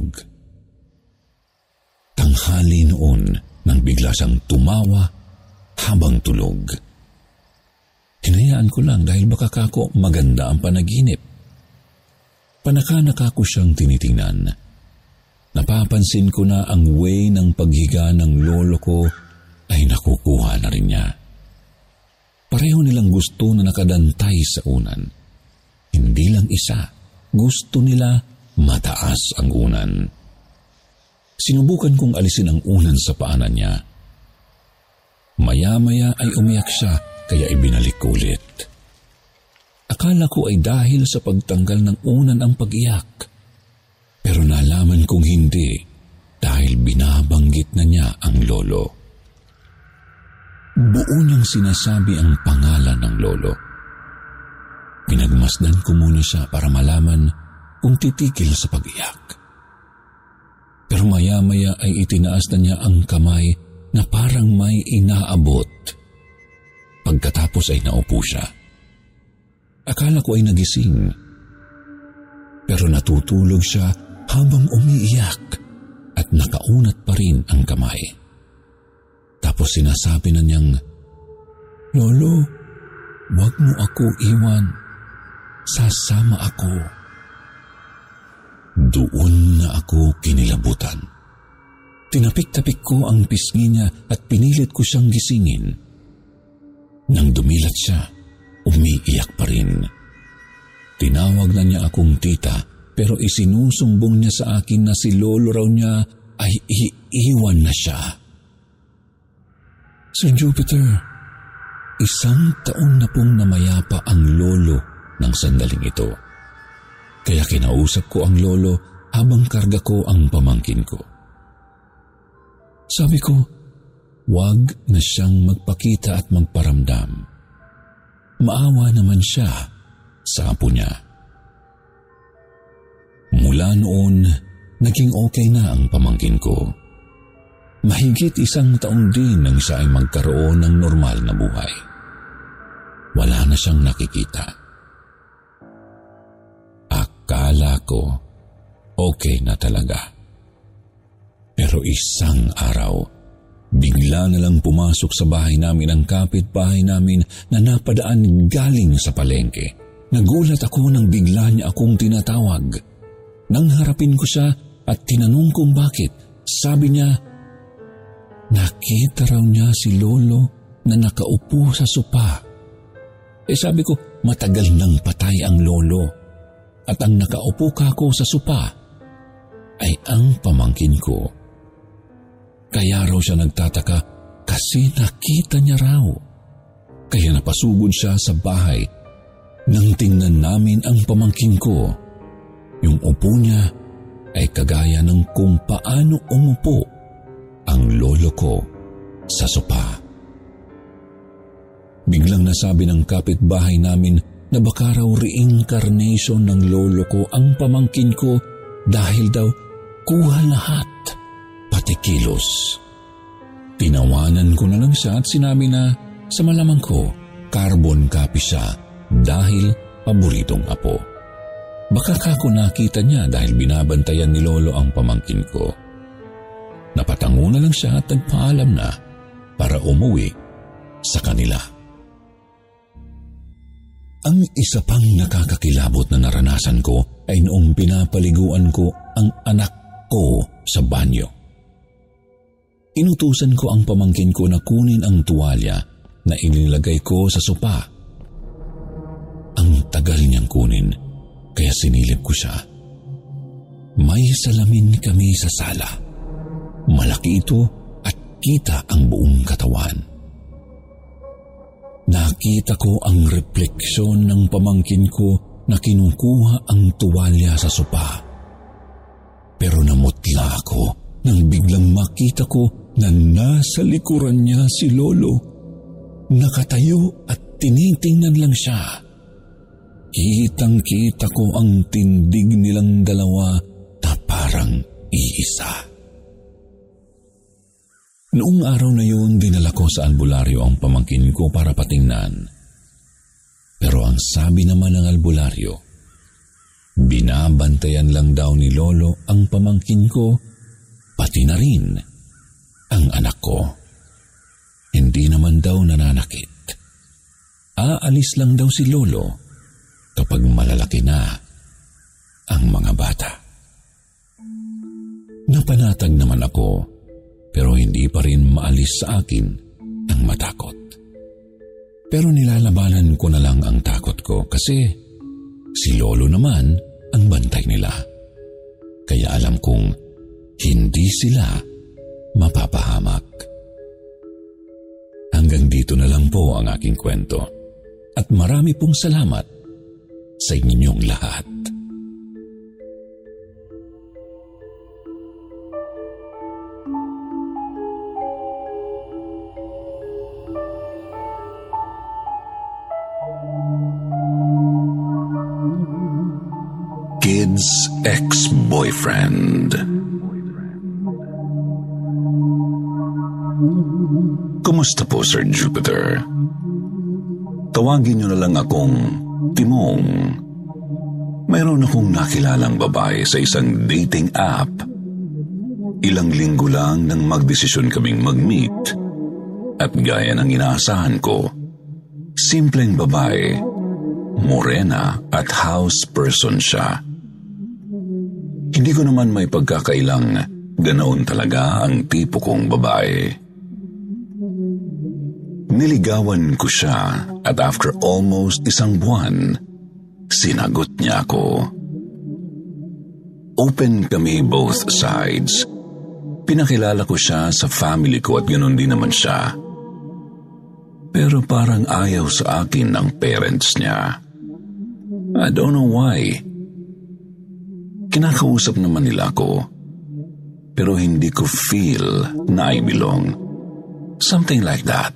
[SPEAKER 2] Tanghali noon nang bigla siyang tumawa habang tulog. Hinayaan ko lang dahil baka kako maganda ang panaginip. Panaka-naka ko siyang tinitingnan. Napapansin ko na ang way ng paghiga ng lolo ko ay nakukuha na rin niya. Pareho nilang gusto na nakadantay sa unan. Hindi lang isa, gusto nila mataas ang unan. Sinubukan kong alisin ang unan sa paanan niya. Maya-maya ay umiyak siya kaya ibinalik ko ulit. Akala ko ay dahil sa pagtanggal ng unan ang pag-iyak. Pero nalaman kong hindi dahil binabanggit na niya ang lolo. Buo niyang sinasabi ang pangalan ng lolo. Pinagmasdan ko muna siya para malaman kung titigil sa pag-iyak. Pero maya-maya ay itinaas na niya ang kamay na parang may inaabot. Pagkatapos ay naupo siya. Akala ko ay nagising. Pero natutulog siya habang umiiyak at nakaunat pa rin ang kamay. Tapos sinasabi na niyang, "Lolo, wag mo ako iwan. Sasama ako." Doon na ako kinilabutan. Tinapik-tapik ko ang pisngi niya at pinilit ko siyang gisingin. Nang dumilat siya, umiiyak pa rin. Tinawag na niya akong tita pero isinusumbong niya sa akin na si lolo raw niya ay iiwan na siya. Sir Jupiter, isang taon na pong namayapa ang lolo ng sandaling ito. Kaya kinausap ko ang lolo habang karga ko ang pamangkin ko. Sabi ko, wag na siyang magpakita at magparamdam. Maawa naman siya sa apo niya. Mula noon, naging okay na ang pamangkin ko. Mahigit isang taon din nang siya ay magkaroon ng normal na buhay. Wala na siyang nakikita. Akala ko, okay na talaga. Pero isang araw, bigla na lang pumasok sa bahay namin ang kapitbahay namin na napadaan galing sa palengke. Nagulat ako nang bigla niya akong tinatawag. Nang harapin ko siya at tinanong kung bakit, sabi niya, nakita raw niya si lolo na nakaupo sa sopa. Eh sabi ko, matagal nang patay ang lolo at ang nakaupo kako sa sopa ay ang pamangkin ko. Kaya raw siya nagtataka kasi nakita niya raw. Kaya napasugod siya sa bahay. Nang tingnan namin ang pamangkin ko, yung upo niya ay kagaya ng kung paano umupo ang lolo ko sa sopa. Biglang nasabi ng kapitbahay namin na baka raw reincarnation ng lolo ko ang pamangkin ko dahil daw kuha lahat. Pati kilos. Tinawanan ko na lang siya at sinabi na sa malamang ko, carbon copy siya dahil paboritong apo. Baka kako nakita niya dahil binabantayan ni lolo ang pamangkin ko. Napatango na lang siya at nagpaalam na para umuwi sa kanila. Ang isa pang nakakakilabot na naranasan ko ay noong pinapaliguan ko ang anak ko sa banyo. Inutusan ko ang pamangkin ko na kunin ang tuwalya na inilagay ko sa sopa. Ang tagal niyang kunin, kaya sinilip ko siya. May salamin kami sa sala. Malaki ito at kita ang buong katawan. Nakita ko ang refleksyon ng pamangkin ko na kinukuha ang tuwalya sa sopa. Pero namutla ako nang biglang makita ko na nasa likuran niya si Lolo. Nakatayo at tinitingnan lang siya. Kitang-kita ko ang tindig nilang dalawa na parang iisa. Noong araw na yun, dinala ko sa albularyo ang pamangkin ko para patingnan. Pero ang sabi naman ng albularyo, binabantayan lang daw ni Lolo ang pamangkin ko, pati na rin ang anak ko. Hindi naman daw nananakit. Aalis lang daw si Lolo kapag malalaki na ang mga bata. Napanatag naman ako, pero hindi pa rin maalis sa akin ang matakot. Pero nilalabanan ko na lang ang takot ko kasi si Lolo naman ang bantay nila. Kaya alam kong hindi sila mapapahamak. Hanggang dito na lang po ang aking kwento. At marami pong salamat sa inyong lahat.
[SPEAKER 1] Kid's ex-boyfriend. Kumusta po, Sir Jupiter? Tawagin niyo na lang akong Timong. Mayroon akong nakilalang babae sa isang dating app. Ilang linggo lang nang magdesisyon kaming mag-meet. At gaya ng inaasahan ko, simpleng babae, morena at house person siya. Hindi ko naman may pagkakailang ganoon talaga ang tipo kong babae. Niligawan ko siya at after almost isang buwan, sinagot niya ako. Open kami both sides. Pinakilala ko siya sa family ko at ganoon din naman siya. Pero parang ayaw sa akin ng parents niya. I don't know why. Kinakausap naman nila ako, pero hindi ko feel na I belong. Something like that.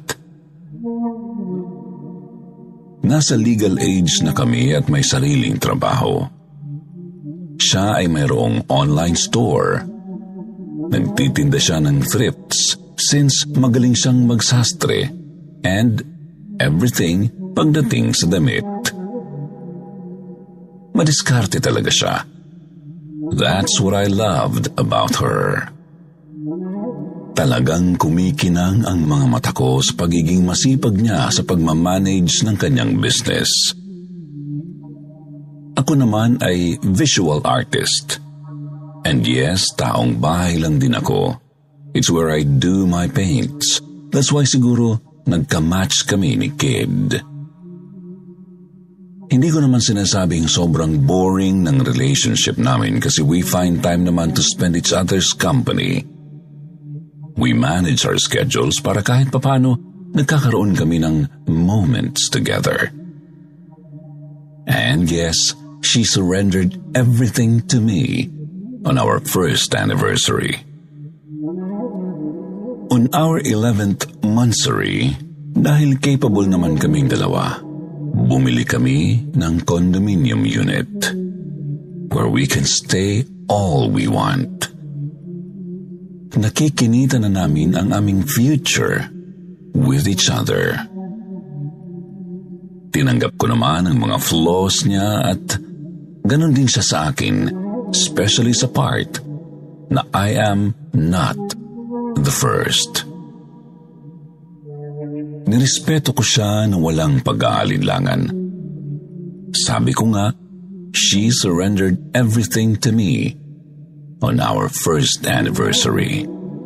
[SPEAKER 1] Nasa legal age na kami at may sariling trabaho. Siya ay mayroong online store. Nagtitinda siya ng thrifts since magaling siyang magsastre and everything pagdating sa damit. Madiskarte talaga siya. That's what I loved about her. Talagang kumikinang ang mga mata ko sa pagiging masipag niya sa pagmamanage ng kanyang business. Ako naman ay visual artist. And yes, taong bahay lang din ako. It's where I do my paints. That's why siguro nagka-match kami ni Kid. Hindi ko naman sinasabing sobrang boring ng relationship namin kasi we find time naman to spend each other's company. We manage our schedules para kahit papano nagkakaroon kami ng moments together. And yes, she surrendered everything to me on our first anniversary. On our eleventh monthsary, dahil capable naman kaming dalawa, bumili kami ng condominium unit where we can stay all we want. Nakikinita na namin ang aming future with each other. Tinanggap ko naman ang mga flaws niya at ganun din siya sa akin, especially sa part na I am not the first.
[SPEAKER 2] Nirespeto ko siya na walang pag-aalinlangan. Sabi ko nga, she surrendered everything to me on our first anniversary.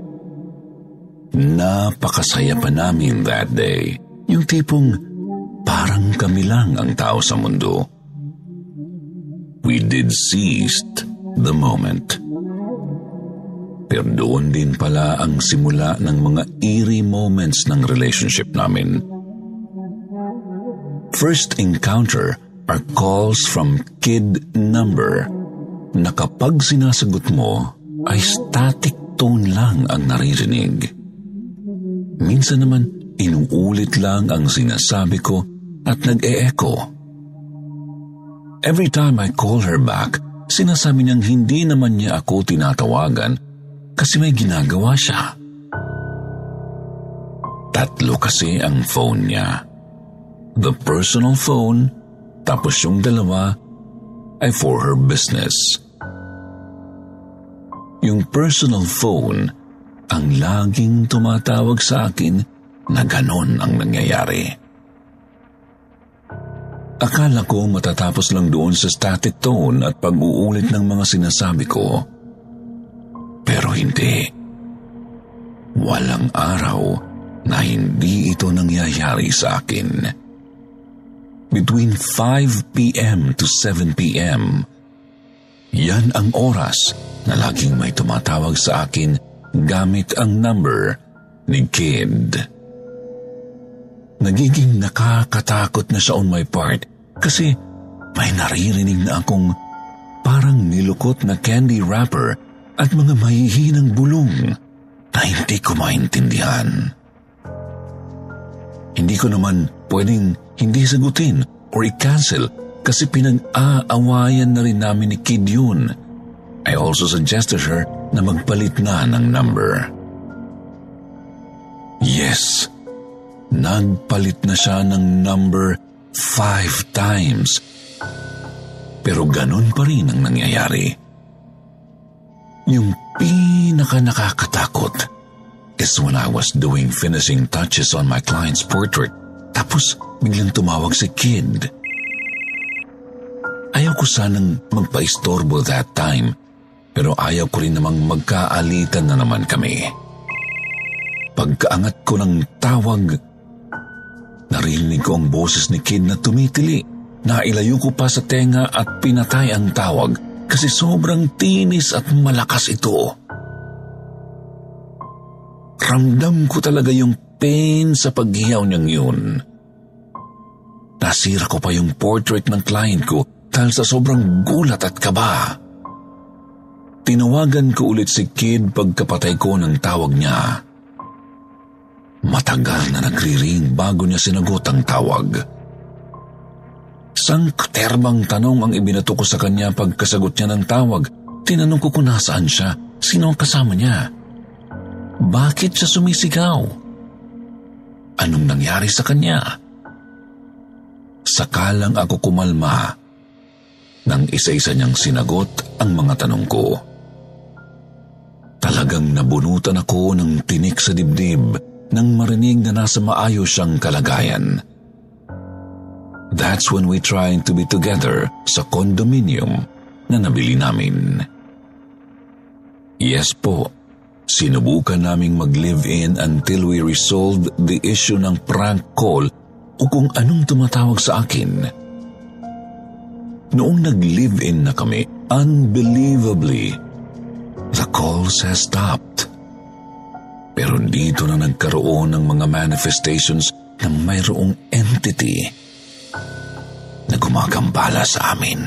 [SPEAKER 2] Napakasaya pa namin that day. Yung tipong parang kami lang ang tao sa mundo. We did seize the moment. Pero doon din pala ang simula ng mga eerie moments ng relationship namin. First encounter are calls from kid number na kapag sinasagot mo ay static tone lang ang naririnig. Minsan naman inuulit lang ang sinasabi ko at nag-e-echo. Every time I call her back, sinasabi niyang hindi naman niya ako tinatawagan kasi may ginagawa siya. Tatlo kasi ang phone niya. The personal phone, tapos yung dalawa ay for her business. Yung personal phone ang laging tumatawag sa akin na ganon ang nangyayari. Akala ko matatapos lang doon sa static tone at pag-uulit ng mga sinasabi ko. Pero hindi. Walang araw na hindi ito nangyayari sa akin. Between five p.m. to seven p.m., yan ang oras na laging may tumatawag sa akin gamit ang number ni Kid. Nagiging nakakatakot na siya on my part kasi may naririnig na akong parang nilukot na candy wrapper at mga mahihinang bulong na hindi ko maintindihan. Hindi ko naman pwedeng hindi sagutin or i-cancel kasi pinag-aawayan na rin namin ni Kid yun. I also suggested her na magpalit na ng number. Yes, nagpalit na siya ng number five times. Pero ganun pa rin ang nangyayari. Yung pinaka nakakatakot is when I was doing finishing touches on my client's portrait, tapos biglang tumawag si Kid. Ayaw ko sanang magpa-istorbo that time, pero ayaw ko rin namang magkaalitan na naman kami. Pagkaangat ko ng tawag, narinig ko ang boses ni Kid na tumitili. Nailayo ko pa sa tenga at pinatay ang tawag kasi sobrang tinis at malakas ito. Ramdam ko talaga yung pain sa paghiyaw niyang yun. Nasira ko pa yung portrait ng client ko dahil sa sobrang gulat at kaba. Tinawagan ko ulit si Kid pagkapatay ko ng tawag niya. Matagal na nagri-ring bago niya sinagot ang tawag. Sangkaterbang tanong ang ibinato ko sa kanya pagkasagot niya ng tawag. Tinanong ko kung nasaan siya, sino ang kasama niya. Bakit siya sumisigaw? Anong nangyari sa kanya? Sakalang ako kumalma nang isa-isa niyang sinagot ang mga tanong ko. Talagang nabunutan ako ng tinik sa dibdib nang marinig na nasa maayos siyang kalagayan. That's when we tried to be together sa condominium na nabili namin. Yes po, sinubukan naming mag-live-in until we resolved the issue ng prank call o kung anong tumatawag sa akin. Noong nag-live-in na kami, unbelievably, the calls has stopped. Pero dito na nagkaroon ng mga manifestations na mayroong entity na gumagambala sa amin.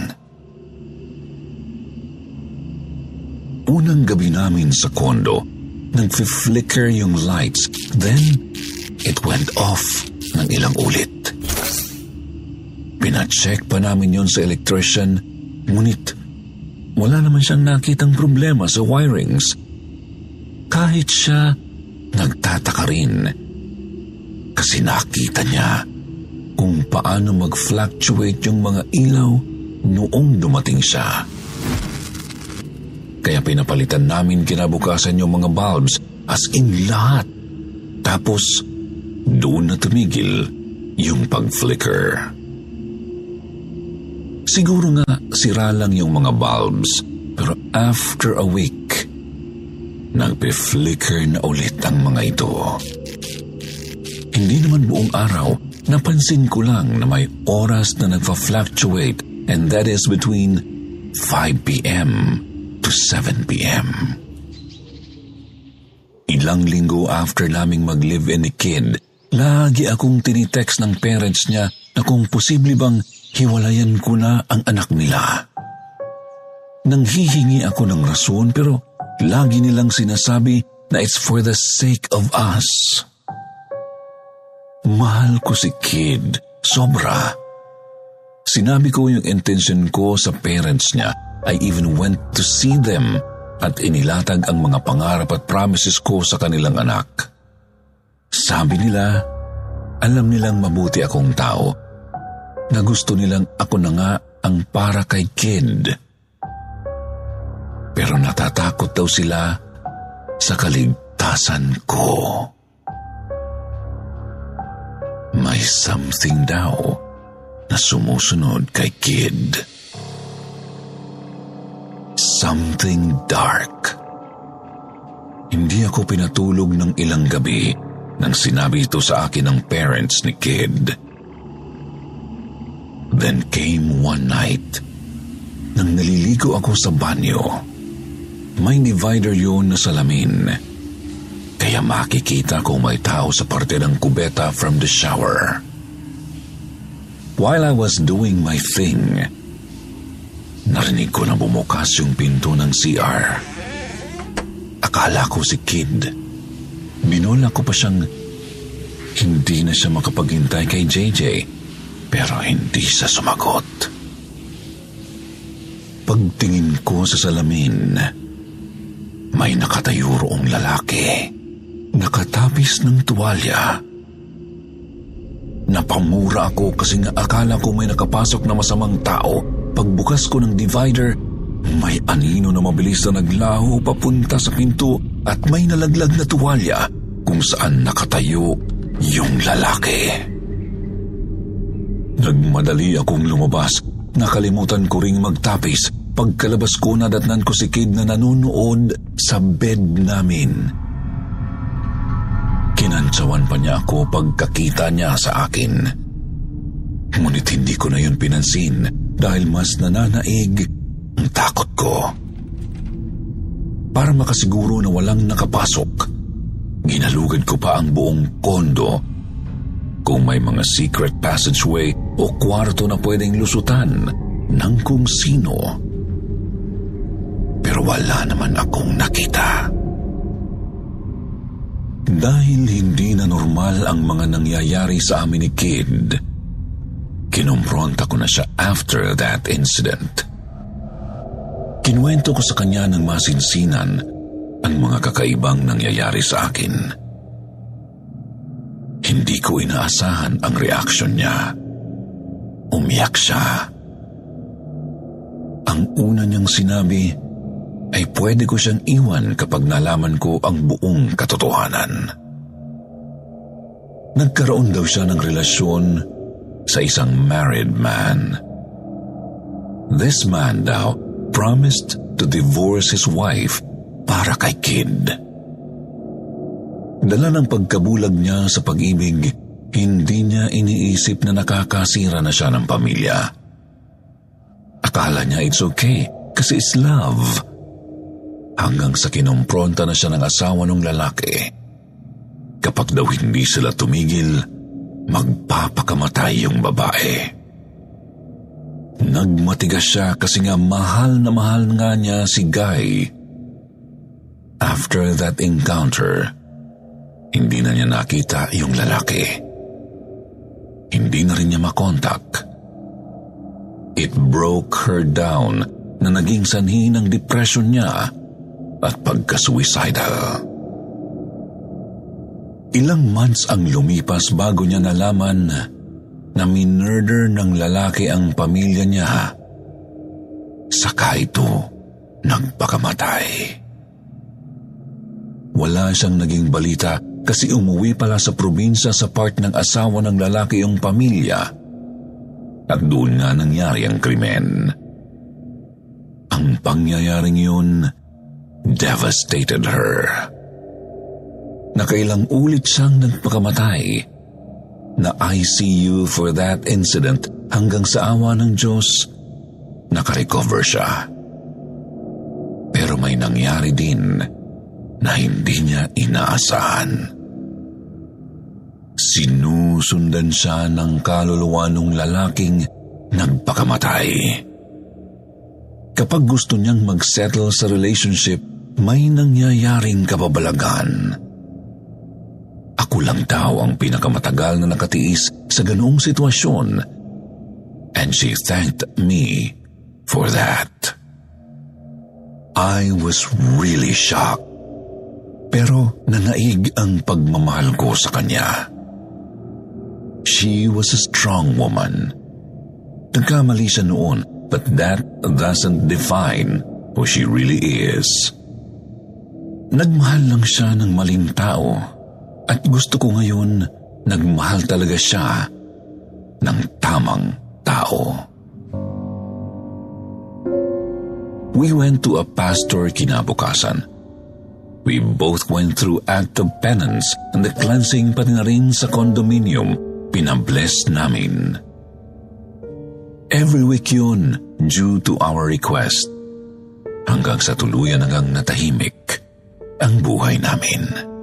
[SPEAKER 2] Unang gabi namin sa kondo, nag-flicker yung lights, then it went off ng ilang ulit. Pina-check pa namin yon sa electrician, ngunit wala naman siyang nakitang problema sa wirings. Kahit siya, nagtataka rin kasi nakita niya kung paano mag-fluctuate yung mga ilaw noong dumating siya. Kaya pinapalitan namin kinabukasan yung mga bulbs as in lahat. Tapos, doon na tumigil yung pag-flicker. Siguro nga sira lang yung mga bulbs, pero after a week, nagpe-flicker na ulit ang mga ito. Hindi naman buong araw, napansin ko lang na may oras na nagfa-fluctuate, and that is between five p.m. to seven p.m. Ilang linggo after naming mag-live-in ni Kid, lagi akong tinitext ng parents niya na kung posible bang hiwalayan ko na ang anak nila. Nanghihingi ako ng rason pero lagi nilang sinasabi na it's for the sake of us. Mahal ko si Kid, sobra. Sinabi ko yung intention ko sa parents niya. I even went to see them at inilatag ang mga pangarap at promises ko sa kanilang anak. Sabi nila, alam nilang mabuti akong tao, na gusto nilang ako na nga ang para kay Kid. Pero natatakot daw sila sa kaligtasan ko. May something daw na sumusunod kay Kid. Something dark. Hindi ako pinatulog ng ilang gabi nang sinabi ito sa akin ng parents ni Kid. Then came one night, nang naliligo ako sa banyo. May divider yun na salamin, kaya makikita kung may tao sa parte ng kubeta from the shower. While I was doing my thing, narinig ko na bumukas yung pinto ng C R. Akala ko si Kid. Binola ko pa siyang hindi na siya makapaghintay kay J J, pero hindi siya sumagot. Pagtingin ko sa salamin, may nakatayo roong lalaki, nakatapis ng tuwalya. Napamura ako kasi nga akala ko may nakapasok na masamang tao. Pagbukas ko ng divider, may anino na mabilis na naglaho papunta sa pinto at may nalaglag na tuwalya kung saan nakatayo yung lalaki. Nagmadali akong lumabas. Nakalimutan ko ring magtapis. Pagkalabas ko, nadatnan ko si Kid na nanonood sa bed namin. Kinantsawan pa niya ako pagkakita niya sa akin. Ngunit hindi ko na yun pinansin dahil mas nananaig ang takot ko. Para makasiguro na walang nakapasok, ginalugad ko pa ang buong kondo kung may mga secret passageway o kwarto na pwedeng lusutan ng kung sino. Pero wala naman akong nakita. Dahil hindi na normal ang mga nangyayari sa amin ni Kid, kinumpronta ko na siya after that incident. Kinuwento ko sa kanya ng masinsinan ang mga kakaibang nangyayari sa akin. Hindi ko inaasahan ang reaksyon niya. Umiyak siya. Ang una niyang sinabi ay pwede ko siyang iwan kapag nalaman ko ang buong katotohanan. Nagkaroon daw siya ng relasyon sa isang married man. This man daw promised to divorce his wife para kay Kid. Dala ng pagkabulag niya sa pag-ibig, hindi niya iniisip na nakakasira na siya ng pamilya. Akala niya it's okay kasi it's love. Hanggang sa kinumpronta na siya ng asawa ng lalaki. Kapag daw hindi sila tumigil, magpapakamatay yung babae. Nagmatigas siya kasi nga mahal na mahal nga niya si Guy. After that encounter, hindi na niya nakita yung lalaki. Hindi na rin niya makontak. It broke her down na naging sanhi ng depression niya at pagka-suicidal. Ilang months ang lumipas bago niya nalaman na minurder ng lalaki ang pamilya niya. Saka ito nagpakamatay. Wala siyang naging balita
[SPEAKER 1] kasi umuwi pala sa probinsya sa part ng asawa ng lalaki yung pamilya at doon nga nangyari ang krimen. Ang pangyayaring yun devastated her. Nakailang ulit siyang nagpakamatay. Na-I C U for that incident hanggang sa awa ng Diyos, nakarecover siya. Pero may nangyari din na hindi niya inaasahan. Sinusundan siya ng kaluluwa ng lalaking nagpakamatay. Kapag gusto niyang mag-settle sa relationship, may nangyayaring kababalagan. Ako lang daw ang pinakamatagal na nakatiis sa ganoong sitwasyon, and she thanked me for that. I was really shocked, pero nanaig ang pagmamahal ko sa kanya. She was a strong woman. Nagkamali siya noon, but that doesn't define who she really is. Nagmahal lang siya ng maling tao, at gusto ko ngayon nagmahal talaga siya ng tamang tao. We went to a pastor kinabukasan. We both went through act of penance and the cleansing pati na rin sa condominium. Pinabless namin. Every week yun, due to our request, hanggang sa tuluyan hanggang natahimik ang buhay namin.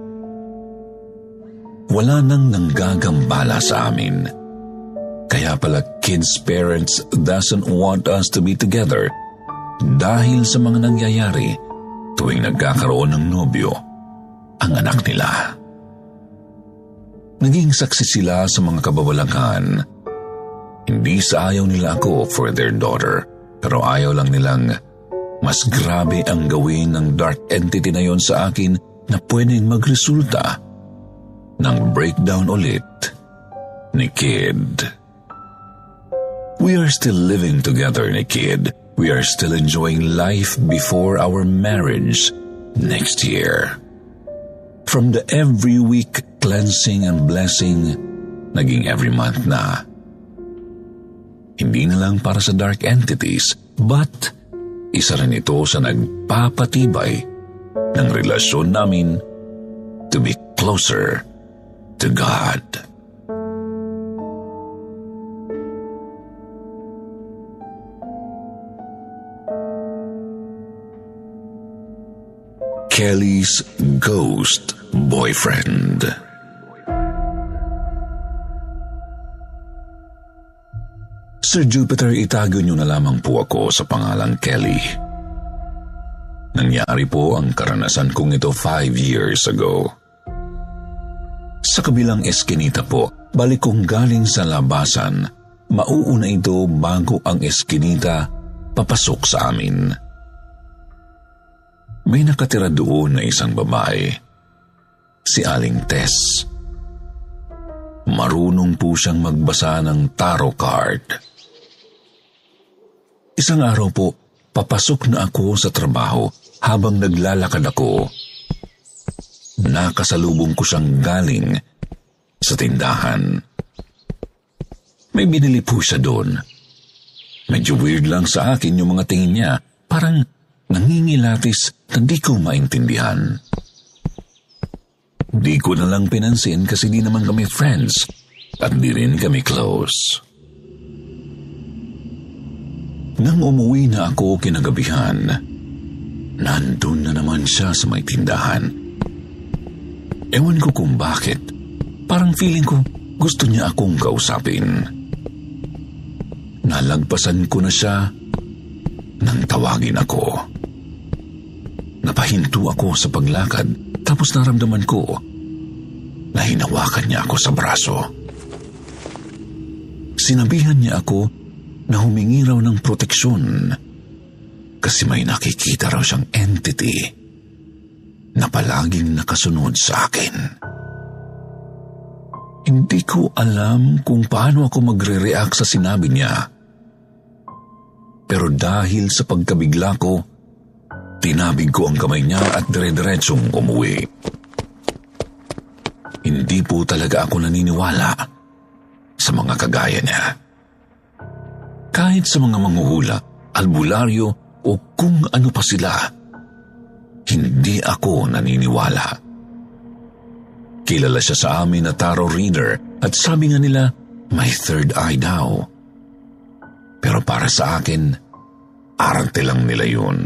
[SPEAKER 1] Wala nang nanggagambala sa amin. Kaya pala kids' parents doesn't want us to be together dahil sa mga nangyayari tuwing nagkakaroon ng nobyo ang anak nila. Naging saksi sila sa mga kababalaghan. Hindi sa ayaw nila ako for their daughter, pero ayaw lang nilang mas grabe ang gawin ng dark entity na yon sa akin na pwedeng magresulta ng breakdown ulit ni Kid. We are still living together ni Kid. We are still enjoying life before our marriage next year. From the every week cleansing and blessing, naging every month na. Hindi na lang para sa dark entities, but isa rin ito sa nagpapatibay ng relasyon namin to be closer to God. Kelly's Ghost Boyfriend. Sir Jupiter, itago niyo na lamang po ako sa pangalang Kelly. Nangyari po ang karanasan kong ito five years ago. Sa kabilang eskinita po, balik kong galing sa labasan, mauuna ito bago ang eskinita papasok sa amin. May nakatira doon na isang babae, si Aling Tess. Marunong po siyang magbasa ng tarot card. Isang araw po, papasok na ako sa trabaho habang naglalakad ako. Nakasalubong ko siyang galing sa tindahan. May binili po siya doon. Medyo weird lang sa akin yung mga tingin niya, parang nangingilatis na di ko maintindihan. Di ko na lang pinansin kasi di naman kami friends at di rin kami close. Nang umuwi na ako kinagabihan, nandun na naman siya sa may tindahan. Ewan ko kung bakit, parang feeling ko gusto niya akong kausapin. Nalagpasan ko na siya nang tawagin ako. Napahinto ako sa paglakad, tapos naramdaman ko na hinawakan niya ako sa braso. Sinabihan niya ako na humingi raw ng proteksyon kasi may nakikita raw siyang entity na palaging nakasunod sa akin. Hindi ko alam kung paano ako magre-react sa sinabi niya. Pero dahil sa pagkabigla ko, tinabig ko ang kamay niya at dire-diretsong umuwi. hindi po talaga ako naniniwala sa mga kagaya niya. Kahit sa mga manghuhula, albularyo o kung ano pa sila, hindi ako naniniwala. Kilala siya sa amin na tarot reader at sabi nga nila may third eye daw. Pero para sa akin, arte lang nila yun.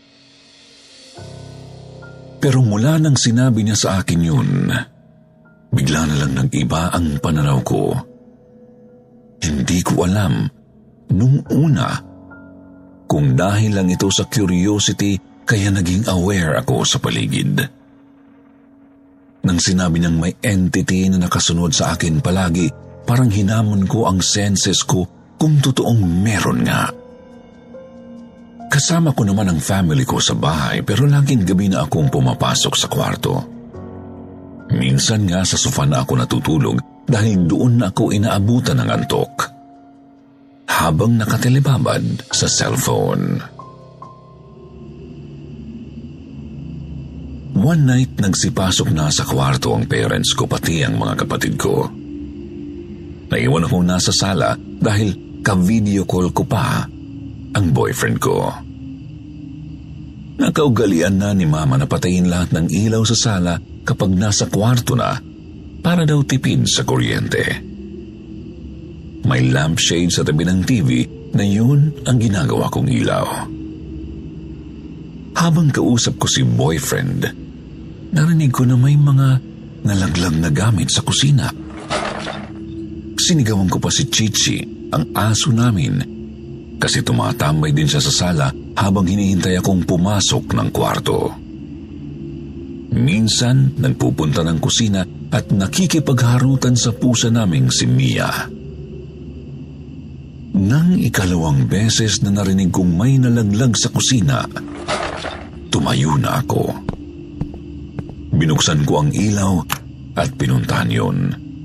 [SPEAKER 1] Pero mula nang sinabi niya sa akin yun, bigla na lang nag-iba ang pananaw ko. Hindi ko alam nung una kung dahil lang ito sa curiosity kaya naging aware ako sa paligid. Nang sinabi niyang may entity na nakasunod sa akin palagi, parang hinamon ko ang senses ko kung totoong meron nga. Kasama ko naman ang family ko sa bahay pero laging gabi na akong pumapasok sa kwarto. Minsan nga sa sofa na ako natutulog dahil doon na ako inaabutan ng antok. Habang nakatelebabad sa cellphone. One night nagsipasok na sa kwarto ang parents ko pati ang mga kapatid ko. Naiwan ako nasa sala dahil ka-video call ko pa ang boyfriend ko. Nakaugalian na ni mama na patayin lahat ng ilaw sa sala kapag nasa kwarto na para daw tipid sa kuryente. May lampshade sa tabi ng T V na yun ang ginagawa kong ilaw. Habang kausap ko si boyfriend, narinig ko na may mga nalaglag na gamit sa kusina. Sinigawan ko pa si Chichi, ang aso namin, kasi tumatambay din siya sa sala habang hinihintay akong pumasok ng kwarto. Minsan, nagpupunta ng kusina at nakikipagharutan sa pusa naming si Mia. Nang ikalawang beses na narinig kong may nalaglag sa kusina, tumayo na ako. Binuksan ko ang ilaw at pinuntahan yun.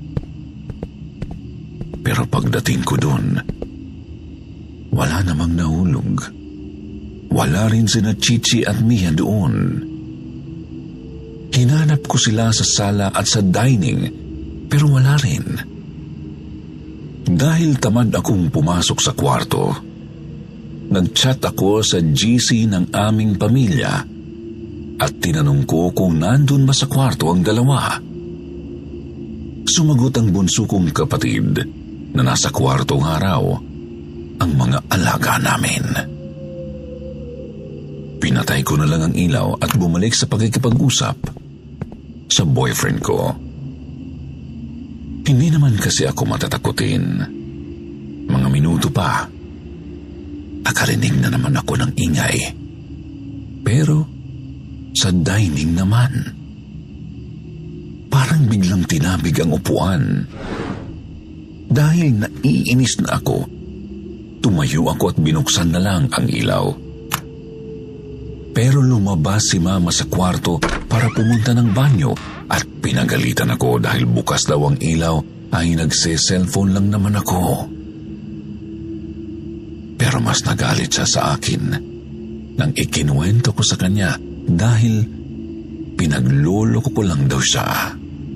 [SPEAKER 1] Pero pagdating ko dun, wala namang nahulog. Wala rin sina Chichi at Mia doon. Hinanap ko sila sa sala at sa dining, pero wala rin. Dahil tamad akong pumasok sa kwarto, nag-chat ako sa G C ng aming pamilya at tinanong ko kung nandun ba sa kwarto ang dalawa. Sumagot ang bunso kong kapatid na nasa kwarto nga raw ang mga alaga namin. Pinatay ko na lang ang ilaw at bumalik sa pagkikipag-usap sa boyfriend ko. Hindi naman kasi ako matatakutin. Mga minuto pa, nakarinig na naman ako ng ingay. Pero sa dining naman, parang biglang tinabig ang upuan. Dahil naiinis na ako, tumayo ako at binuksan na lang ang ilaw. Pero lumabas si mama sa kwarto para pumunta ng banyo at pinagalitan ako dahil bukas daw ang ilaw ay nagse-cellphone lang naman ako. Pero mas nagalit siya sa akin nang ikinuwento ko sa kanya dahil pinagloloko ko lang daw siya.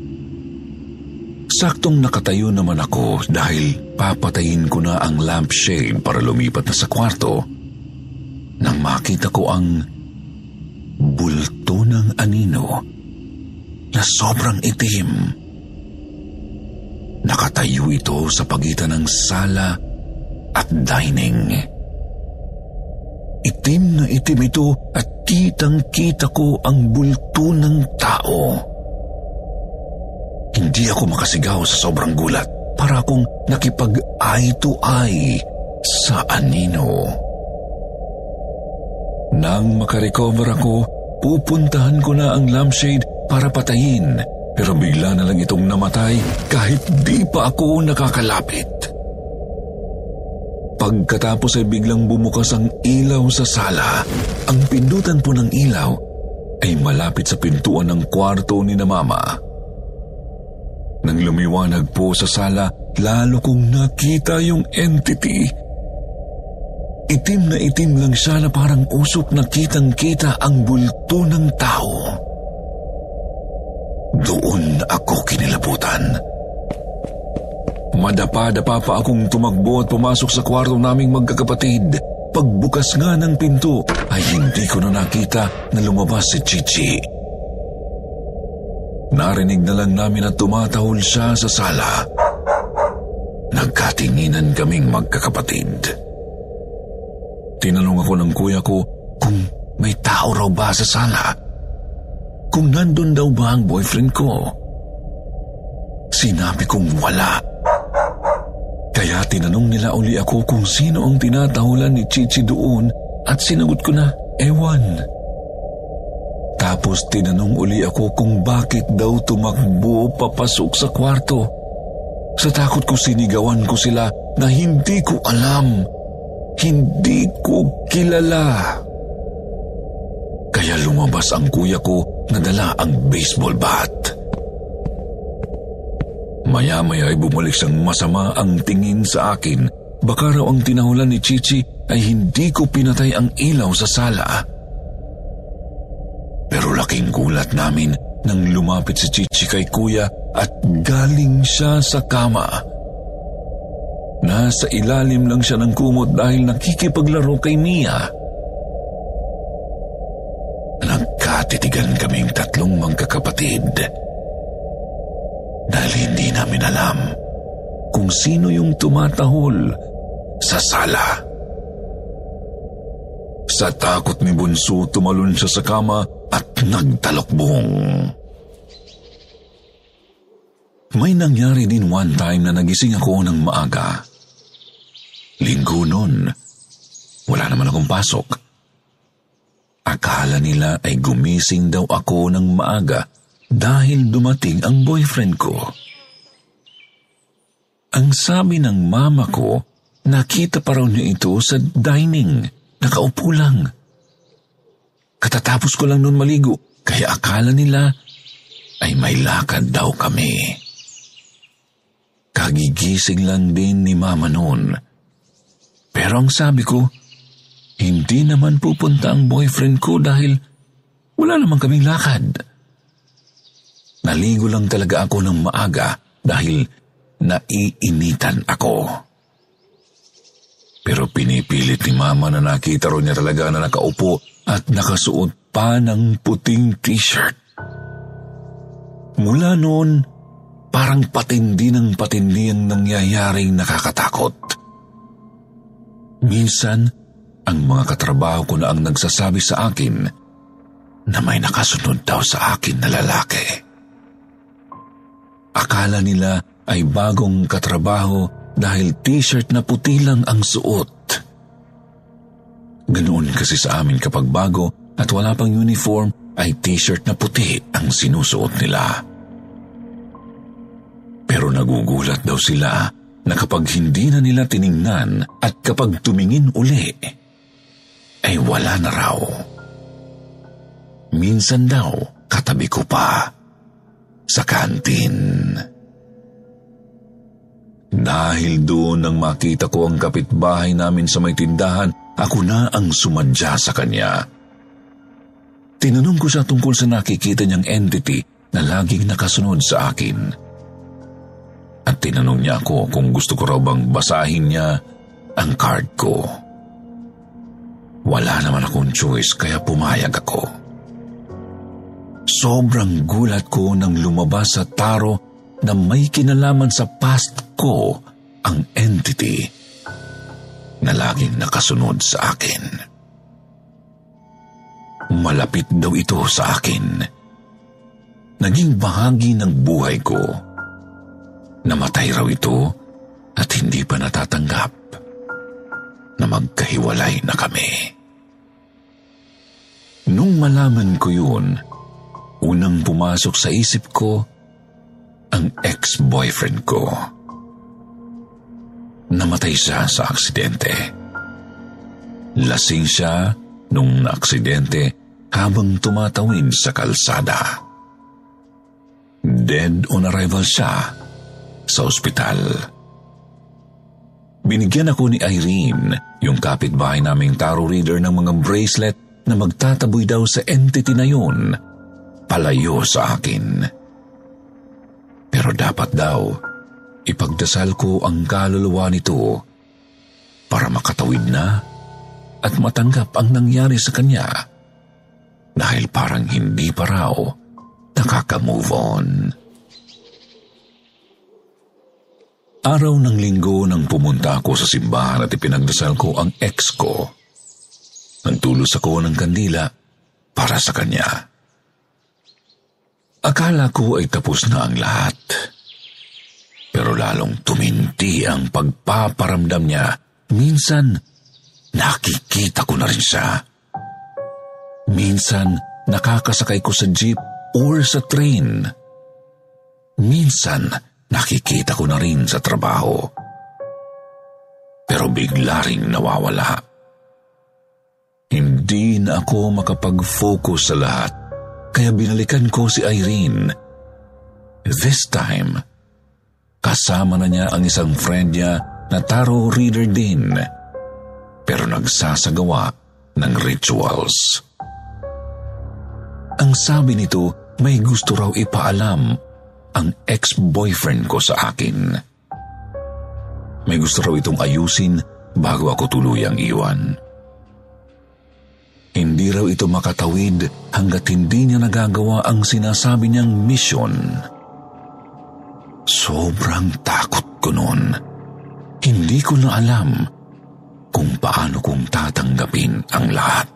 [SPEAKER 1] Saktong nakatayo naman ako dahil papatayin ko na ang lampshade para lumipat na sa kwarto nang makita ko ang bulto ng anino na sobrang itim. Nakatayo ito sa pagitan ng sala at dining. Itim na itim ito at kitang-kita ko ang bulto ng tao. Hindi ako makasigaw sa sobrang gulat para akong nakipag-eye to eye sa anino. Nang makarecover ako, pupuntahan ko na ang lampshade para patayin, pero bigla na lang itong namatay kahit di pa ako nakakalapit. Pagkatapos ay biglang bumukas ang ilaw sa sala. Ang pindutan po ng ilaw ay malapit sa pintuan ng kwarto ni na mama. Nang lumiwanag po sa sala, lalo kong nakita yung entity. Itim na itim lang siya na parang usok na kitang-kita ang bulto ng tao. Doon ako kinilabutan. Madapa-dapa pa akong tumakbo at pumasok sa kwarto naming magkakapatid. Pagbukas nga ng pinto ay hindi ko na nakita na lumabas si Chichi. Narinig na lang namin na tumatahol siya sa sala. Nagkatinginan kaming magkakapatid. Tinanong ako ng kuya ko kung may tao raw ba sa sala. Kung nandun daw ba ang boyfriend ko. Sinabi kong wala. Kaya tinanong nila uli ako kung sino ang tinatahulan ni Chichi doon at sinagot ko na, ewan. Tapos tinanong uli ako kung bakit daw tumakbo papasok sa kwarto. Sa takot ko sinigawan ko sila na hindi ko alam, hindi ko kilala. Kaya lumabas ang kuya ko na dala ang baseball bat. Maya-maya ay bumalik siyang masama ang tingin sa akin. Baka raw ang tinahulan ni Chichi ay hindi ko pinatay ang ilaw sa sala. Pero laking gulat namin nang lumapit si Chichi kay kuya at galing siya sa kama. Nasa ilalim lang siya ng kumot dahil nakikipaglaro kay Mia. Nagkatitigan kaming tatlong magkakapatid. Dahil hindi namin alam kung sino yung tumatahol sa sala. Sa takot ni Bunso, tumalon siya sa kama at nagtalokbong. May nangyari din one time na nagising ako ng maaga. Linggo nun, wala naman akong pasok. Akala nila ay gumising daw ako ng maaga dahil dumating ang boyfriend ko. Ang sabi ng mama ko, nakita pa raw niya ito sa dining, nakaupo lang. Katatapos ko lang nun maligo, kaya akala nila ay may lakad daw kami. Kagigising lang din ni mama noon. Pero ang sabi ko, hindi naman pupunta ang boyfriend ko dahil wala naman kaming lakad. Naligo lang talaga ako ng maaga dahil naiinitan ako. Pero pinipilit ni mama na nakita ro niya talaga na nakaupo at nakasuot pa ng puting t-shirt. Mula noon, parang patindi ng patindi ang nangyayaring nakakatakot. Minsan, ang mga katrabaho ko na ang nagsasabi sa akin na may nakasunod daw sa akin na lalaki. Akala nila ay bagong katrabaho dahil t-shirt na puti lang ang suot. Ganoon kasi sa amin kapag bago at wala pang uniform ay t-shirt na puti ang sinusuot nila. Pero nagugulat daw sila na kapag hindi na nila tiningnan at kapag tumingin uli, ay wala na raw. Minsan daw katabi ko pa sa kantin. Dahil doon nang makita ko ang kapitbahay namin sa may tindahan, ako na ang sumadya sa kanya. Tinanong ko siya tungkol sa nakikita niyang entity na laging nakasunod sa akin. At tinanong niya ako kung gusto ko raw bang basahin niya ang card ko. Wala naman akong choice kaya pumayag ako. Sobrang gulat ko nang lumabas sa taro na may kinalaman sa past ko ang entity na laging nakasunod sa akin. Malapit daw ito sa akin. Naging bahagi ng buhay ko. Namatay raw ito at hindi pa natatanggap na magkahiwalay na kami. Nung malaman ko yun, unang pumasok sa isip ko ang ex-boyfriend ko. Namatay siya sa aksidente. Lasing siya nung naaksidente habang tumatawid sa kalsada. Dead on arrival siya sa ospital. Binigyan ako ni Irene, yung kapitbahay naming tarot reader, ng mga bracelet na magtataboy daw sa entity na yun palayo sa akin. Pero dapat daw, ipagdasal ko ang kaluluwa nito para makatawid na at matanggap ang nangyari sa kanya dahil parang hindi pa raw nakaka-move on. Araw ng linggo nang pumunta ako sa simbahan at ipinagdasal ko ang ex ko. Nagtulos ako ng kandila para sa kanya. Akala ko ay tapos na ang lahat. Pero lalong tuminti ang pagpaparamdam niya. Minsan, nakikita ko na rin siya. Minsan, nakakasakay ko sa jeep or sa train. Minsan, nakikita ko na rin sa trabaho. Pero bigla ring nawawala. Hindi na ako makapag-focus sa lahat, kaya binalikan ko si Irene. This time, kasama na niya ang isang friend niya na tarot reader din, pero nagsasagawa ng rituals. Ang sabi nito, may gusto raw ipaalam ang ex-boyfriend ko sa akin. May gusto raw itong ayusin bago ako tuluyang iwan. Hindi raw ito makatawid hanggat hindi niya nagagawa ang sinasabi niyang mission. Sobrang takot ko noon. Hindi ko na alam kung paano kong tatanggapin ang lahat.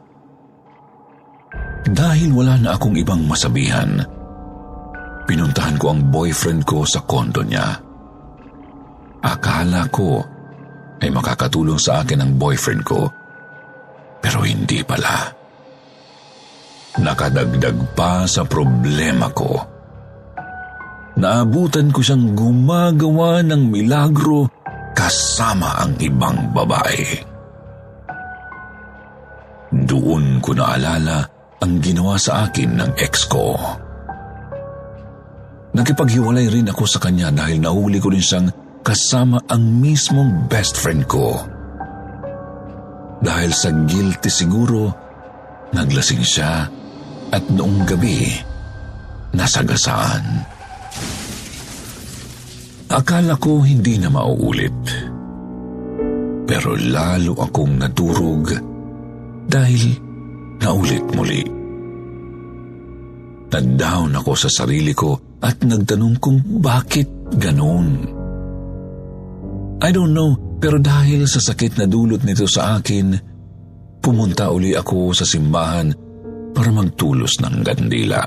[SPEAKER 1] Dahil wala na akong ibang masabihan, pinuntahan ko ang boyfriend ko sa kondo niya. Akala ko ay makakatulong sa akin ang boyfriend ko, pero hindi pala. Nakadagdag pa sa problema ko. Naabutan ko siyang gumagawa ng milagro kasama ang ibang babae. Doon ko naalala ang ginawa sa akin ng ex ko. Nakipaghiwalay rin ako sa kanya dahil nahuli ko rin siyang kasama ang mismong best friend ko. Dahil sa guilty siguro, naglasing siya at noong gabi, nasagasaan. Akala ko hindi na mauulit. Pero lalo akong nadurog dahil naulit muli. Nag-down ako sa sarili ko at nagtanong kung bakit ganoon. I don't know, pero dahil sa sakit na dulot nito sa akin, pumunta uli ako sa simbahan para magtulos ng kandila.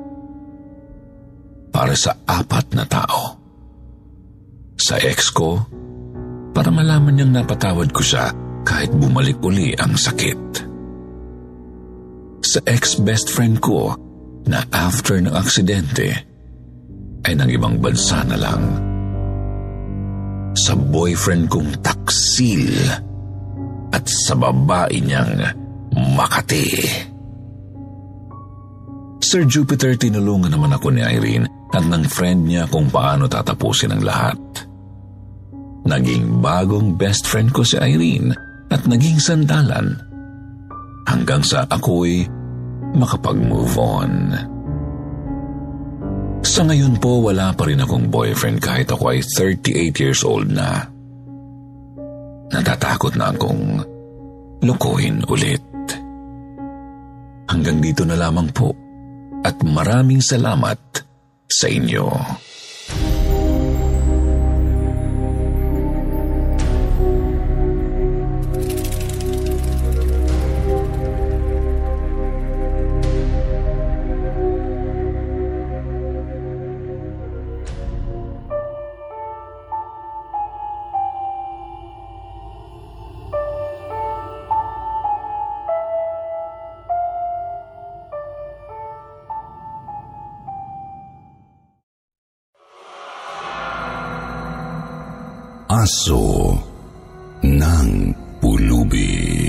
[SPEAKER 1] Para sa apat na tao. Sa ex ko, para malaman niyang napatawad ko siya kahit bumalik uli ang sakit. Sa ex-best friend ko na after ng aksidente ay nang ibang bansa na lang. Sa boyfriend kong taksil at sa babae niyang Makati. Sir Jupiter, tinulungan naman ako ni Irene at ng friend niya kung paano tatapusin ang lahat. Naging bagong best friend ko si Irene at naging sandalan hanggang sa ako'y makapag-move on. Sa ngayon po, wala pa rin akong boyfriend kahit ako ay thirty-eight years old na. Natatakot na akong lukuhin ulit. Hanggang dito na lamang po at maraming salamat sa inyo.
[SPEAKER 2] Aso ng Pulubi.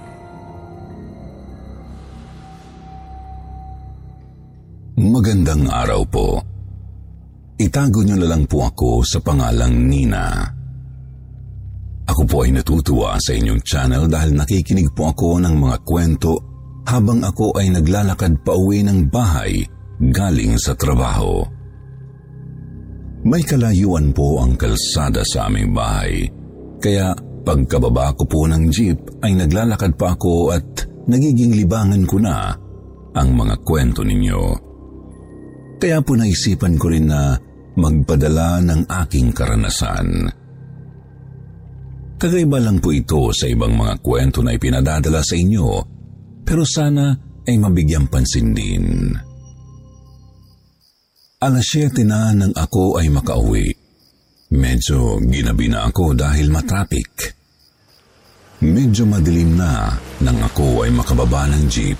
[SPEAKER 2] Magandang araw po. Itago niyo na lang po ako sa pangalang Nina. Ako po ay natutuwa sa inyong channel dahil nakikinig po ako ng mga kwento habang ako ay naglalakad pa uwi ng bahay galing sa trabaho. May kalayuan po ang kalsada sa aming bahay, kaya pagkababa ko po ng jeep ay naglalakad pa ako at nagiging libangan ko na ang mga kwento ninyo. Kaya po naisipan ko rin na magpadala ng aking karanasan. Kakaiba lang po ito sa ibang mga kwento na ipinadadala sa inyo, pero sana ay mabigyang pansin din. Alas siyete na nang ako ay makauwi. Medyo ginabi na ako dahil matrapik. Medyo madilim na nang ako ay makababa ng jeep.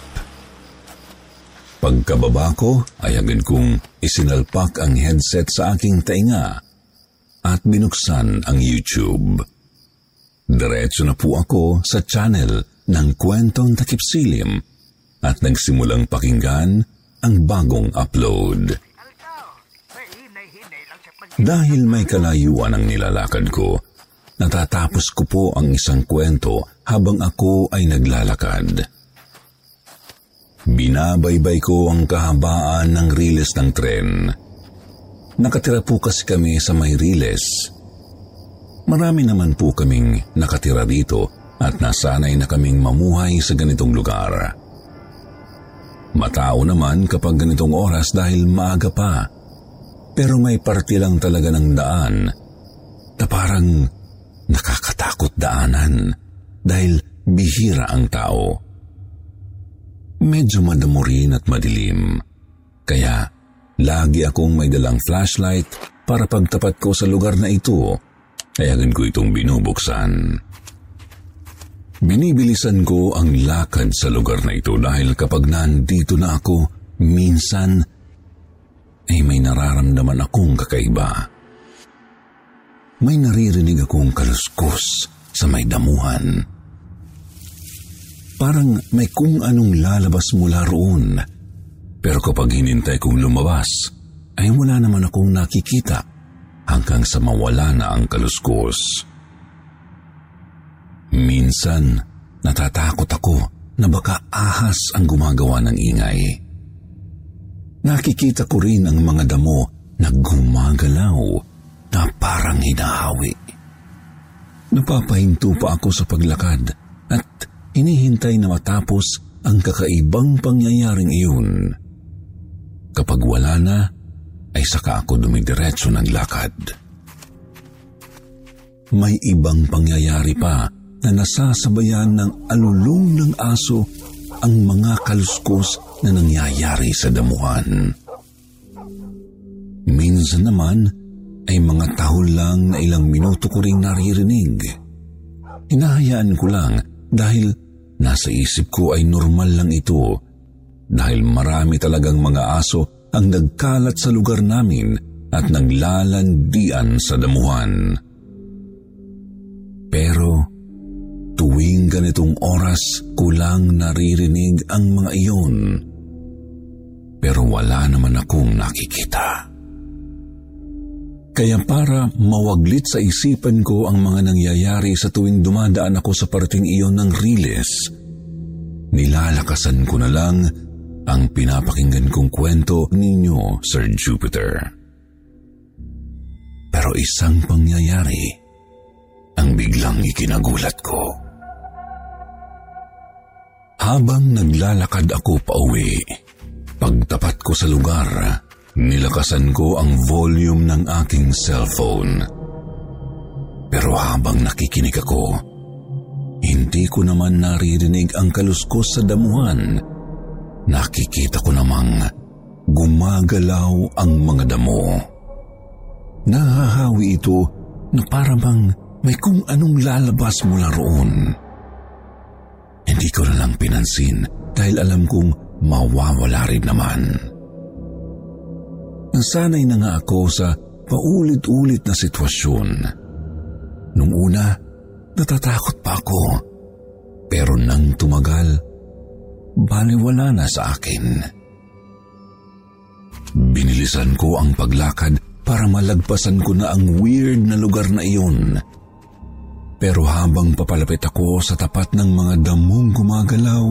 [SPEAKER 2] Pagkababa ko ay agad kong isinalpak ang headset sa aking tainga at binuksan ang YouTube. Diretso na po ako sa channel ng Kwentong Takip Silim at nagsimulang pakinggan ang bagong upload. Dahil may kalayuan ang nilalakad ko, natatapos ko po ang isang kwento habang ako ay naglalakad. Binabaybay ko ang kahabaan ng riles ng tren. Nakatira po kasi kami sa may riles. Marami naman po kaming nakatira dito at nasanay na kaming mamuhay sa ganitong lugar. Matao naman kapag ganitong oras dahil maaga pa. Pero may parte lang talaga ng daan na parang nakakatakot daanan dahil bihira ang tao. Medyo madamo rin at madilim, kaya lagi akong may dalang flashlight para pagtapat ko sa lugar na ito, ay agad ko itong binubuksan. Binibilisan ko ang lakad sa lugar na ito dahil kapag nandito na ako, minsan ay may nararamdaman akong kakaiba. May naririnig akong kaluskos sa may damuhan. Parang may kung anong lalabas mula roon. Pero kapag hinintay kong lumabas, ay wala naman akong nakikita hanggang sa mawala na ang kaluskos. Minsan, natatakot ako na baka ahas ang gumagawa ng ingay. Nakikita ko rin ang mga damo na gumagalaw na parang hinahawi. Napapahinto pa ako sa paglakad at hinihintay na matapos ang kakaibang pangyayaring iyon. Kapag wala na, ay saka ako dumidiretso ng lakad. May ibang pangyayari pa na nasasabayan ng alulong ng aso ang mga kaluskos na nangyayari sa damuhan. Minsan naman ay mga tahol lang na ilang minuto ko ring naririnig. Hinahayaan ko lang dahil nasa isip ko ay normal lang ito dahil marami talagang mga aso ang nagkalat sa lugar namin at naglalandian sa damuhan. Pero tuwing ganitong oras ko lang naririnig ang mga iyon. Pero wala naman akong nakikita. Kaya para mawaglit sa isipan ko ang mga nangyayari sa tuwing dumadaan ako sa parting iyon ng riles, nilalakasan ko na lang ang pinapakinggan kong kwento ninyo, Sir Jupiter. Pero isang pangyayari ang biglang ikinagulat ko. Habang naglalakad ako pauwi, pagtapat ko sa lugar, nilakasan ko ang volume ng aking cellphone. Pero habang nakikinig ako, hindi ko naman naririnig ang kaluskos sa damuhan. Nakikita ko namang gumagalaw ang mga damo. Nahahawi ito na parang may kung anong lalabas mula roon. Hindi ko na lang pinansin dahil alam kong mawawala rin naman. Nasanay na nga ako sa paulit-ulit na sitwasyon. Nung una, natatakot pa ako. Pero nang tumagal, baliwala na sa akin. Binilisan ko ang paglakad para malagpasan ko na ang weird na lugar na iyon. Pero habang papalapit ako sa tapat ng mga damong gumagalaw,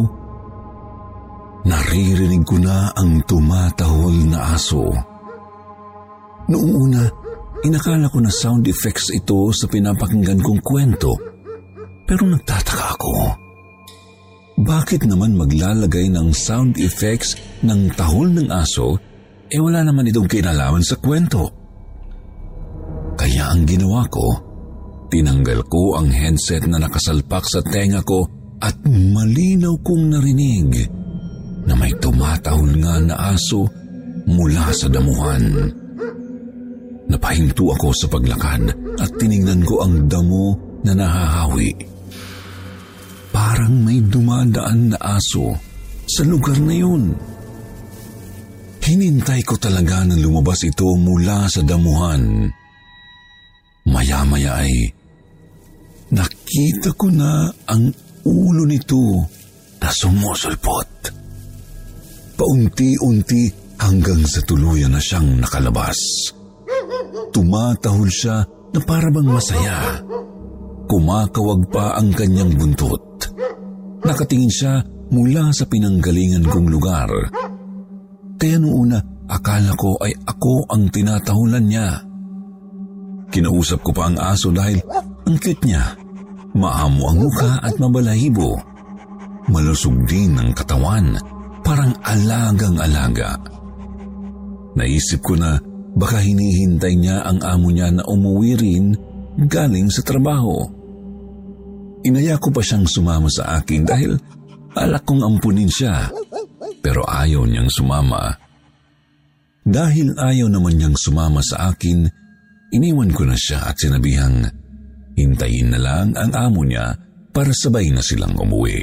[SPEAKER 2] naririnig ko na ang tumatahol na aso. Noong una, Inakala ko na sound effects ito sa pinapakinggan kong kwento. Pero nagtataka ako. Bakit naman maglalagay ng sound effects ng tahol ng aso eh wala naman itong kinalaman sa kwento? Kaya ang ginawa ko, tinanggal ko ang headset na nakasalpak sa tenga ko at malinaw kong narinig na may tumatahol nga na aso mula sa damuhan. Napahinto ako sa paglakad at tiningnan ko ang damo na nahahawi. Parang may dumadaan na aso sa lugar na yun. Hinintay ko talaga na lumabas ito mula sa damuhan. Maya-maya ay nakita ko na ang ulo nito na sumusulpot. Paunti-unti hanggang sa tuluyan na siyang nakalabas. Tumatahol siya na parabang masaya. Kumakawag pa ang kanyang buntot. Nakatingin siya mula sa pinanggalingan kong lugar. Kaya noong una, akala ko ay ako ang tinatahulan niya. Kinausap ko pa ang aso dahil ang cute niya. Maamo ang mukha at mabalahibo. Malusog din ang katawan, parang alagang-alaga. Naisip ko na baka hinihintay niya ang amo niya na umuwi rin galing sa trabaho. Inaya ko pa siyang sumama sa akin dahil alak kong ampunin siya, pero ayaw niyang sumama. Dahil ayaw naman niyang sumama sa akin, iniwan ko na siya at sinabihang hintayin na lang ang amo niya para sabay na silang umuwi.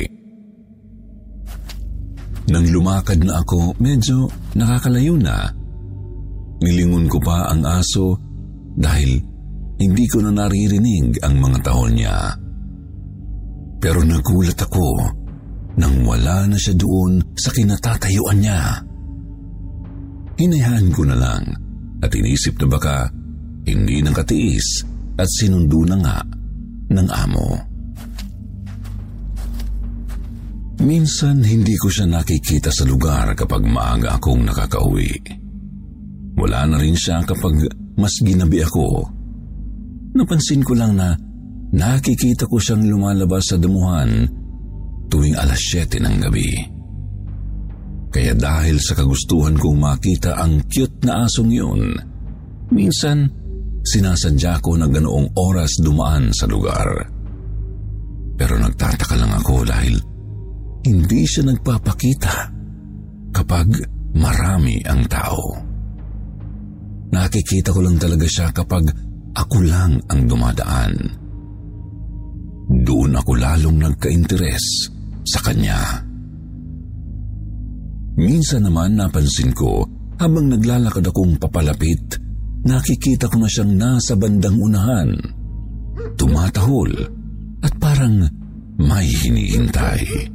[SPEAKER 2] Nang lumakad na ako, medyo nakakalayo na. Nilingon ko pa ang aso dahil hindi ko na naririnig ang mga tahol niya. Pero nagulat ako nang wala na siya doon sa kinatatayuan niya. Hinayaan ko na lang at inisip na baka hindi nakatiis at sinundo na nga ng amo. Minsan hindi ko siya nakikita sa lugar kapag maaga akong nakakauwi. Wala na rin siya kapag mas ginabi ako. Napansin ko lang na nakikita ko siyang lumalabas sa damuhan tuwing alas siyete ng gabi. Kaya dahil sa kagustuhan kong makita ang cute na asong yun, minsan sinasadya ko na ganoong oras dumaan sa lugar. Pero nagtataka lang ako dahil hindi siya nagpapakita kapag marami ang tao. Nakikita ko lang talaga siya kapag ako lang ang dumadaan. Doon ako lalong nagka-interes sa kanya. Minsan naman napansin ko habang naglalakad akong papalapit, nakikita ko na siyang nasa bandang unahan, tumatahol at parang may hinihintay.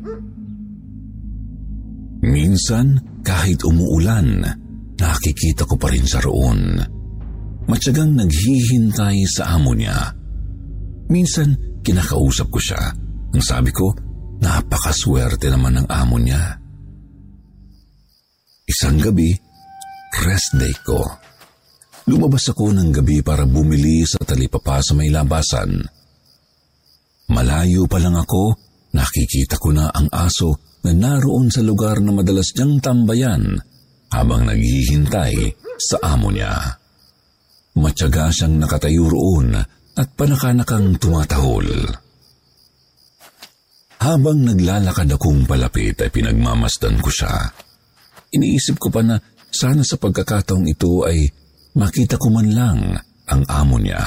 [SPEAKER 2] Minsan kahit umuulan, nakikita ko pa rin siya roon. Matyagang naghihintay sa amo niya. Minsan, kinakausap ko siya. Ang sabi ko, napakaswerte naman ng amo niya. Isang gabi, rest day ko. Lumabas ako ng gabi para bumili sa talipapa sa may labasan. Malayo pa lang ako, nakikita ko na ang aso na naroon sa lugar na madalas niyang tambayan habang naghihintay sa amo niya. Matyaga siyang nakatayo roon at panakanakang tumatahol. Habang naglalakad akong palapit ay pinagmamasdan ko siya. Iniisip ko pa na sana sa pagkakataong ito ay makita ko man lang ang amo niya.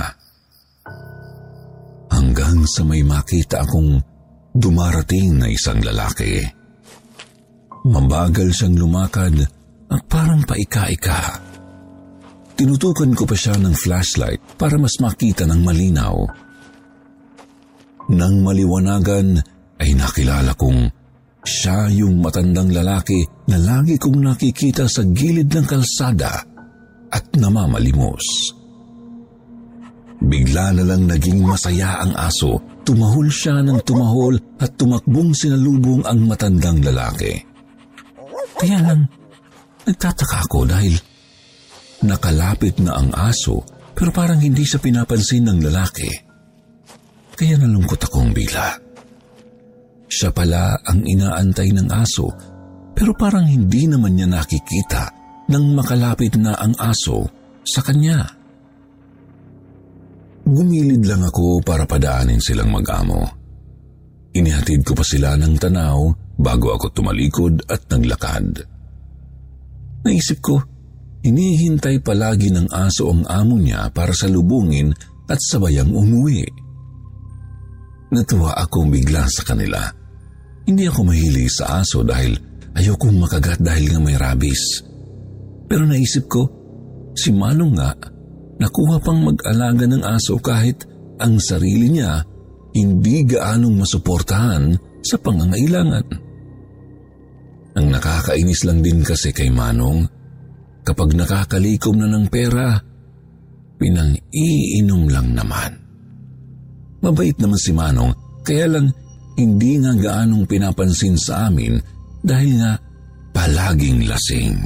[SPEAKER 2] Hanggang sa may makita akong dumarating na isang lalaki. Mabagal siyang lumakad at parang paika-ika. Tinutukan ko pa siya ng flashlight para mas makita ng malinaw. Nang maliwanagan ay nakilala kong siya yung matandang lalaki na lagi kong nakikita sa gilid ng kalsada at namamalimos. Bigla na lang naging masaya ang aso. Tumahol siya ng tumahol at tumakbong sinalubong ang matandang lalaki. Kaya lang, nagtataka ako dahil nakalapit na ang aso
[SPEAKER 1] Pero parang hindi siya pinapansin ng lalaki. Kaya nalungkot akong bigla. Siya pala ang inaantay ng aso, pero parang hindi naman niya nakikita nang makalapit na ang aso sa kanya. Gumilid lang ako para padaanin silang mag-amo. Inihatid ko pa sila ng tanaw bago ako tumalikod at naglakad. Naisip ko, hinihintay palagi ng aso ang amo niya para salubungin at sabayang umuwi. Natuwa akong bigla sa kanila. Hindi ako mahilig sa aso dahil ayokong makagat dahil nga may rabies. Pero naisip ko, si Manong nga, nakuha pang mag-alaga ng aso kahit ang sarili niya hindi gaanong masuportahan sa pangangailangan. Ang nakakainis lang din kasi kay Manong, kapag nakakalikom na ng pera, pinang-iinom lang naman. Mabait naman si Manong, kaya lang hindi nga gaanong pinapansin sa amin dahil nga palaging lasing.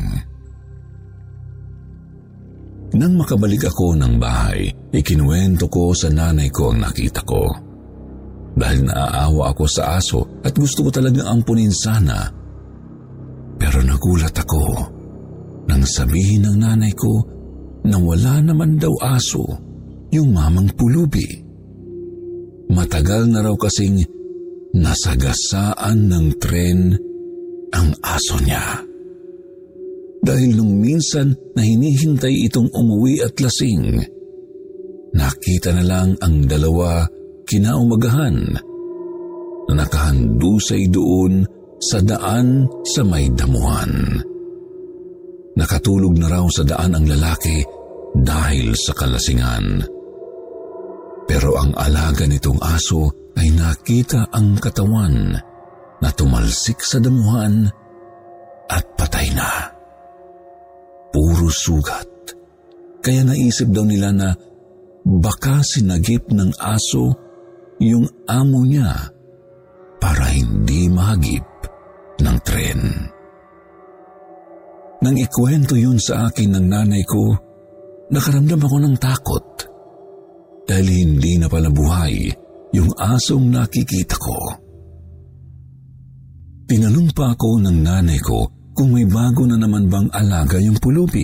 [SPEAKER 1] Nang makabalik ako ng bahay, ikinuwento ko sa nanay ko ang nakita ko. Dahil naaawa ako sa aso at gusto ko talagang ampunin sana. Pero nagulat ako nang sabihin ng nanay ko na wala naman daw aso yung mamang pulubi. Matagal na raw kasing nasagasaan ng tren ang aso niya. Dahil nung minsan na hinihintay itong umuwi at lasing, nakita na lang ang dalawa kinaumagahan na nakahandusay doon sa daan sa may damuhan. Nakatulog na raw sa daan ang lalaki dahil sa kalasingan. Pero ang alaga nitong aso ay nakita ang katawan na tumalsik sa damuhan at patay na. Puro sugat. Kaya naisip daw nila na baka sinagip ng aso yung amo niya para hindi mahagip ng tren. Nang ikwento yun sa akin ng nanay ko, nakaramdam ako ng takot dahil hindi na pala buhay yung asong nakikita ko. Tinanong pa ako ng nanay ko kung may bago na naman bang alaga yung pulubi.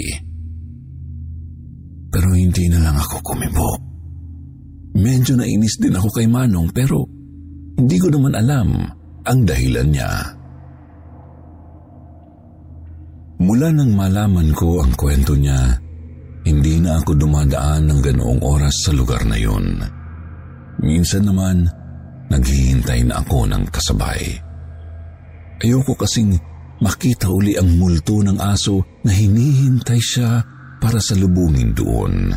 [SPEAKER 1] Pero hindi na lang ako kumibo. Medyo nainis din ako kay Manong pero hindi ko naman alam ang dahilan niya. Mula nang malaman ko ang kwento niya, hindi na ako dumadaan ng ganoong oras sa lugar na yun. Minsan naman, naghihintay na ako ng kasabay. Ayoko kasing makita uli ang multo ng aso na hinihintay siya para salubungin doon.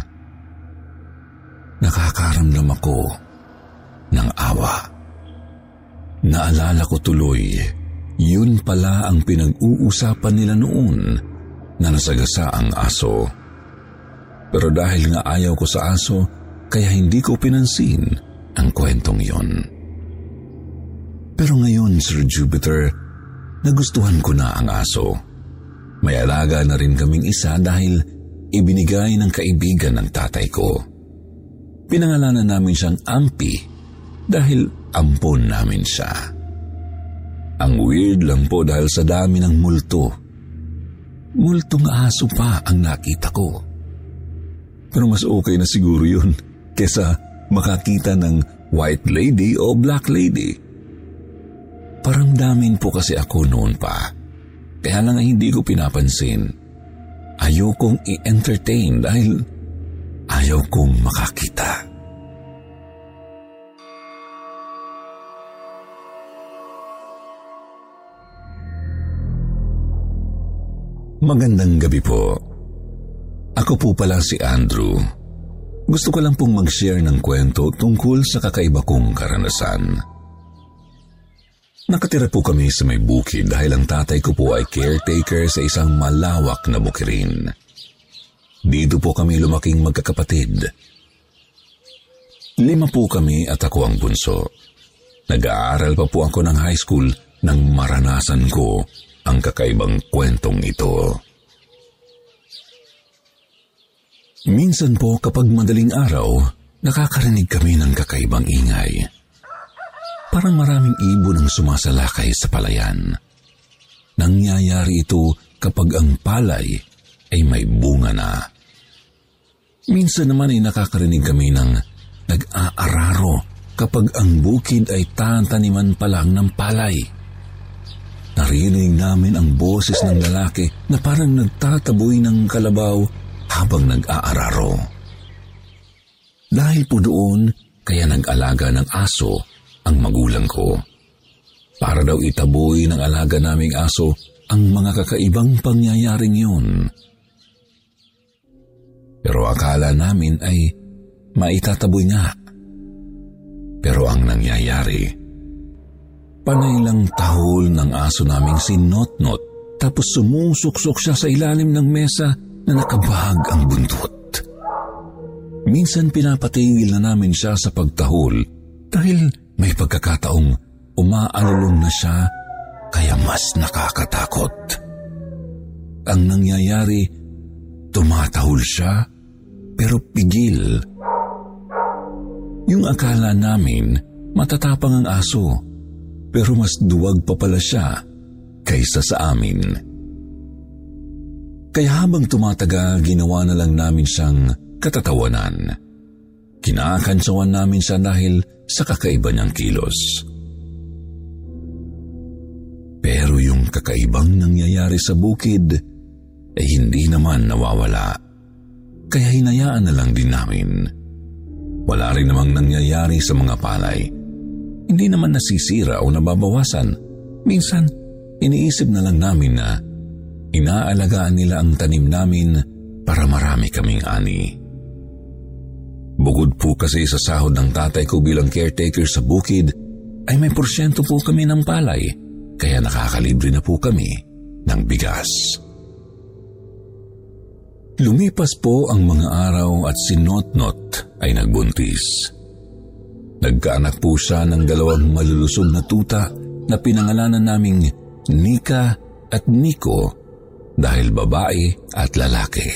[SPEAKER 1] Nakakaramdam ako ng awa. Naalala ko tuloy, yun pala ang pinag-uusapan nila noon na nasagasa ang aso. Pero dahil nga ayaw ko sa aso, kaya hindi ko pinansin ang kwentong yon. Pero ngayon, Sir Jupiter, nagustuhan ko na ang aso. May alaga na rin kaming isa dahil ibinigay ng kaibigan ng tatay ko. Pinangalanan namin siyang Ampi dahil ampon namin siya. Ang weird lang po dahil sa dami ng multo. Multong aso pa ang nakita ko. Pero mas okay na siguro yun kesa makakita ng white lady o black lady. Parang damin po kasi ako noon pa. Kaya lang hindi ko pinapansin. Ayokong i-entertain dahil ayaw kong makakita. Magandang gabi po. Ako po pala si Andrew. Gusto ko lang pong mag-share ng kwento tungkol sa kakaiba kong karanasan. Nakatira po kami sa may bukid dahil ang tatay ko po ay caretaker sa isang malawak na bukirin. Dito po kami lumaking magkakapatid. Lima po kami at ako ang bunso. Nag-aaral pa po ako ng high school nang maranasan ko ang kakaibang kwentong ito. Minsan po kapag madaling araw, nakakarinig kami ng kakaibang ingay. Parang maraming ibon ang sumasalakay sa palayan. Nangyayari ito kapag ang palay ay may bunga na. Minsan naman ay nakakarinig kami ng nag-aararo kapag ang bukid ay tataniman pa lang ng palay. Naririnig namin ang boses ng lalaki na parang nagtataboy ng kalabaw habang nag-aararo. Dahil po doon, kaya nag-alaga ng aso ang magulang ko. Para daw itaboy ng alaga naming aso ang mga kakaibang pangyayaring yun. Pero akala namin ay maitataboy nga. Pero ang nangyayari, panay lang tahol ng aso naming si Notnot tapos sumusuksok siya sa ilalim ng mesa na nakabahag ang buntot. Minsan pinapatigil na namin siya sa pagtahol dahil may pagkakataong umaalulong na siya kaya mas nakakatakot. Ang nangyayari, tumatahol siya pero pigil. Yung akala namin matatapang ang aso pero mas duwag pa pala siya kaysa sa amin. Kaya habang tumatagal, ginawa na lang namin siyang katatawanan. Kinakantsawan namin siya dahil sa kakaiba niyang kilos. Pero yung kakaibang nangyayari sa bukid ay hindi naman nawawala. Kaya hinayaan na lang din namin. Wala rin namang nangyayari sa mga palay. Hindi naman nasisira o nababawasan. Minsan, iniisip na lang namin na inaalagaan nila ang tanim namin para marami kaming ani. Bukod po kasi sa sahod ng tatay ko bilang caretaker sa bukid, ay may porsyento po kami ng palay, kaya nakakalibre na po kami ng bigas. Lumipas po ang mga araw at si Notnot ay nagbuntis. Nagkaanak po siya ng dalawang malulusog na tuta na pinangalanan naming Nika at Nico dahil babae at lalaki.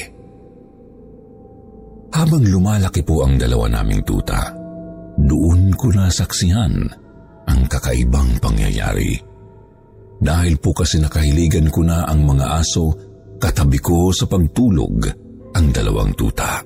[SPEAKER 1] Habang lumalaki po ang dalawa naming tuta, doon ko nasaksihan ang kakaibang pangyayari. Dahil po kasi nakahiligan ko na ang mga aso, katabi ko sa pagtulog ang dalawang tuta.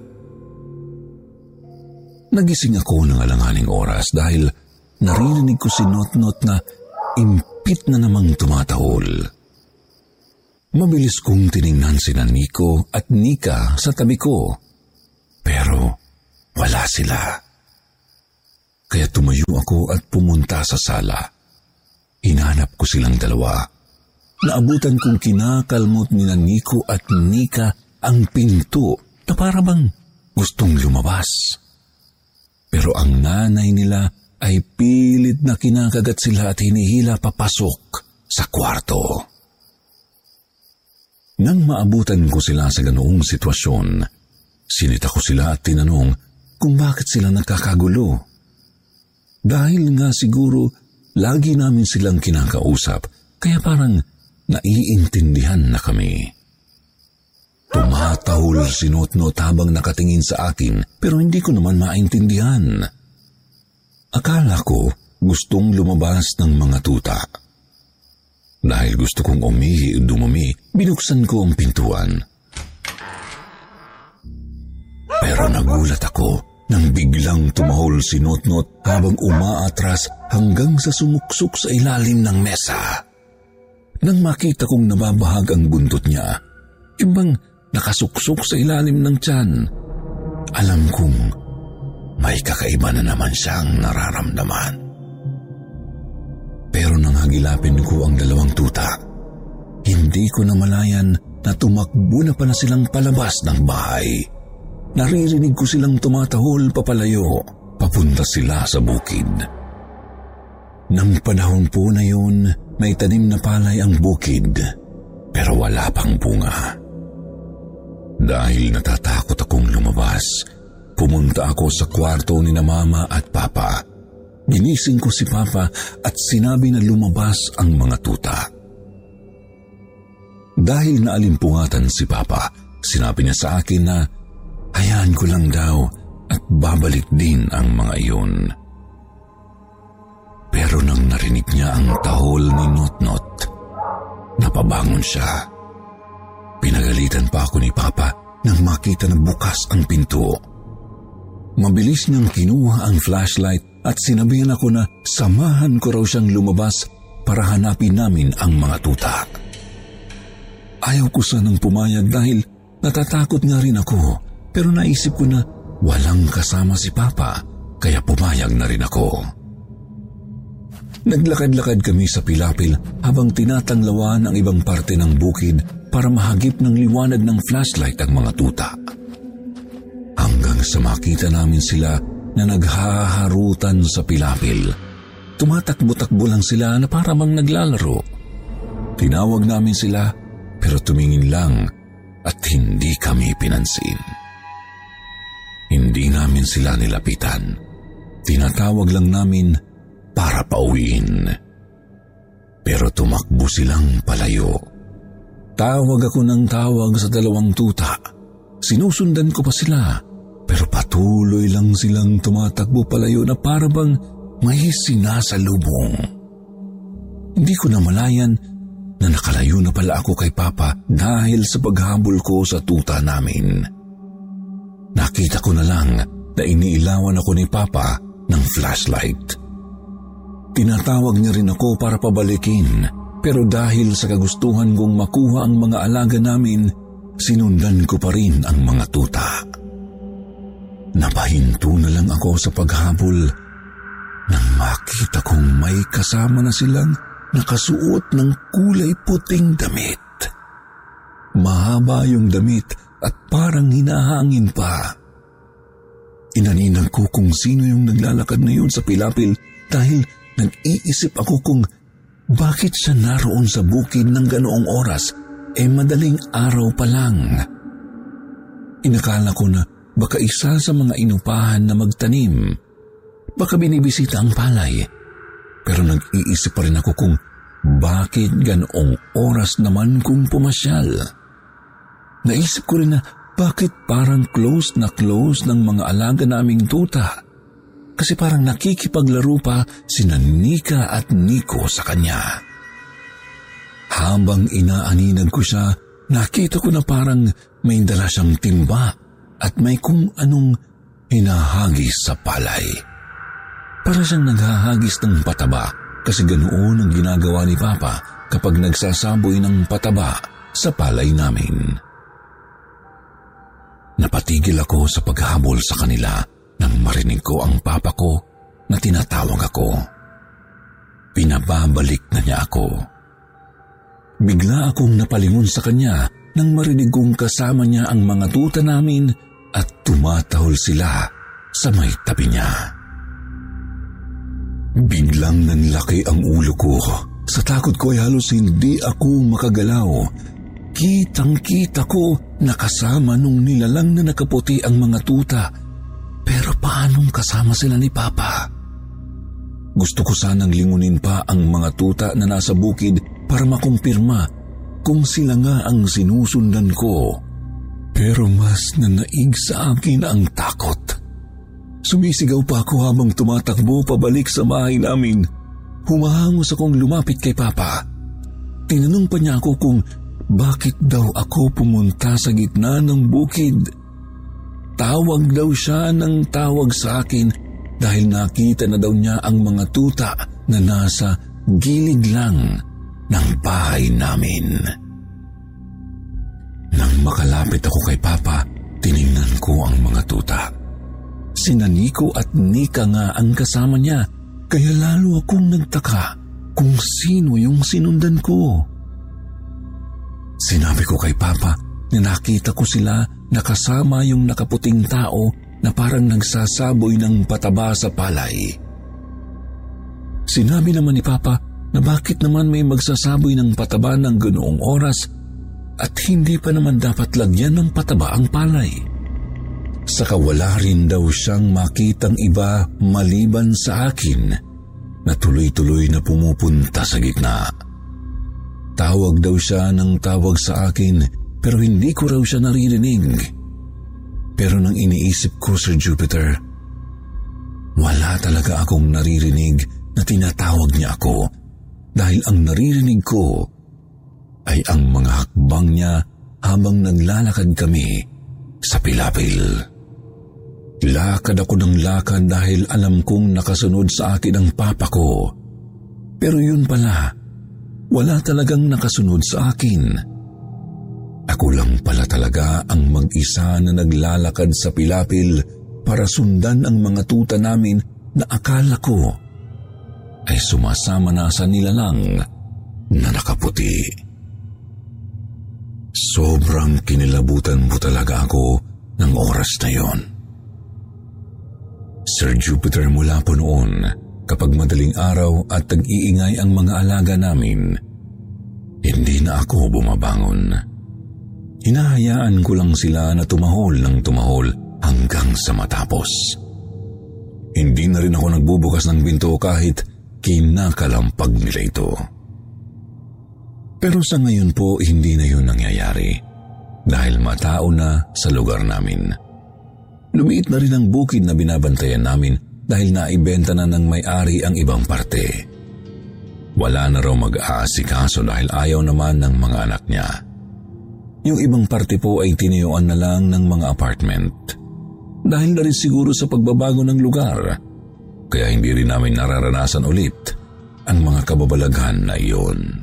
[SPEAKER 1] Nagising ako ng alanganing oras dahil naririnig ko si Notnot na impit na namang tumatahol. Mabilis kong tiningnan sina Nico at Nika sa tabi ko, pero wala sila. Kaya tumayo ako at pumunta sa sala. Hinanap ko silang dalawa. Naabutan kong kinakalmot ni Nico at Nika ang pinto na para bang gustong lumabas. Pero ang nanay nila ay pilit na kinakagat sila at hinihila papasok sa kwarto. Nang maabutan ko sila sa ganoong sitwasyon, sinita ko sila at tinanong kung bakit sila nagkakagulo. Dahil nga siguro lagi namin silang kinakausap, kaya parang naiintindihan na kami. Tumatahol si Notnot habang nakatingin sa akin, pero hindi ko naman maintindihan. Akala ko gustong lumabas ng mga tuta. Dahil gusto kong umihi o dumumi, binuksan ko ang pintuan. Pero nagulat ako nang biglang tumahol si Notnot habang umaatras hanggang sa sumuksok sa ilalim ng mesa. Nang makita kong nababahag ang buntot niya, ibang nakasuksok sa ilalim ng tiyan, alam kong may kakaiba na naman siyang nararamdaman. Pero nang hagilapin ko ang dalawang tuta, hindi ko namalayan na tumakbo na pala silang palabas ng bahay. Naririnig ko silang tumatahol papalayo, papunta sila sa bukid. Nang panahon po na yun, may tanim na palay ang bukid, pero wala pang bunga. Dahil natatakot akong lumabas, pumunta ako sa kwarto ni na mama at papa. Ginising ko si papa at sinabi na lumabas ang mga tuta. Dahil naalimpungatan si papa, sinabi niya sa akin na hayaan ko lang daw at babalik din ang mga iyon. Pero nang narinig niya ang tahol ni Notnot, napabangon siya. Pinagalitan pa ako ni Papa nang makita na bukas ang pinto. Mabilis niyang kinuha ang flashlight at sinabihan ako na samahan ko raw siyang lumabas para hanapin namin ang mga tuta. Ayaw ko sanang pumayag dahil natatakot nga rin ako, pero naisip ko na walang kasama si Papa kaya pumayag na rin ako. Naglakad-lakad kami sa pilapil habang tinatanglawan ang ibang parte ng bukid para mahagip ng liwanag ng flashlight ang mga tuta. Hanggang sa makita namin sila na naghaharutan sa pilapil. Tumatakbo-takbo lang sila na para bang naglalaro. Tinawag namin sila pero tumingin lang at hindi kami pinansin. Hindi namin sila nilapitan. Tinatawag lang namin para pauwiin. Pero tumakbo silang palayo. Tawag ako ng tawag sa dalawang tuta. Sinusundan ko pa sila, pero patuloy lang silang tumatakbo palayo na para bang may sinasalubong. Hindi ko namalayan na nakalayo na pala ako kay Papa dahil sa paghabol ko sa tuta namin. Nakita ko na lang na iniilawan ako ni Papa ng flashlight. Tinatawag niya rin ako para pabalikin, pero dahil sa kagustuhan kong makuha ang mga alaga namin, sinundan ko pa rin ang mga tuta. Napahinto na lang ako sa paghabol nang makita kong may kasama na silang nakasuot ng kulay puting damit. Mahaba yung damit at parang hinahangin pa. Inaninag ko kung sino yung naglalakad na yun sa pilapil dahil nag-iisip ako kung bakit siya naroon sa bukid ng ganoong oras, eh madaling araw pa lang. Inakala ko na baka isa sa mga inupahan na magtanim. Baka binibisita ang palay. Pero nag-iisip pa rin ako kung bakit ganoong oras naman kung pumasyal. Naisip ko rin na bakit parang close na close ng mga alaga naming tuta. Kasi parang nakikipaglaro pa sina Nika at Nico sa kanya. Habang inaaninag ko siya, nakita ko na parang may dala siyang timba at may kung anong hinahagis sa palay. Para siyang naghahagis ng pataba kasi ganoon ang ginagawa ni Papa kapag nagsasaboy ng pataba sa palay namin. Napatigil ako sa paghabol sa kanila nang marinig ko ang Papa ko na tinatawag ako. Pinababalik na niya ako. Bigla akong napalingon sa kanya nang marinig kong kasama niya ang mga tuta namin at tumatahol sila sa may tabi niya. Biglang nanlaki ang ulo ko. Sa takot ko ay halos hindi ako makagalaw. Kitang-kita ko na kasama nung nilalang na nakaputi ang mga tuta. Pero paanong kasama sila ni Papa? Gusto ko sanang lingunin pa ang mga tuta na nasa bukid para makumpirma kung sila nga ang sinusundan ko. Pero mas nanaig sa akin ang takot. Sumisigaw pa ako habang tumatakbo pabalik sa bahay namin. Humahangos akong lumapit kay Papa. Tinanong pa niya ako kung bakit daw ako pumunta sa gitna ng bukid. Tawag daw siya ng tawag sa akin dahil nakita na daw niya ang mga tuta na nasa gilid lang ng bahay namin. Nang makalapit ako kay Papa, tiningnan ko ang mga tuta. Sina Nico at Nika nga ang kasama niya, kaya lalo akong nagtaka kung sino yung sinundan ko. Sinabi ko kay Papa na nakita ko sila nakasama yung nakaputing tao na parang nagsasaboy ng pataba sa palay. Sinabi naman ni Papa na bakit naman may magsasaboy ng pataba ng ganoong oras at hindi pa naman dapat lagyan ng pataba ang palay. Saka wala rin daw siyang makitang iba maliban sa akin na tuloy-tuloy na pumupunta sa gitna. Tawag daw siya ng tawag sa akin pero hindi ko raw siya naririnig. Pero nang iniisip ko, Sir Jupiter, wala talaga akong naririnig na tinatawag niya ako dahil ang naririnig ko ay ang mga hakbang niya habang naglalakad kami sa pilapil. Lakad ako ng lakad dahil alam kong nakasunod sa akin ang papa ko. Pero yun pala, wala talagang nakasunod sa akin. Ako lang pala talaga ang mag-isa na naglalakad sa pilapil para sundan ang mga tuta namin na akala ko ay sumasama na sa nilalang na nakaputi. Sobrang kinilabutan po talaga ako ng oras na yon. Sir Jupiter, mula po noon, kapag madaling araw at tag-iingay ang mga alaga namin, hindi na ako bumabangon. Hinahayaan ko lang sila na tumahol ng tumahol hanggang sa matapos. Hindi na rin ako nagbubukas ng pinto kahit kinakalampag nila ito. Pero sa ngayon po, hindi na yun nangyayari dahil matao na sa lugar namin. Lumiit na rin ang bukid na binabantayan namin dahil naibenta na ng may-ari ang ibang parte. Wala na raw mag-aasikaso dahil ayaw naman ng mga anak niya. Yung ibang parte po ay tinayuan na lang ng mga apartment. Dahil na rin siguro sa pagbabago ng lugar, kaya hindi rin namin nararanasan ulit ang mga kababalaghan na iyon.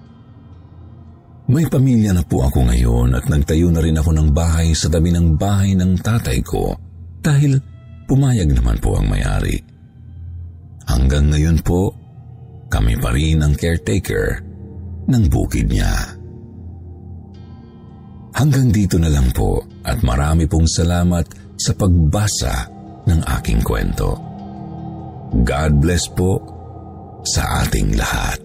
[SPEAKER 1] May pamilya na po ako ngayon at nagtayo na rin ako ng bahay sa tabi ng bahay ng tatay ko dahil pumayag naman po ang may-ari. Hanggang ngayon po, kami pa rin ang caretaker ng bukid niya. Hanggang dito na lang po at marami pong salamat sa pagbasa ng aking kwento. God bless po sa ating lahat.